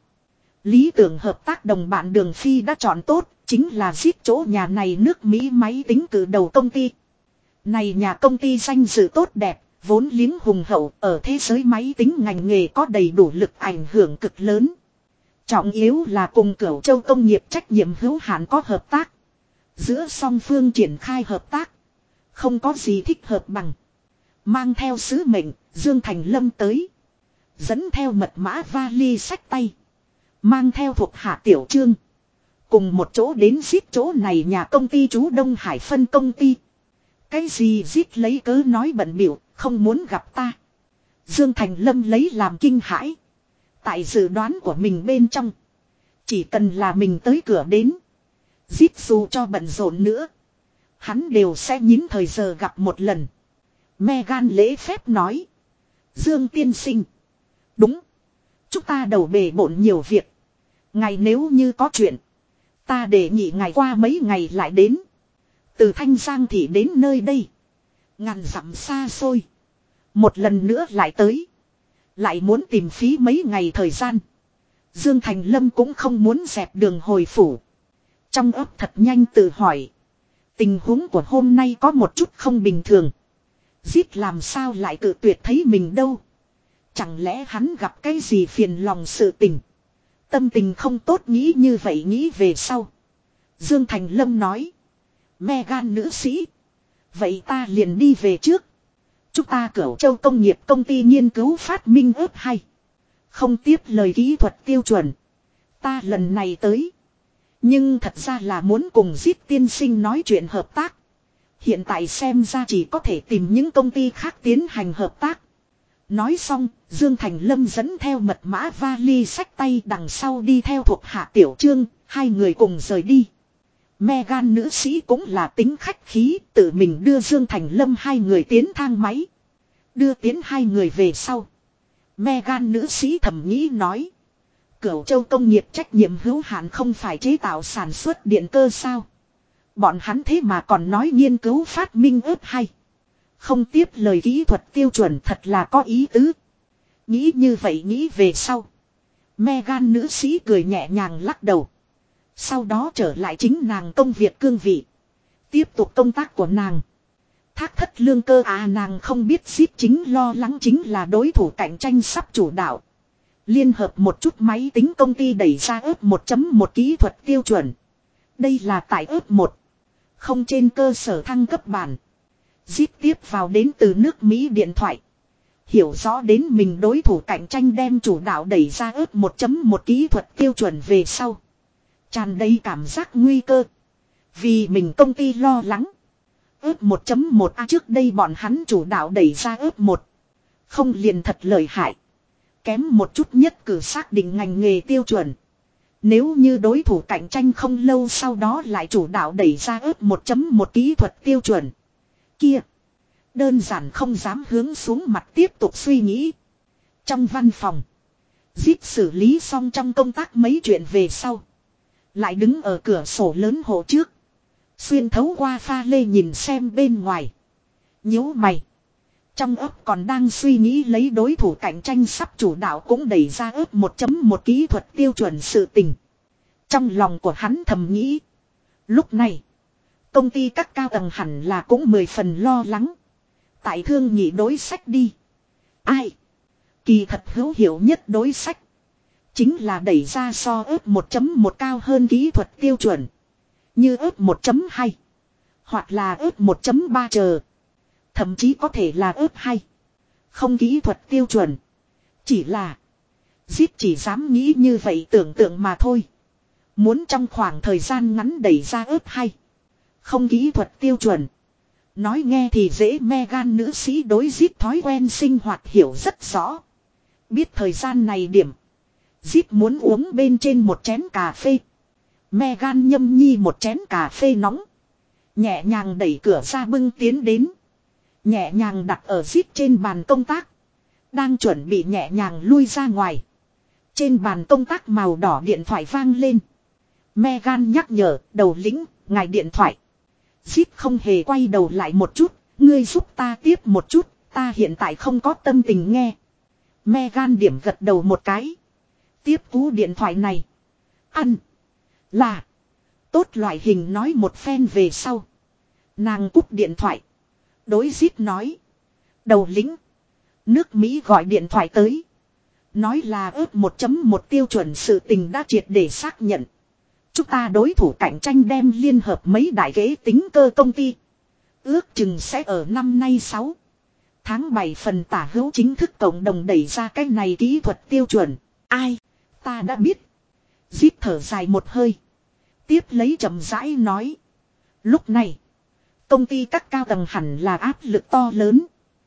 Lý tưởng hợp tác đồng bạn Đường Phi đã chọn tốt, chính là giết chỗ nhà này nước Mỹ máy tính cử đầu công ty. Này nhà công ty danh dự tốt đẹp, vốn liếng hùng hậu ở thế giới máy tính ngành nghề có đầy đủ lực ảnh hưởng cực lớn. Trọng yếu là cùng Cửu Châu công nghiệp trách nhiệm hữu hạn có hợp tác. Giữa song phương triển khai hợp tác. Không có gì thích hợp bằng. Mang theo sứ mệnh, Dương Thành Lâm tới. Dẫn theo mật mã vali sách tay. Mang theo thuộc hạ Tiểu Trương. Cùng một chỗ đến giết chỗ này nhà công ty chú Đông Hải phân công ty. Cái gì giết lấy cớ nói bận biểu, không muốn gặp ta. Dương Thành Lâm lấy làm kinh hãi. Tại dự đoán của mình bên trong. Chỉ cần là mình tới cửa đến. Giết dù cho bận rộn nữa. Hắn đều sẽ nhín thời giờ gặp một lần. Megan lễ phép nói. Dương tiên sinh. Đúng. Chúng ta đầu bề bộn nhiều việc. Ngày nếu như có chuyện. Ta để nhị ngày qua mấy ngày lại đến. Từ Thanh Giang thì đến nơi đây. Ngàn dặm xa xôi. Một lần nữa lại tới. Lại muốn tìm phí mấy ngày thời gian. Dương Thành Lâm cũng không muốn dẹp đường hồi phủ. Trong ấp thật nhanh tự hỏi. Tình huống của hôm nay có một chút không bình thường. Giết làm sao lại cự tuyệt thấy mình đâu. Chẳng lẽ hắn gặp cái gì phiền lòng sự tình. Tâm tình không tốt nghĩ như vậy nghĩ về sau. Dương Thành Lâm nói. Megan nữ sĩ. Vậy ta liền đi về trước. Chúng ta Cửu Châu công nghiệp công ty nghiên cứu phát minh ướp hay. Không tiếp lời kỹ thuật tiêu chuẩn. Ta lần này tới. Nhưng thật ra là muốn cùng giết tiên sinh nói chuyện hợp tác. Hiện tại xem ra chỉ có thể tìm những công ty khác tiến hành hợp tác. Nói xong, Dương Thành Lâm dẫn theo mật mã vali sách tay đằng sau đi theo thuộc hạ Tiểu Trương, hai người cùng rời đi. Megan nữ sĩ cũng là tính khách khí, tự mình đưa Dương Thành Lâm hai người tiến thang máy. Đưa tiến hai người về sau. Megan nữ sĩ thầm nghĩ nói. Cửu Châu công nghiệp trách nhiệm hữu hạn không phải chế tạo sản xuất điện cơ sao. Bọn hắn thế mà còn nói nghiên cứu phát minh ướp hay. Không tiếp lời kỹ thuật tiêu chuẩn thật là có ý tứ. Nghĩ như vậy nghĩ về sau. Megan nữ sĩ cười nhẹ nhàng lắc đầu. Sau đó trở lại chính nàng công việc cương vị. Tiếp tục công tác của nàng. Thác thất lương cơ nàng không biết ship chính lo lắng chính là đối thủ cạnh tranh sắp chủ đạo. Liên hợp một chút máy tính công ty đẩy ra ướp 1.1 kỹ thuật tiêu chuẩn. Đây là tại ướp 1. Không trên cơ sở thăng cấp bản. Zip tiếp vào đến từ nước Mỹ điện thoại. Hiểu rõ đến mình đối thủ cạnh tranh đem chủ đạo đẩy ra ướp 1.1 kỹ thuật tiêu chuẩn về sau. Tràn đầy cảm giác nguy cơ. Vì mình công ty lo lắng. Ướp 1.1 trước đây bọn hắn chủ đạo đẩy ra ướp 1. Không liền thật lợi hại. Kém một chút nhất cử xác định ngành nghề tiêu chuẩn. Nếu như đối thủ cạnh tranh không lâu sau đó lại chủ đạo đẩy ra ớt 1.1 kỹ thuật tiêu chuẩn. Kia. Đơn giản không dám hướng xuống mặt tiếp tục suy nghĩ. Trong văn phòng. Zip xử lý xong trong công tác mấy chuyện về sau. Lại đứng ở cửa sổ lớn hộ trước. Xuyên thấu qua pha lê nhìn xem bên ngoài. Nhíu mày. Trong ấp còn đang suy nghĩ lấy đối thủ cạnh tranh sắp chủ đạo cũng đẩy ra ớt 1.1 kỹ thuật tiêu chuẩn sự tình. Trong lòng của hắn thầm nghĩ. Lúc này. Công ty các cao tầng hẳn là cũng 10 phần lo lắng. Tại thương nhị đối sách đi. Ai? Kỳ thật hữu hiệu nhất đối sách. Chính là đẩy ra so ớt 1.1 cao hơn kỹ thuật tiêu chuẩn. Như ớt 1.2. Hoặc là ớt 1.3 chờ. Thậm chí có thể là ớt 2. Không kỹ thuật tiêu chuẩn. Chỉ là. Zip chỉ dám nghĩ như vậy tưởng tượng mà thôi. Muốn trong khoảng thời gian ngắn đẩy ra ớt 2. Không kỹ thuật tiêu chuẩn. Nói nghe thì dễ, Megan nữ sĩ đối Zip thói quen sinh hoạt hiểu rất rõ. Biết thời gian này điểm. Zip muốn uống bên trên một chén cà phê. Megan nhâm nhi một chén cà phê nóng. Nhẹ nhàng đẩy cửa ra bưng tiến đến. Nhẹ nhàng đặt ở Zip trên bàn công tác. Đang chuẩn bị nhẹ nhàng lui ra ngoài. Trên bàn công tác màu đỏ điện thoại vang lên. Megan nhắc nhở, đầu lĩnh, ngài điện thoại. Zip không hề quay đầu lại một chút. Ngươi giúp ta tiếp một chút, ta hiện tại không có tâm tình nghe. Megan điểm gật đầu một cái. Tiếp cú điện thoại này. Ăn. Là. Tốt loại hình nói một phen về sau. Nàng cúp điện thoại. Đối Zip nói. Đầu lĩnh. Nước Mỹ gọi điện thoại tới. Nói là ớt 1.1 tiêu chuẩn sự tình đã triệt để xác nhận. Chúng ta đối thủ cạnh tranh đem liên hợp mấy đại ghế tính cơ công ty. Ước chừng sẽ ở năm nay 6 tháng 7 phần tả hữu chính thức cộng đồng đẩy ra cái này kỹ thuật tiêu chuẩn. Ai? Ta đã biết. Zip thở dài một hơi. Tiếp lấy chậm rãi nói. Lúc này. Công ty các cao tầng hẳn là áp lực to lớn.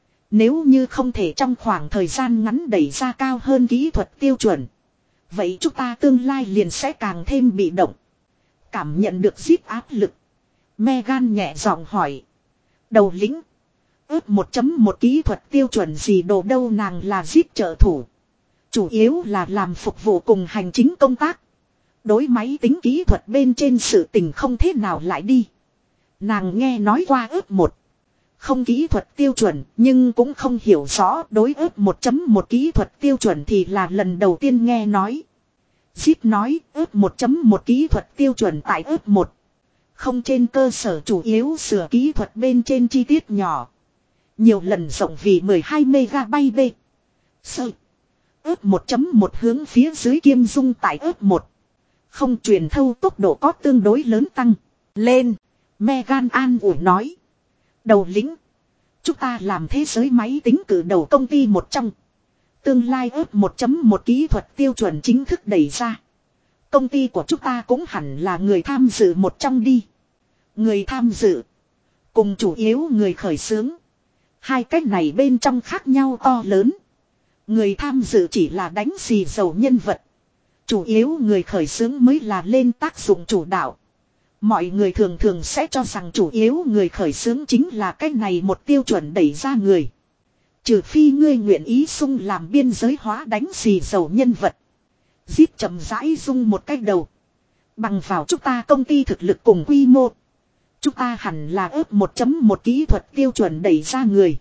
Nếu như không thể trong khoảng thời gian ngắn đẩy ra cao hơn kỹ thuật tiêu chuẩn. Vậy chúng ta tương lai liền sẽ càng thêm bị động. Cảm nhận được Zip áp lực. Megan nhẹ giọng hỏi. Đầu lĩnh. Ước 1.1 kỹ thuật tiêu chuẩn gì đồ đâu, nàng là Zip trợ thủ. Chủ yếu là làm phục vụ cùng hành chính công tác. Đối máy tính kỹ thuật bên trên sự tình không thế nào lại đi. Nàng nghe nói qua ước 1. Không kỹ thuật tiêu chuẩn nhưng cũng không hiểu rõ đối ước 1.1 kỹ thuật tiêu chuẩn thì là lần đầu tiên nghe nói. Zip nói ước 1.1 kỹ thuật tiêu chuẩn tại ước 1. Không trên cơ sở chủ yếu sửa kỹ thuật bên trên chi tiết nhỏ. Nhiều lần rộng vì 12 MB b. Sơ. Ước 1.1 hướng phía dưới kiêm dung tại ước 1. Không truyền thâu tốc độ có tương đối lớn tăng. Lên. Megan an ủi nói. Đầu lĩnh. Chúng ta làm thế giới máy tính cử đầu công ty một trong. Tương lai ước 1.1 kỹ thuật tiêu chuẩn chính thức đẩy ra. Công ty của chúng ta cũng hẳn là người tham dự một trong đi. Người tham dự. Cùng chủ yếu người khởi xướng. Hai cách này bên trong khác nhau to lớn. Người tham dự chỉ là đánh xì dầu nhân vật. Chủ yếu người khởi xướng mới là lên tác dụng chủ đạo. Mọi người thường thường sẽ cho rằng chủ yếu người khởi xướng chính là cái này một tiêu chuẩn đẩy ra người. Trừ phi ngươi nguyện ý sung làm biên giới hóa đánh xì dầu nhân vật. Zip chậm rãi rung một cái đầu. Bằng vào chúng ta công ty thực lực cùng quy mô. Chúng ta hẳn là ước 1.1 kỹ thuật tiêu chuẩn đẩy ra người.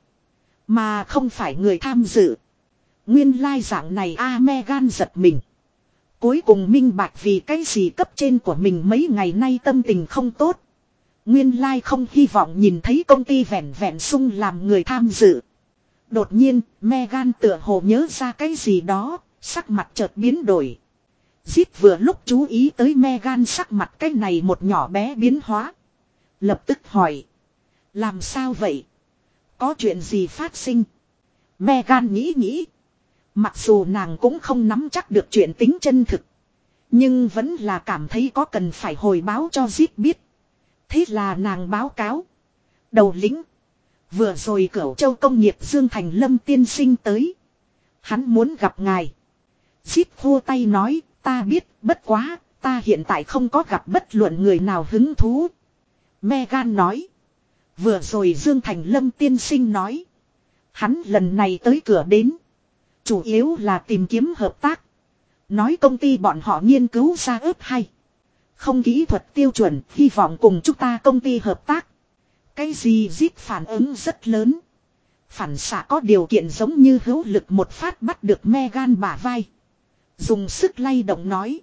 Mà không phải người tham dự. Nguyên lai dạng này Megan giật mình. Cuối cùng minh bạch vì cái gì cấp trên của mình mấy ngày nay tâm tình không tốt. Nguyên lai không hy vọng nhìn thấy công ty vẹn vẹn sung làm người tham dự. Đột nhiên, Megan tựa hồ nhớ ra cái gì đó, sắc mặt chợt biến đổi. Zip vừa lúc chú ý tới Megan sắc mặt cái này một nhỏ bé biến hóa. Lập tức hỏi. Làm sao vậy? Có chuyện gì phát sinh? Megan nghĩ nghĩ. Mặc dù nàng cũng không nắm chắc được chuyện tính chân thực. Nhưng vẫn là cảm thấy có cần phải hồi báo cho Zip biết. Thế là nàng báo cáo. Đầu lĩnh. Vừa rồi Cửu Châu công nghiệp Dương Thành Lâm tiên sinh tới. Hắn muốn gặp ngài. Zip khua tay nói, ta biết, bất quá, ta hiện tại không có gặp bất luận người nào hứng thú. Megan nói. Vừa rồi Dương Thành Lâm tiên sinh nói. Hắn lần này tới cửa đến. Chủ yếu là tìm kiếm hợp tác. Nói công ty bọn họ nghiên cứu ra ớt hay. Không kỹ thuật tiêu chuẩn, hy vọng cùng chúng ta công ty hợp tác. Cái gì Zip phản ứng rất lớn. Phản xạ có điều kiện giống như hữu lực một phát bắt được Megan bả vai. Dùng sức lay động nói.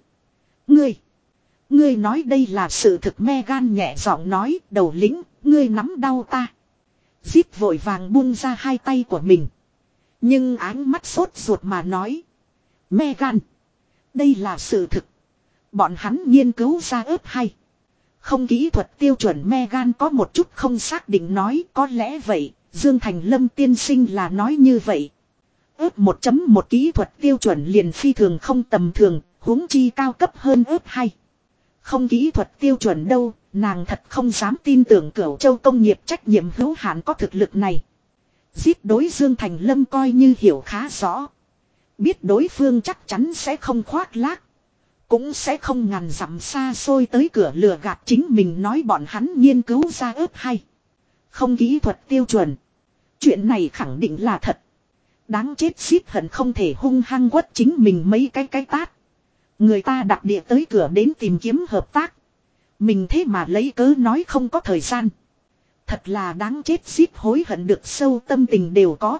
Ngươi nói đây là sự thực. Megan nhẹ giọng nói, đầu lĩnh, ngươi nắm đau ta. Zip vội vàng buông ra hai tay của mình. Nhưng ánh mắt sốt ruột mà nói. Megan, đây là sự thực. Bọn hắn nghiên cứu ra ớt hay. Không kỹ thuật tiêu chuẩn. Megan có một chút không xác định nói, có lẽ vậy. Dương Thành Lâm tiên sinh là nói như vậy. Ớt 1.1 kỹ thuật tiêu chuẩn liền phi thường không tầm thường, huống chi cao cấp hơn ớt hay. Không kỹ thuật tiêu chuẩn đâu, nàng thật không dám tin tưởng Cửu Châu công nghiệp trách nhiệm hữu hạn có thực lực này. Giết đối Dương Thành Lâm coi như hiểu khá rõ. Biết đối phương chắc chắn sẽ không khoác lác. Cũng sẽ không ngàn dặm xa xôi tới cửa lừa gạt chính mình nói bọn hắn nghiên cứu ra ớt hay. Không kỹ thuật tiêu chuẩn. Chuyện này khẳng định là thật. Đáng chết, xít hận không thể hung hăng quất chính mình mấy cái tát. Người ta đặc địa tới cửa đến tìm kiếm hợp tác. Mình thế mà lấy cớ nói không có thời gian. Thật là đáng chết, xít hối hận được sâu tâm tình đều có.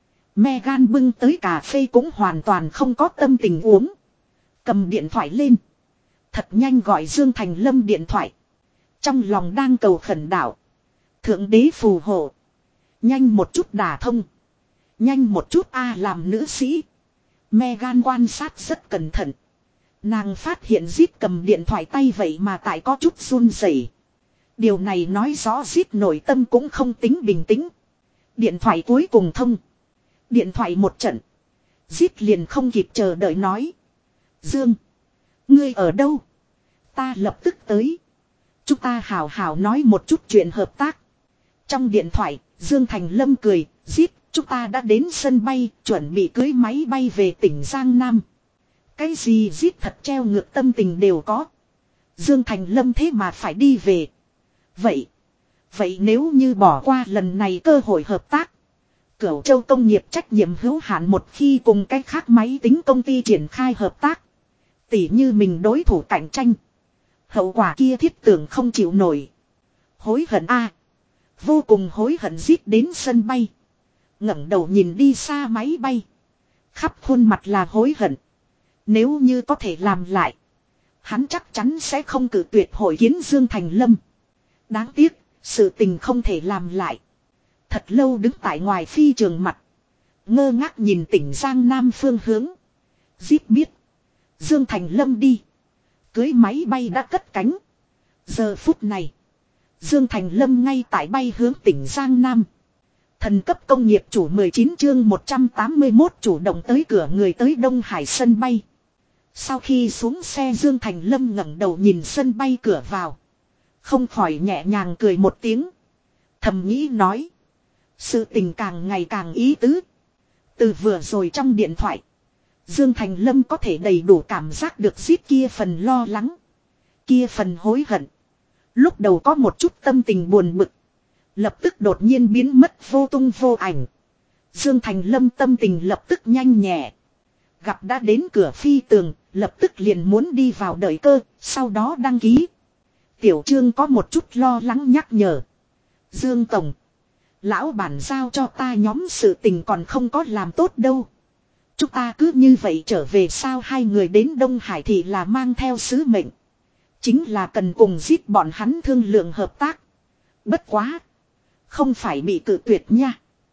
Megan bưng tới cà phê cũng hoàn toàn không có tâm tình uống. Cầm điện thoại lên. Thật nhanh gọi Dương Thành Lâm điện thoại. Trong lòng đang cầu khẩn đạo. Thượng đế phù hộ. Nhanh một chút đả thông. Nhanh một chút làm nữ sĩ. Megan quan sát rất cẩn thận. Nàng phát hiện Zip cầm điện thoại tay vậy mà tại có chút run rẩy. Điều này nói rõ Zip nội tâm cũng không tính bình tĩnh. Điện thoại cuối cùng thông. Điện thoại một trận. Zip liền không kịp chờ đợi nói. Dương. Ngươi ở đâu? Ta lập tức tới. Chúng ta hào hào nói một chút chuyện hợp tác. Trong điện thoại, Dương Thành Lâm cười. Zip, chúng ta đã đến sân bay, chuẩn bị cưới máy bay về tỉnh Giang Nam. Cái gì Zip thật treo ngược tâm tình đều có. Dương Thành Lâm thế mà phải đi về. Vậy nếu như bỏ qua lần này cơ hội hợp tác. Cửu Châu công nghiệp trách nhiệm hữu hạn một khi cùng cách khác máy tính công ty triển khai hợp tác. Tỉ như mình đối thủ cạnh tranh. Hậu quả kia thiết tưởng không chịu nổi. Hối hận vô cùng hối hận. Zip đến sân bay. Ngẩng đầu nhìn đi xa máy bay. Khắp khuôn mặt là hối hận. Nếu như có thể làm lại. Hắn chắc chắn sẽ không cử tuyệt hội kiến Dương Thành Lâm. Đáng tiếc, sự tình không thể làm lại. Thật lâu đứng tại ngoài phi trường mặt. Ngơ ngác nhìn tỉnh Giang Nam phương hướng. Zip biết. Dương Thành Lâm đi. Cưới máy bay đã cất cánh. Giờ phút này. Dương Thành Lâm ngay tại bay hướng tỉnh Giang Nam. Thần cấp công nghiệp chủ 19 chương 181 chủ động tới cửa người tới Đông Hải sân bay. Sau khi xuống xe Dương Thành Lâm ngẩng đầu nhìn sân bay cửa vào. Không khỏi nhẹ nhàng cười một tiếng. Thầm nghĩ nói. Sự tình càng ngày càng ý tứ. Từ vừa rồi trong điện thoại. Dương Thành Lâm có thể đầy đủ cảm giác được Zip kia phần lo lắng. Kia phần hối hận. Lúc đầu có một chút tâm tình buồn bực. Lập tức đột nhiên biến mất vô tung vô ảnh. Dương Thành Lâm tâm tình lập tức nhanh nhẹ. Gặp đã đến cửa phi tường, lập tức liền muốn đi vào đợi cơ, sau đó đăng ký. Tiểu Trương có một chút lo lắng nhắc nhở. Dương Tổng. Lão bản giao cho ta nhóm sự tình còn không có làm tốt đâu. Chúng ta cứ như vậy trở về sao? Hai người đến Đông Hải thì là mang theo sứ mệnh. Chính là cần cùng giết bọn hắn thương lượng hợp tác. Bất quá. Không phải bị cự tuyệt nha.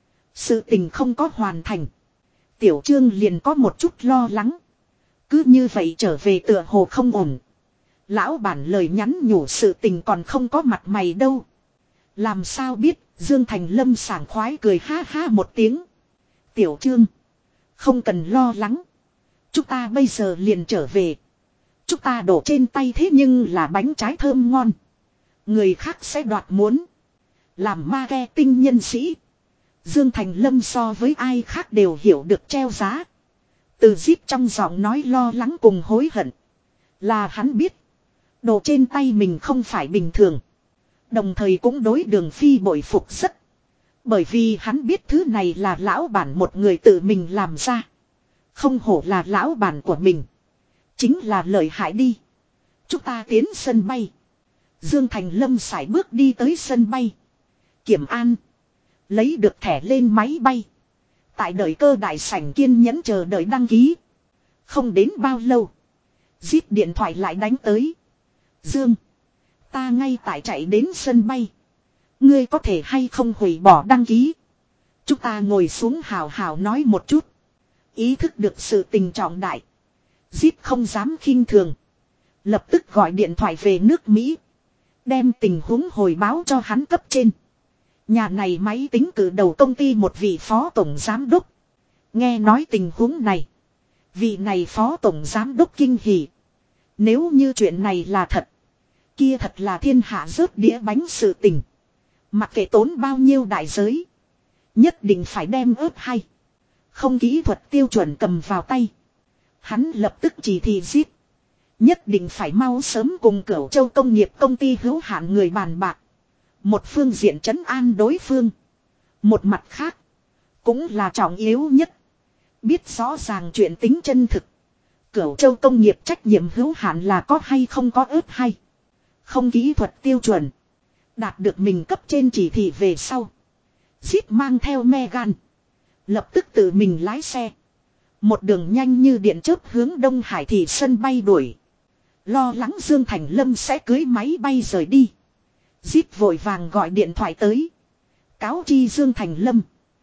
Sự tình không có hoàn thành. Tiểu Trương liền có một chút lo lắng. Cứ như vậy trở về tựa hồ không ổn. Lão bản lời nhắn nhủ sự tình còn không có mặt mày đâu. Làm sao biết? Dương Thành Lâm sảng khoái cười ha ha một tiếng. Tiểu Trương. Không cần lo lắng. Chúng ta bây giờ liền trở về. Chúng ta đổ trên tay thế nhưng là bánh trái thơm ngon. Người khác sẽ đoạt muốn. Làm marketing nhân sĩ. Dương Thành Lâm so với ai khác đều hiểu được treo giá. Từ Zip trong giọng nói lo lắng cùng hối hận. Là hắn biết. Đồ trên tay mình không phải bình thường. Đồng thời cũng đối Đường Phi bội phục rất. Bởi vì hắn biết thứ này là lão bản một người tự mình làm ra. Không hổ là lão bản của mình. Chính là lợi hại đi. Chúng ta tiến sân bay. Dương Thành Lâm sải bước đi tới sân bay. Kiểm an. Lấy được thẻ lên máy bay. Tại đợi cơ đại sảnh kiên nhẫn chờ đợi đăng ký. Không đến bao lâu. Zip điện thoại lại đánh tới. Dương. Ta ngay tại chạy đến sân bay. Ngươi có thể hay không hủy bỏ đăng ký. Chúng ta ngồi xuống hào hào nói một chút. Ý thức được sự tình trọng đại. Zip không dám khinh thường. Lập tức gọi điện thoại về nước Mỹ. Đem tình huống hồi báo cho hắn cấp trên. Nhà này máy tính cử đầu công ty một vị phó tổng giám đốc. Nghe nói tình huống này. Vị này phó tổng giám đốc kinh hỉ. Nếu như chuyện này là thật. Kia thật là thiên hạ rớt đĩa bánh sự tình. Mặc kệ tốn bao nhiêu đại giới. Nhất định phải đem ớt hay. Không kỹ thuật tiêu chuẩn cầm vào tay. Hắn lập tức chỉ thị giết. Nhất định phải mau sớm cùng Cửu Châu công nghiệp công ty hữu hạn người bàn bạc. Một phương diện trấn an đối phương. Một mặt khác. Cũng là trọng yếu nhất. Biết rõ ràng chuyện tính chân thực. Cửu Châu công nghiệp trách nhiệm hữu hạn là có hay không có ớt hay. Không kỹ thuật tiêu chuẩn. Đạt được mình cấp trên chỉ thị về sau. Zip mang theo Megan. Lập tức tự mình lái xe. Một đường nhanh như điện chớp hướng Đông Hải thị sân bay đuổi. Lo lắng Dương Thành Lâm sẽ cưới máy bay rời đi. Zip vội vàng gọi điện thoại tới. Cáo chi Dương Thành Lâm.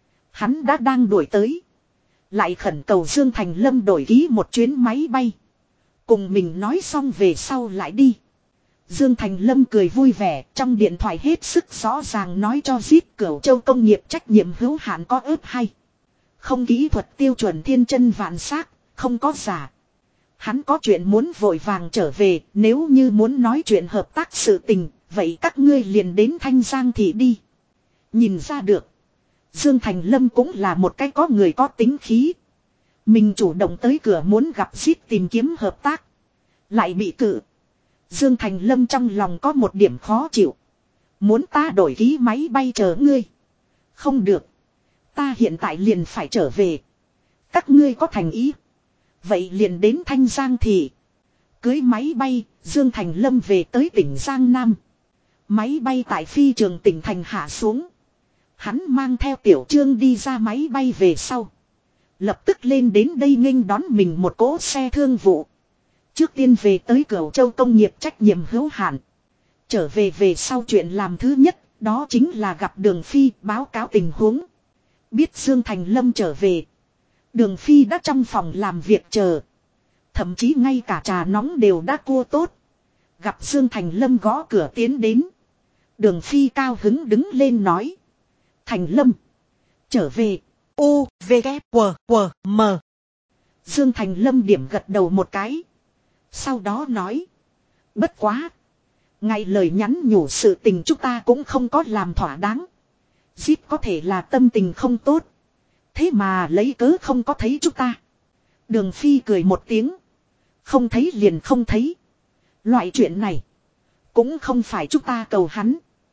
Hắn đã đang đuổi tới. Lại khẩn cầu Dương Thành Lâm đổi ký một chuyến máy bay. Cùng mình nói xong về sau lại đi. Dương Thành Lâm cười vui vẻ, trong điện thoại hết sức rõ ràng nói cho Zip Cửu Châu công nghiệp trách nhiệm hữu hạn có ớt hay. Không kỹ thuật tiêu chuẩn thiên chân vạn xác, không có giả. Hắn có chuyện muốn vội vàng trở về, nếu như muốn nói chuyện hợp tác sự tình, vậy các ngươi liền đến Thanh Giang thị đi. Nhìn ra được, Dương Thành Lâm cũng là một cái có người có tính khí. Mình chủ động tới cửa muốn gặp Zip tìm kiếm hợp tác. Lại bị cự. Dương Thành Lâm trong lòng có một điểm khó chịu. Muốn ta đổi ký máy bay chờ ngươi. Không được. Ta hiện tại liền phải trở về. Các ngươi có thành ý. Vậy liền đến Thanh Giang thị. Cưới máy bay, Dương Thành Lâm về tới tỉnh Giang Nam. Máy bay tại phi trường tỉnh thành hạ xuống. Hắn mang theo Tiểu Trương đi ra máy bay về sau. Lập tức lên đến đây nghênh đón mình một cỗ xe thương vụ. Trước tiên về tới Cửu Châu công nghiệp trách nhiệm hữu hạn. Trở về về sau chuyện làm thứ nhất, đó chính là gặp Đường Phi báo cáo tình huống. Biết Dương Thành Lâm trở về. Đường Phi đã trong phòng làm việc chờ. Thậm chí ngay cả trà nóng đều đã cua tốt. Gặp Dương Thành Lâm gõ cửa tiến đến. Đường Phi cao hứng đứng lên nói. Thành Lâm. Trở về. U, V, K, W, W, M. Dương Thành Lâm điểm gật đầu một cái. Sau đó nói. Bất quá. Ngay lời nhắn nhủ sự tình chúng ta cũng không có làm thỏa đáng. Zip có thể là tâm tình không tốt. Thế mà lấy cớ không có thấy chúng ta. Đường Phi cười một tiếng. Không thấy liền không thấy. Loại chuyện này. Cũng không phải chúng ta cầu hắn.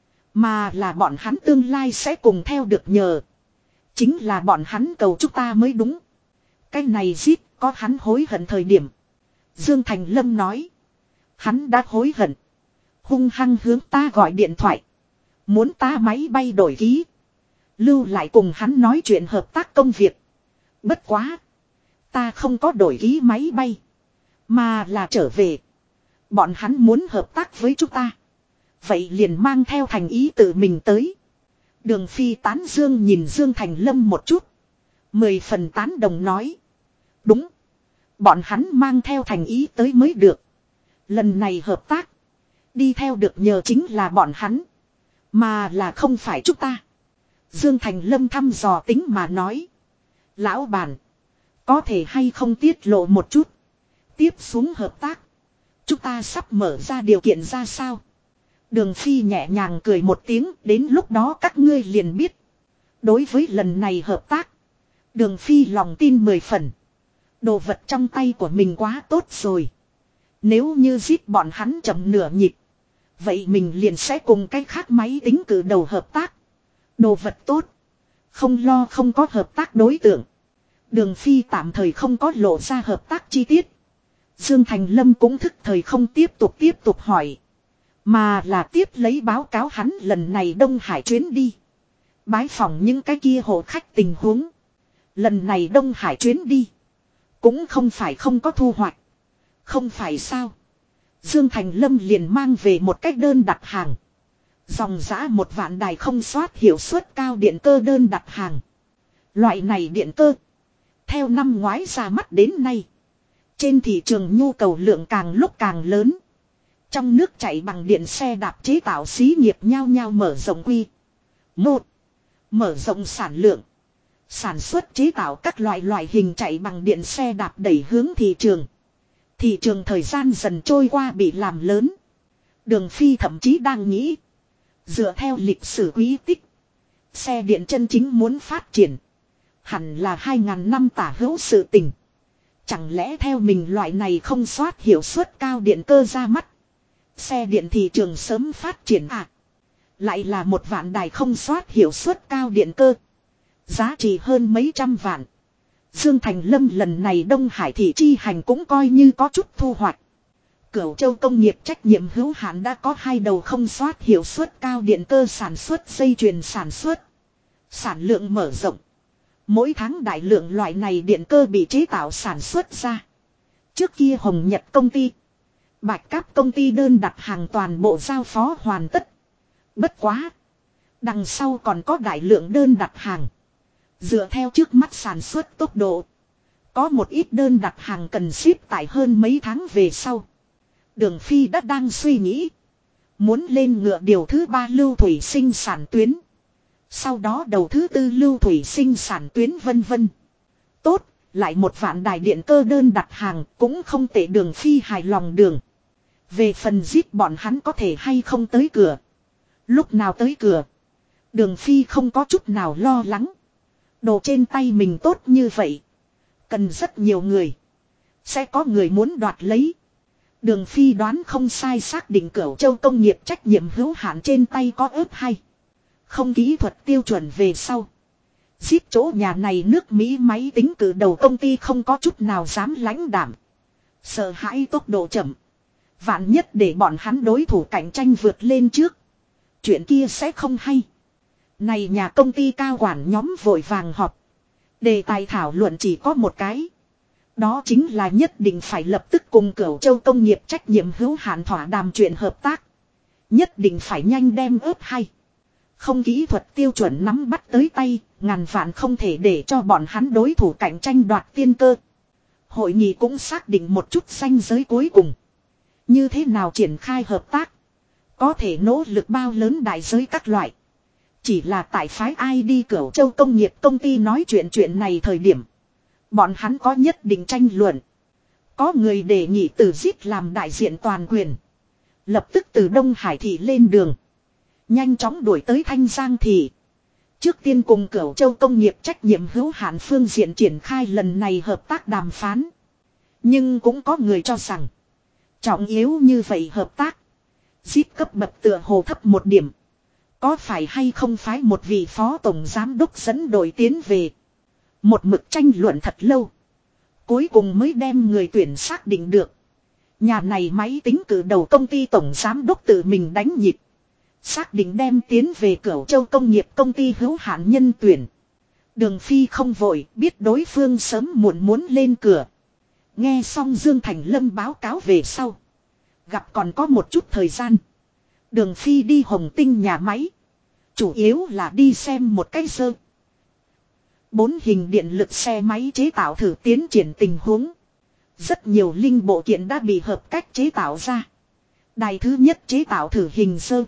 Mà là bọn hắn tương lai sẽ cùng theo được nhờ. Chính là bọn hắn cầu chúng ta mới đúng. Cái này Zip có hắn hối hận thời điểm. Dương Thành Lâm nói. Hắn đã hối hận. Hung hăng hướng ta gọi điện thoại. Muốn ta máy bay đổi ký. Lưu lại cùng hắn nói chuyện hợp tác công việc. Bất quá. Ta không có đổi ký máy bay. Mà là trở về. Bọn hắn muốn hợp tác với chúng ta. Vậy liền mang theo thành ý tự mình tới. Đường Phi tán dương nhìn Dương Thành Lâm một chút. 10 phần tán đồng nói. Đúng. Bọn hắn mang theo thành ý tới mới được. Lần này hợp tác. Đi theo được nhờ chính là bọn hắn. Mà là không phải chúng ta. Dương Thành Lâm thăm dò tính mà nói. Lão bản. Có thể hay không tiết lộ một chút. Tiếp xuống hợp tác. Chúng ta sắp mở ra điều kiện ra sao. Đường Phi nhẹ nhàng cười một tiếng. Đến lúc đó các ngươi liền biết. Đối với lần này hợp tác, Đường Phi lòng tin 10 phần. Đồ vật trong tay của mình quá tốt rồi. Nếu như giết bọn hắn chậm nửa nhịp, vậy mình liền sẽ cùng cái khác máy tính cử đầu hợp tác. Đồ vật tốt, không lo không có hợp tác đối tượng. Đường Phi tạm thời không có lộ ra hợp tác chi tiết. Dương Thành Lâm cũng thức thời không tiếp tục hỏi. Mà là tiếp lấy báo cáo hắn lần này Đông Hải chuyến đi. Bái phỏng những cái kia hộ khách tình huống. Lần này Đông Hải chuyến đi. Cũng không phải không có thu hoạch. Không phải sao. Dương Thành Lâm liền mang về một cách đơn đặt hàng. Dòng giã 1 vạn đài không soát hiệu suất cao điện cơ đơn đặt hàng. Loại này điện cơ. Theo năm ngoái ra mắt đến nay. Trên thị trường nhu cầu lượng càng lúc càng lớn. Trong nước chạy bằng điện xe đạp chế tạo xí nghiệp nhao nhao mở rộng quy mô. Mở rộng sản lượng. Sản xuất chế tạo các loại hình chạy bằng điện xe đạp đẩy hướng thị trường. Thị trường thời gian dần trôi qua bị làm lớn. Đường Phi thậm chí đang nghĩ. Dựa theo lịch sử quý tích. Xe điện chân chính muốn phát triển. Hẳn là 2000 năm tả hữu sự tình. Chẳng lẽ theo mình loại này không soát hiệu suất cao điện cơ ra mắt. Xe điện thị trường sớm phát triển à. Lại là 1 vạn đài không soát hiệu suất cao điện cơ. Giá trị hơn mấy trăm vạn. Dương Thành Lâm lần này Đông Hải thị chi hành cũng coi như có chút thu hoạch. Cửu Châu công nghiệp trách nhiệm hữu hạn đã có 2 đầu không soát hiệu suất cao điện cơ sản xuất dây chuyền sản xuất. Sản lượng mở rộng. Mỗi tháng đại lượng loại này điện cơ bị chế tạo sản xuất ra. Trước kia Hồng Nhật công ty, Bạch Cáp công ty đơn đặt hàng toàn bộ giao phó hoàn tất. Bất quá. Đằng sau còn có đại lượng đơn đặt hàng. Dựa theo trước mắt sản xuất tốc độ. Có một ít đơn đặt hàng cần ship tại hơn mấy tháng về sau. Đường Phi đã đang suy nghĩ. Muốn lên ngựa điều thứ 3 lưu thủy sinh sản tuyến. Sau đó đầu thứ 4 lưu thủy sinh sản tuyến vân vân. Tốt, lại 1 vạn đài điện cơ đơn đặt hàng cũng không tệ. Đường Phi hài lòng đường. Về phần zip bọn hắn có thể hay không tới cửa. Lúc nào tới cửa. Đường Phi không có chút nào lo lắng. Đồ trên tay mình tốt như vậy. Cần rất nhiều người. Sẽ có người muốn đoạt lấy. Đường Phi đoán không sai xác định Cửu Châu công nghiệp trách nhiệm hữu hạn trên tay có ớt hay. Không kỹ thuật tiêu chuẩn về sau. Zip chỗ nhà này nước Mỹ máy tính cử đầu công ty không có chút nào dám lãnh đảm. Sợ hãi tốc độ chậm. Vạn nhất để bọn hắn đối thủ cạnh tranh vượt lên trước. Chuyện kia sẽ không hay. Này nhà công ty cao quản nhóm vội vàng họp. Đề tài thảo luận chỉ có một cái. Đó chính là nhất định phải lập tức cùng Cửu Châu công nghiệp trách nhiệm hữu hạn thỏa đàm chuyện hợp tác. Nhất định phải nhanh đem ớt hay. Không kỹ thuật tiêu chuẩn nắm bắt tới tay, ngàn vạn không thể để cho bọn hắn đối thủ cạnh tranh đoạt tiên cơ. Hội nghị cũng xác định một chút ranh giới cuối cùng. Như thế nào triển khai hợp tác. Có thể nỗ lực bao lớn đại giới các loại. Chỉ là tại phái ai đi Cửu Châu công nghiệp công ty nói chuyện này thời điểm. Bọn hắn có nhất định tranh luận. Có người đề nghị từ zip làm đại diện toàn quyền. Lập tức từ Đông Hải thị lên đường. Nhanh chóng đuổi tới Thanh Giang thị. Trước tiên cùng Cửu Châu công nghiệp trách nhiệm hữu hạn phương diện triển khai lần này hợp tác đàm phán. Nhưng cũng có người cho rằng. Trọng yếu như vậy hợp tác. Zip cấp bậc tựa hồ thấp một điểm. Có phải hay không phái một vị phó tổng giám đốc dẫn đội tiến về. Một mực tranh luận thật lâu. Cuối cùng mới đem người tuyển xác định được. Nhà này máy tính cử đầu công ty tổng giám đốc tự mình đánh nhịp. Xác định đem tiến về Cửu Châu công nghiệp công ty hữu hạn nhân tuyển. Đường Phi không vội biết đối phương sớm muộn muốn lên cửa. Nghe xong Dương Thành Lâm báo cáo về sau. Gặp còn có một chút thời gian. Đường Phi đi Hồng Tinh nhà máy. Chủ yếu là đi xem một cái sơ. 4 hình điện lực xe máy chế tạo thử tiến triển tình huống. Rất nhiều linh bộ kiện đã bị hợp cách chế tạo ra. Đài thứ nhất chế tạo thử hình sơ.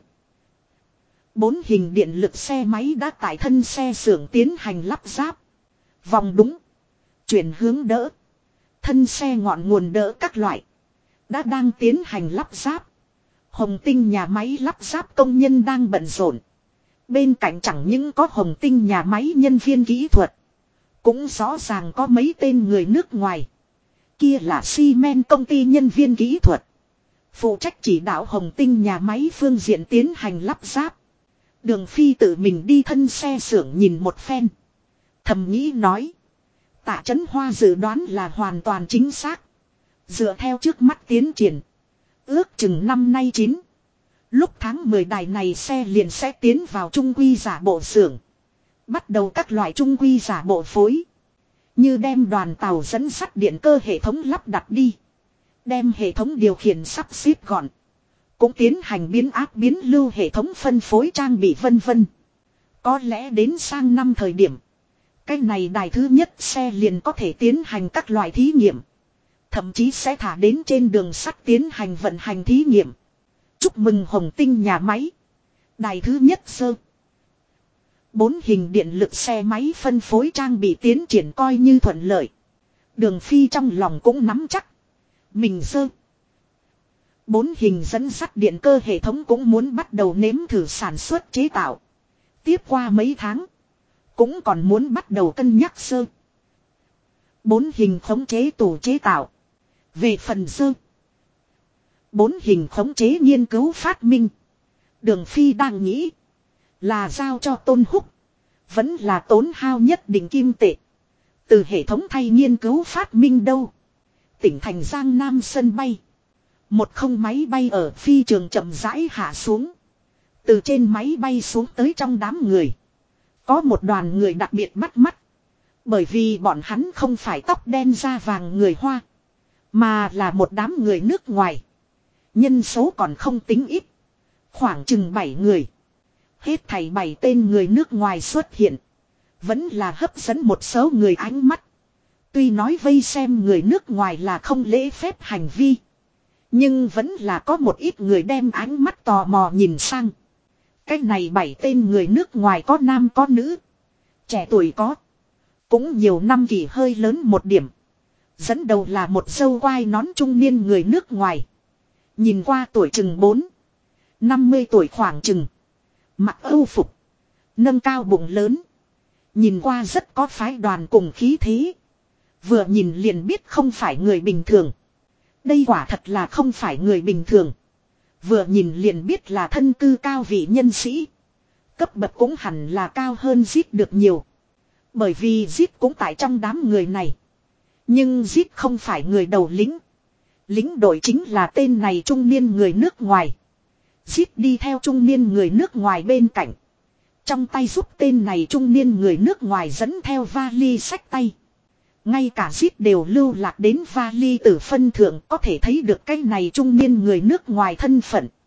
4 hình điện lực xe máy đã tại thân xe xưởng tiến hành lắp ráp. Vòng đúng. Chuyển hướng đỡ. Thân xe ngọn nguồn đỡ các loại. Đã đang tiến hành lắp ráp. Hồng Tinh nhà máy lắp ráp công nhân đang bận rộn. Bên cạnh chẳng những có Hồng Tinh nhà máy nhân viên kỹ thuật. Cũng rõ ràng có mấy tên người nước ngoài. Kia là xi men công ty nhân viên kỹ thuật. Phụ trách chỉ đạo Hồng Tinh nhà máy phương diện tiến hành lắp ráp. Đường Phi tự mình đi thân xe xưởng nhìn một phen. Thầm nghĩ nói. Tạ Chấn Hoa dự đoán là hoàn toàn chính xác. Dựa theo trước mắt tiến triển. Ước chừng năm nay 9. Lúc tháng 10 đài này xe liền sẽ tiến vào trung quy giả bộ xưởng. Bắt đầu các loại trung quy giả bộ phối. Như đem đoàn tàu dẫn sắt điện cơ hệ thống lắp đặt đi. Đem hệ thống điều khiển sắp xếp gọn. Cũng tiến hành biến áp biến lưu hệ thống phân phối trang bị vân vân. Có lẽ đến sang năm thời điểm. Cái này đài thứ nhất xe liền có thể tiến hành các loại thí nghiệm. Thậm chí sẽ thả đến trên đường sắt tiến hành vận hành thí nghiệm. Chúc mừng Hồng Tinh nhà máy. Đài thứ nhất sơ. 4 hình điện lực xe máy phân phối trang bị tiến triển coi như thuận lợi. Đường Phi trong lòng cũng nắm chắc. Mình sơ. 4 hình dẫn sắt điện cơ hệ thống cũng muốn bắt đầu nếm thử sản xuất chế tạo. Tiếp qua mấy tháng. Cũng còn muốn bắt đầu cân nhắc sơ. 4 hình khống chế tủ chế tạo. Về phần sơ. 4 hình khống chế nghiên cứu phát minh. Đường Phi đang nghĩ. Là giao cho Tôn Húc. Vẫn là tốn hao nhất định kim tệ. Từ hệ thống thay nghiên cứu phát minh đâu. Tỉnh thành Giang Nam sân bay. Một không máy bay ở phi trường chậm rãi hạ xuống. Từ trên máy bay xuống tới trong đám người. Có một đoàn người đặc biệt bắt mắt. Bởi vì bọn hắn không phải tóc đen da vàng người Hoa. Mà là một đám người nước ngoài. Nhân số còn không tính ít. Khoảng chừng 7 người. Hết thảy 7 tên người nước ngoài xuất hiện. Vẫn là hấp dẫn một số người ánh mắt. Tuy nói vây xem người nước ngoài là không lễ phép hành vi. Nhưng vẫn là có một ít người đem ánh mắt tò mò nhìn sang. Cái này 7 tên người nước ngoài có nam có nữ. Trẻ tuổi có. Cũng nhiều năm kỳ hơi lớn một điểm. Dẫn đầu là một dâu quai nón trung niên người nước ngoài. Nhìn qua tuổi chừng 50 tuổi khoảng chừng. Mặc âu phục. Nâng cao bụng lớn. Nhìn qua rất có phái đoàn cùng khí thế. Vừa nhìn liền biết không phải người bình thường. Đây quả thật là không phải người bình thường. Vừa nhìn liền biết là thân cư cao vị nhân sĩ. Cấp bậc cũng hẳn là cao hơn Zit được nhiều. Bởi vì Zit cũng tại trong đám người này. Nhưng Zit không phải người đầu lĩnh. Lính đội chính là tên này trung niên người nước ngoài. Zit đi theo trung niên người nước ngoài bên cạnh. Trong tay giúp tên này trung niên người nước ngoài dẫn theo vali xách tay. Ngay cả Zit đều lưu lạc đến vali từ phân thượng có thể thấy được cái này trung niên người nước ngoài thân phận.